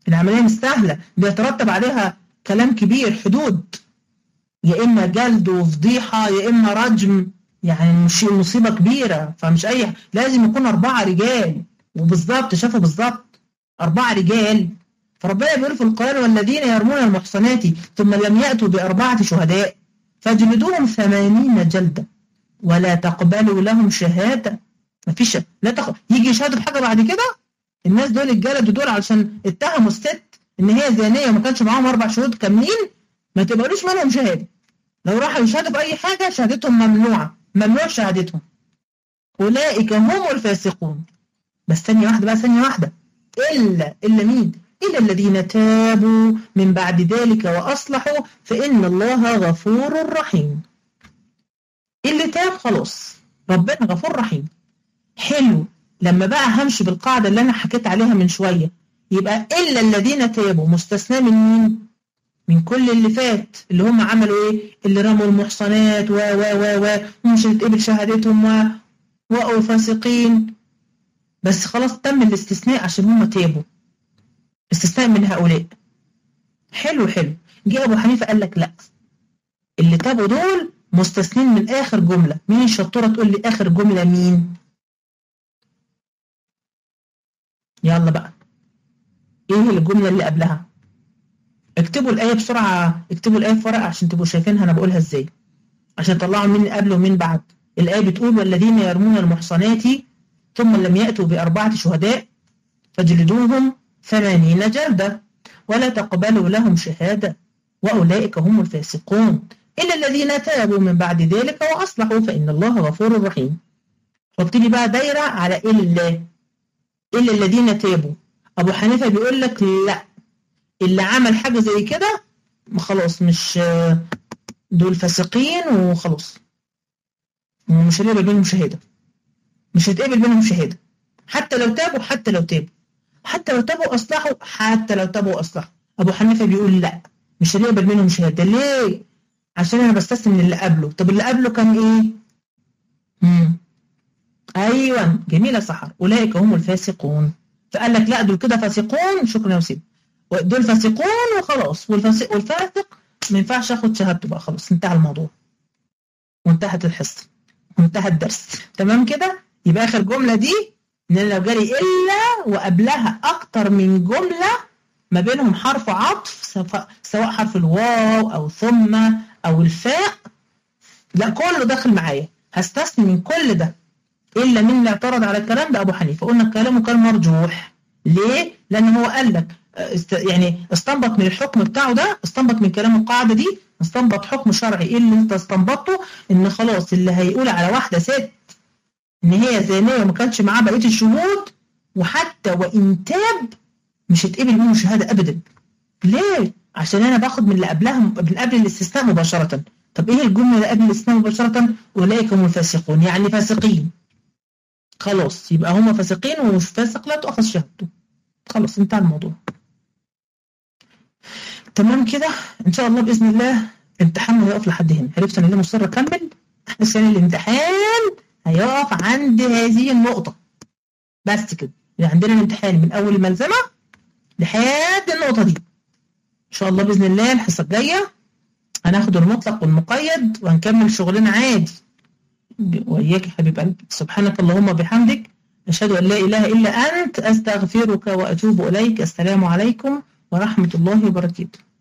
العملية مش سهلة، بيترتب عليها كلام كبير، حدود، يا إما جلد وفضيحة يا إما رجم، يعني مش مصيبة كبيرة. فمش أي لازم يكون 4 رجال، وبالظبط شافوا بالظبط 4 رجال. فربنا بيقول في القرآن والذين يرمون المحصنات ثم لم يأتوا ب4 شهداء فاجلدوهم 80 جلدة ولا تقبلوا لهم شهادة. مفيش يجي يشهدوا بحاجة بعد كده. الناس دول الجلد دول علشان اتهموا الست ان هي زانية وما كانش معاهم 4 شهود كاملين، ما تقبلوش منهم شهادة. لو راحوا يشهدوا بأي حاجة شهادتهم ممنوعة، ممنوع شهادتهم. أولئك هم الفاسقون. بس ثانية واحدة بقى، ثانية واحدة. إلا مين؟ إلا الذين تابوا من بعد ذلك وأصلحوا فإن الله غفور رحيم. اللي تاب خلاص، ربنا غفور رحيم. حلو. لما بقى همشي بالقاعدة اللي أنا حكيت عليها من شوية، يبقى إلا الذين تابوا مستثنى من مين؟ من كل اللي فات، اللي هم عملوا إيه؟ اللي رموا المحصنات ومش هتقبل شهادتهم وقوا فاسقين. بس خلاص تم الاستثناء عشان هم تابوا، استثناء من هؤلاء. حلو. جه أبو حنيفة قال لك لا، اللي تابوا دول مستثنين من آخر جملة. مين الشطورة تقول لي آخر جملة مين؟ يلا بقى، ايه الجملة اللي قبلها؟ اكتبوا الآية بسرعة، اكتبوا الآية في ورقة عشان تبقوا شايفينها أنا بقولها ازاي، عشان تطلعوا مين قبل ومين بعد. الآية بتقول والذين يرمون المحصنات ثم لم يأتوا ب4 شهداء فاجلدوهم 80 جلدة ولا تقبلوا لهم شهادة وأولئك هم الفاسقون إلا الذين تابوا من بعد ذلك وأصلحوا فإن الله غفور رحيم. حط لي بقى دايرة على إلا الذين تابوا. أبو حنيفة بيقول لك لا، اللي عمل حاجة زي كده خلاص مش دول فاسقين وخلاص، ومش هنقبل منهم شهادة، مش هتقبل منهم شهادة حتى لو تابوا، حتى لو تابوا أصلحوا. أبو حنيفة بيقول لا، مش هنقبل منهم شهادة. ليه؟ عشان أنا بستثني من اللي قبله. طب اللي قبله كان إيه؟ أيوة جميلة سحر، أولئك هم الفاسقون. فقال لك لا، دول كده فاسقون، شكرا يا وسيم، دول فاسقون وخلاص، والفاسق ما ينفعش اخد شهادته بقى، خلاص انتهى الموضوع وانتهت الحصة وانتهى الدرس. تمام كده؟ يبقى آخر جملة دي إن لو جالي إلا وقبلها أكتر من جملة ما بينهم حرف عطف، سواء حرف الواو أو ثم أو الفاء، لا كله داخل معايا، هستثني من كل ده إلا من اللي اعترض على الكلام ده أبو حنيفة. قلنا كلامه كان مرجوح. ليه؟ لأن هو قال لك يعني استنبط من الحكم بتاعه ده، استنبط من كلام القاعدة دي، استنبط حكم شرعي. إيه اللي انت استنبطه؟ إن خلاص اللي هيقول على واحدة ست إن هي زانية وما كانش معاه بقية الشهود وحتى وإن تاب مش هتقبل منه شهادة أبدا. ليه؟ عشان أنا باخد من اللي قبلها، من قبل الاستثناء مباشرة. طب إيه الجملة اللي قبل الاستثناء مباشرة؟ أولئك هم الفاسقون، يعني فاسقين. خلاص يبقى هم فاسقين ومش فاسق لا تؤخذ شهادته. خلاص انتهى الموضوع. تمام كده؟ إن شاء الله بإذن الله امتحاننا هيقف لحد هنا. عرفت أنا ليه مصر أكمل؟ عشان الامتحان هيقف عند هذه النقطة بس كده. يعني عندنا الامتحان من أول الملزمة لحد النقطة دي. إن شاء الله بإذن الله الحصة الجاية هناخد المطلق والمقيد وهنكمل شغلنا عادي. وإياك يا حبيب قلبي. سبحانك اللهم وبحمدك أشهد أن لا إله إلا أنت أستغفرك وأتوب إليك. السلام عليكم ورحمة الله وبركاته.